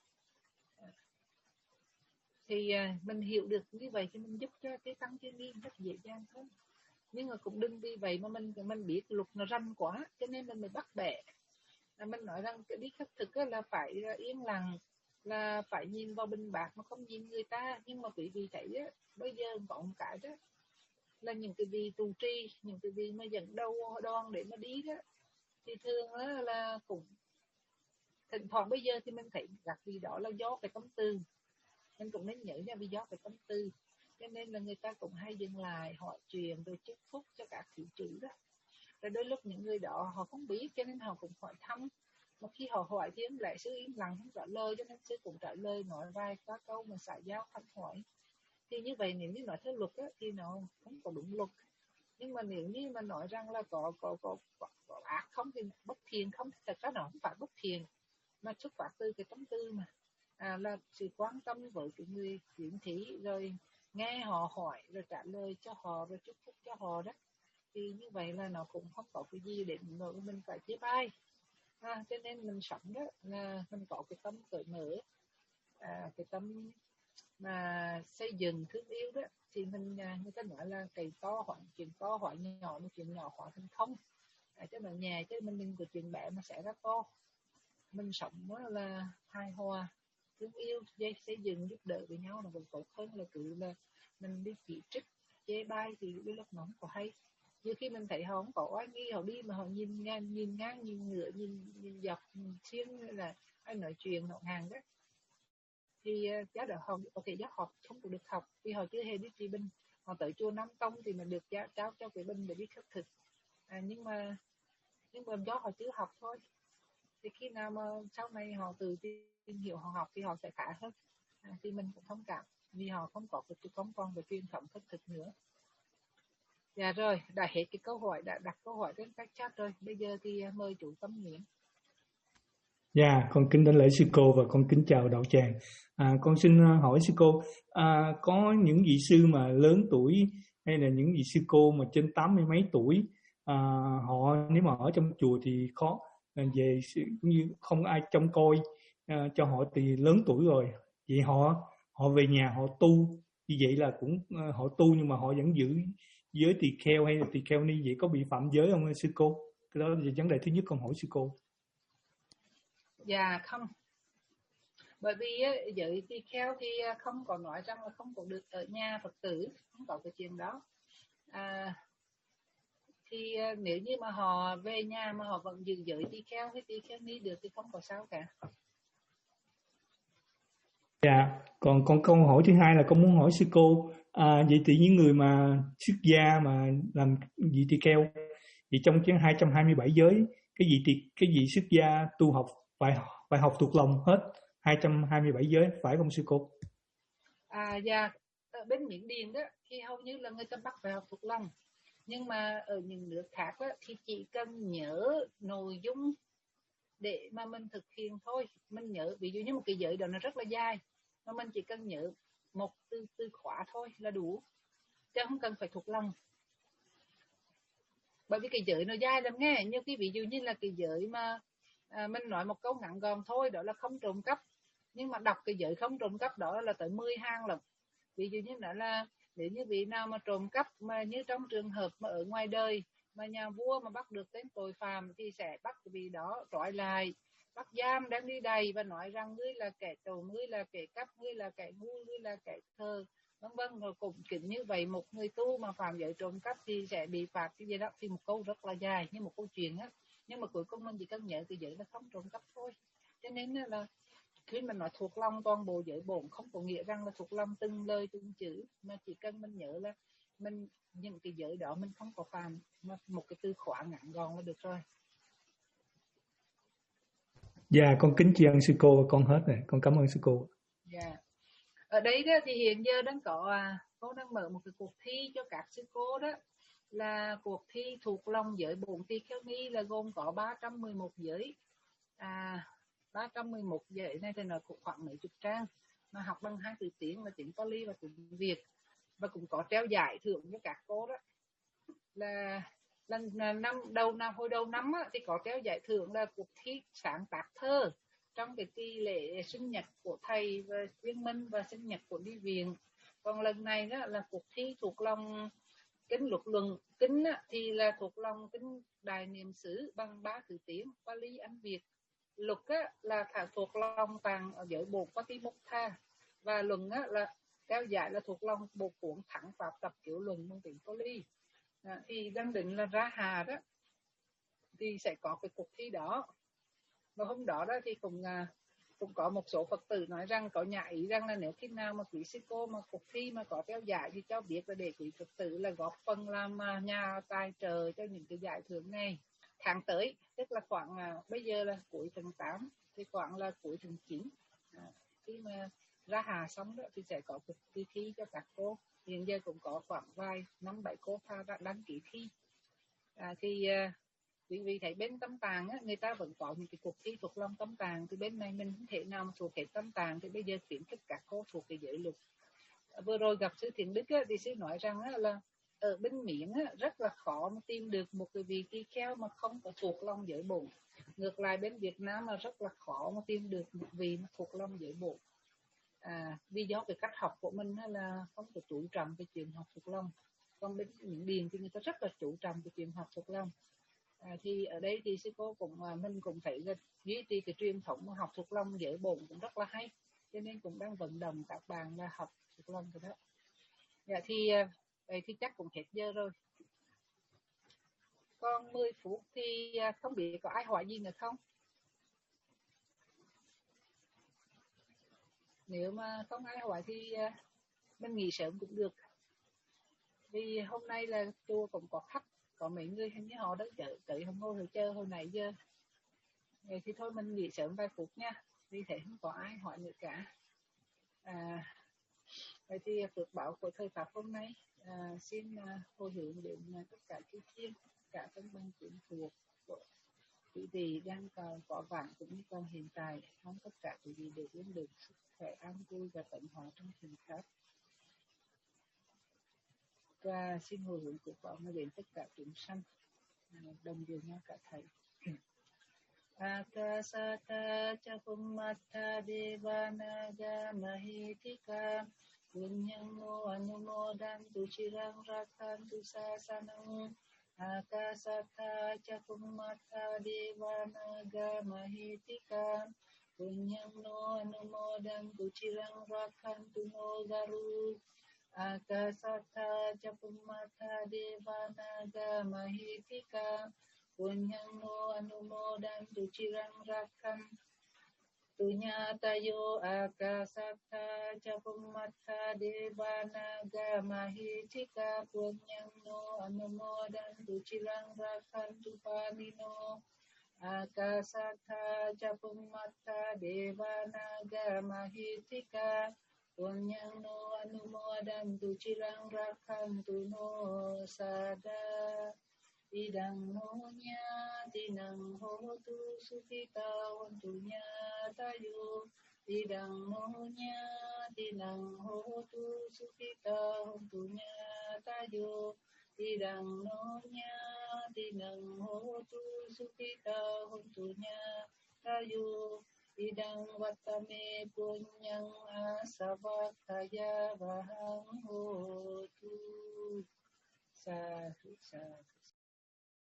Thì mình hiểu được như vậy thì mình giúp cho cái tăng chuyên viên rất dễ dàng hơn. Nhưng mà cũng đừng vì vậy mà mình mình biết luật nó ranh quá, cho nên mình mới bắt bẻ. Là mình nói rằng cái đi khất thực là phải yên lặng, là phải nhìn vào bình bát mà không nhìn người ta. Nhưng mà quý vị thấy á, bây giờ có một cái đó là những cái vị trụ trì, những cái vị mà dẫn đầu đoàn để mà đi đó, thì thường là, là cũng thỉnh thoảng bây giờ thì mình thấy các vị đó là do cái tâm từ, mình cũng nên nhớ nha, vì do cái tâm từ cho nên là người ta cũng hay dừng lại hỏi chuyện rồi chúc phúc cho các thị chủ đó. Rồi đôi lúc những người đó họ không biết cho nên họ cũng hỏi thăm, Một khi họ hỏi thì lại sư im lặng không trả lời, cho nên sư cũng trả lời nói vài các câu mà xã giao không hỏi. Thì như vậy nếu như nói theo luật á, thì nó không có đúng luật. Nhưng mà nếu như mà nói rằng là có có có, có, có ác không thì bất thiện không, thật ra nó không phải bất thiện mà xuất phát từ cái tâm tư mà à, là sự quan tâm với cái người khiếm thí, rồi nghe họ hỏi rồi trả lời cho họ rồi chúc phúc cho họ đó, thì như vậy là nó cũng không có cái gì để mình phải chê bai. À, cho nên mình sống đó là mình có cái tâm cởi mở, à, cái tâm mà xây dựng thương yêu đó, thì mình người ta nói là cái to hóa chuyện to hóa nhỏ, một chuyện nhỏ hóa thành không, à, cho nó nhẹ, chứ mình đừng có chuyện bé mà sẽ ra to. Mình sống đó là hài hòa, thương yêu, dây xây dựng giúp đỡ với nhau là vẫn tốt hơn là cứ là mình đi chỉ trích chê bai, thì cái lúc nó không có hay. Nhiều khi mình thấy họ không có oai nghi, họ đi mà họ nhìn ngang nhìn ngang nhìn ngựa nhìn nhìn dọc nhìn xiên, là anh nói chuyện họ hàng đó, thì giáo đạo họ có thể giáo học không có được học vì họ chưa hề biết trị bình. Họ tới chùa Nam Tông thì mình được giáo trao cho cái bình để biết khắc thực, à, nhưng mà nhưng mà do họ chưa học thôi. Thì khi nào mà sau này họ tự tìm hiểu họ học thì họ sẽ khá hơn, à, thì mình cũng thông cảm vì họ không có cái không còn về truyền thống khắc thực nữa. Dạ rồi, đã hết cái câu hỏi, đã đặt câu hỏi trên các chat rồi. Bây giờ thì mời chủ Tâm Nguyễn. Dạ, con kính đảnh lễ sư cô và con kính chào đạo tràng. À, con xin hỏi sư cô, à, có những vị sư mà lớn tuổi hay là những vị sư cô mà trên tám mươi mấy tuổi, à, họ nếu mà ở trong chùa thì khó về cũng như không ai trông coi à, cho họ thì lớn tuổi rồi, vậy họ họ về nhà họ tu, như vậy là cũng uh, họ tu nhưng mà họ vẫn giữ giới tỳ kheo hay là tỳ kheo ni, vậy có bị phạm giới không sư cô? Cái đó là vấn đề thứ nhất con hỏi sư cô. Dạ không, bởi vì giới tỳ kheo thì không có nói rằng là không có được ở nhà Phật tử, không có cái chuyện đó. À, thì nếu như mà họ về nhà mà họ vẫn giữ giới tỳ kheo hay tỳ kheo ni được thì không có sao cả. Dạ, còn còn câu hỏi thứ hai là con muốn hỏi sư cô, à, vậy thì những người mà xuất gia mà làm vị tỳ kheo, vậy trong cái hai trăm hai mươi bảy giới, cái vị tỳ cái vị xuất gia tu học phải phải học thuộc lòng hết hai trăm hai mươi bảy giới phải không sư cô? À dạ, ở bên Miến Điện đó thì hầu như là người ta bắt phải học thuộc lòng, nhưng mà ở những nước khác đó, thì chỉ cần nhớ nội dung để mà mình thực hiện thôi. Mình nhớ ví dụ như một cái giới đó nó rất là dài, mà mình chỉ cần nhớ một từ từ khóa thôi là đủ, chứ không cần phải thuộc lòng. Bởi vì cái giới nó dài lắm nghe, như cái ví dụ như là cái giới mà à, mình nói một câu ngắn gọn thôi, đó là không trộm cắp, nhưng mà đọc cái giới không trộm cắp đó là tới mười hàng lận. Ví dụ như đó là nếu như vị nào mà trộm cắp mà như trong trường hợp mà ở ngoài đời mà nhà vua mà bắt được tên tội phạm thì sẽ bắt vị đó trói lại, bắt giam đem đi đầy và nói rằng ngươi là kẻ trộm, ngươi là kẻ cắp, ngươi là kẻ ngu, ngươi là kẻ thơ, vân vân. Rồi cũng kiểu như vậy, một người tu mà phạm giới trộm cắp thì sẽ bị phạt cái gì đó, thì một câu rất là dài như một câu chuyện á, nhưng mà cuối cùng mình chỉ cần nhớ cái giới là không trộm cắp thôi. Cho nên là khi mình nói thuộc lòng toàn bộ giới bổn không có nghĩa rằng là thuộc lòng từng lời từng chữ, mà chỉ cần mình nhớ là mình những cái giới đó mình không có phạm, mà một cái từ khóa ngắn gọn là được rồi. Dạ, con kính tri ân sư cô, con hết rồi, con cảm ơn sư cô. Dạ. Ở đây đó thì hiện giờ đang có à, cô đang mở một cái cuộc thi cho các sư cô đó, là cuộc thi thuộc lòng giới bổn tỳ kheo ni, là gồm có ba trăm mười một giới. À, ba trăm mười một giới này thì nó cũng khoảng mấy chục trang, mà học bằng hai từ tiếng là tiếng Pali và tiếng Việt, và cũng có treo giải thưởng cho các cô đó. Là lần năm đầu năm hồi đầu năm á, thì có treo giải thưởng là cuộc thi sáng tác thơ trong cái kỳ lễ sinh nhật của thầy và Viên Minh và sinh nhật của đi viện. Còn lần này đó là cuộc thi thuộc lòng kinh luật luận. Kinh á, thì là thuộc lòng kinh Đại Niệm xứ bằng ba thứ tiếng Pali Anh Việt. Luật á, là thả thuộc lòng tàng ở giới bổn Patimokkha, và luận á, là treo giải là thuộc lòng bộ cuốn Thắng Pháp Tập Kiểu Luận bằng tiếng Pali. À, thì đang định là ra hà đó thì sẽ có cái cuộc thi đó. Và hôm đó đó thì cũng cũng có một số Phật tử nói rằng có nhà ý rằng là nếu khi nào mà quý sư cô mà cuộc thi mà có treo giải thì cho biết, là để quý Phật tử là góp phần làm nhà tài trợ cho những cái giải thưởng này. tháng tới, tức là khoảng à, bây giờ là cuối tháng tám thì khoảng là cuối tháng chín, à, khi mà ra hà xong đó thì sẽ có cuộc thi thi cho các cô. Hiện giờ cũng có khoảng vài năm bảy cô pha đã đăng ký thi. À, thì à, quý vị thấy bên Tâm Tàng á, người ta vẫn có những cái cuộc thi thuộc lòng Tâm Tàng, thì bên này mình không thể nào mà thuộc hết Tâm Tàng, thì bây giờ khuyến khích các cô thuộc cái giới luật. À, vừa rồi gặp sư Thiện Đức á, thì sư nói rằng á, là ở bên Miến á, rất là khó mà tìm được một cái vị tỳ kheo mà không có thuộc lòng giới bổn. Ngược lại bên Việt Nam là rất là khó mà tìm được một vị mà thuộc lòng giới bổn. À, vì do cái cách học của mình là không có chú trọng cái chuyện học thuộc lòng. Còn bên những điền thì người ta rất là chú trọng cái chuyện học thuộc lòng. À, thì ở đây thì sư cô cũng à, mình cũng thấy là duy trì cái truyền thống học thuộc lòng giới bổn cũng rất là hay, cho nên cũng đang vận động các bạn là học thuộc lòng rồi đó. Dạ thì vậy thì chắc cũng hết giờ rồi, còn mười phút thì không biết có ai hỏi gì nữa không? Nếu mà không ai hỏi thì mình nghỉ sớm cũng được, vì hôm nay là chùa cũng có khách, có mấy người hình như họ đã chờ tới hôm ngồi chờ hồi nãy giờ. Vậy thì thôi mình nghỉ sớm vài phút nha, vì thế không có ai hỏi nữa cả. À, vậy thì phước báo của thời Pháp hôm nay à, xin à, hồi hướng đến à, tất cả chư thiên, cả thân bằng quyến thuộc của quý vị đang còn có vạn cũng như còn hiện tại, mong tất cả quý vị đều luôn được sức khỏe an vui và tận hóa trong thiền pháp. Và xin hồi hướng phước báo mà đến tất cả chúng sanh à, đồng điều nhau cả thầy. Akasata Chakummata Devanaga Mahitika Punyang no anumodantu chirang rakantu sasanang. Akasata Chakummata Devanaga Mahitika Punyang no anumodantu chirang rakantu no garu. Akasata Chakummata Devanaga Mahitika Punyang no anumodantu chirang rakan tunya tayo. Akasata Chakummata Devanaga Mahitika Punyang no anumodantu chirang rakan tupanino. Akasata Chakummata Devanaga Mahitika Punyang no anumodantu chirang rakan tuno sada. Idang honya dinang hotu sukita hontunya tayo. Idang honya dinang hotu sukita hontunya tayo. Idang honya dinang hotu sukita hontunya tayo. Idang watame punyang asavakaya bahang hotu. Sadhu sadhu.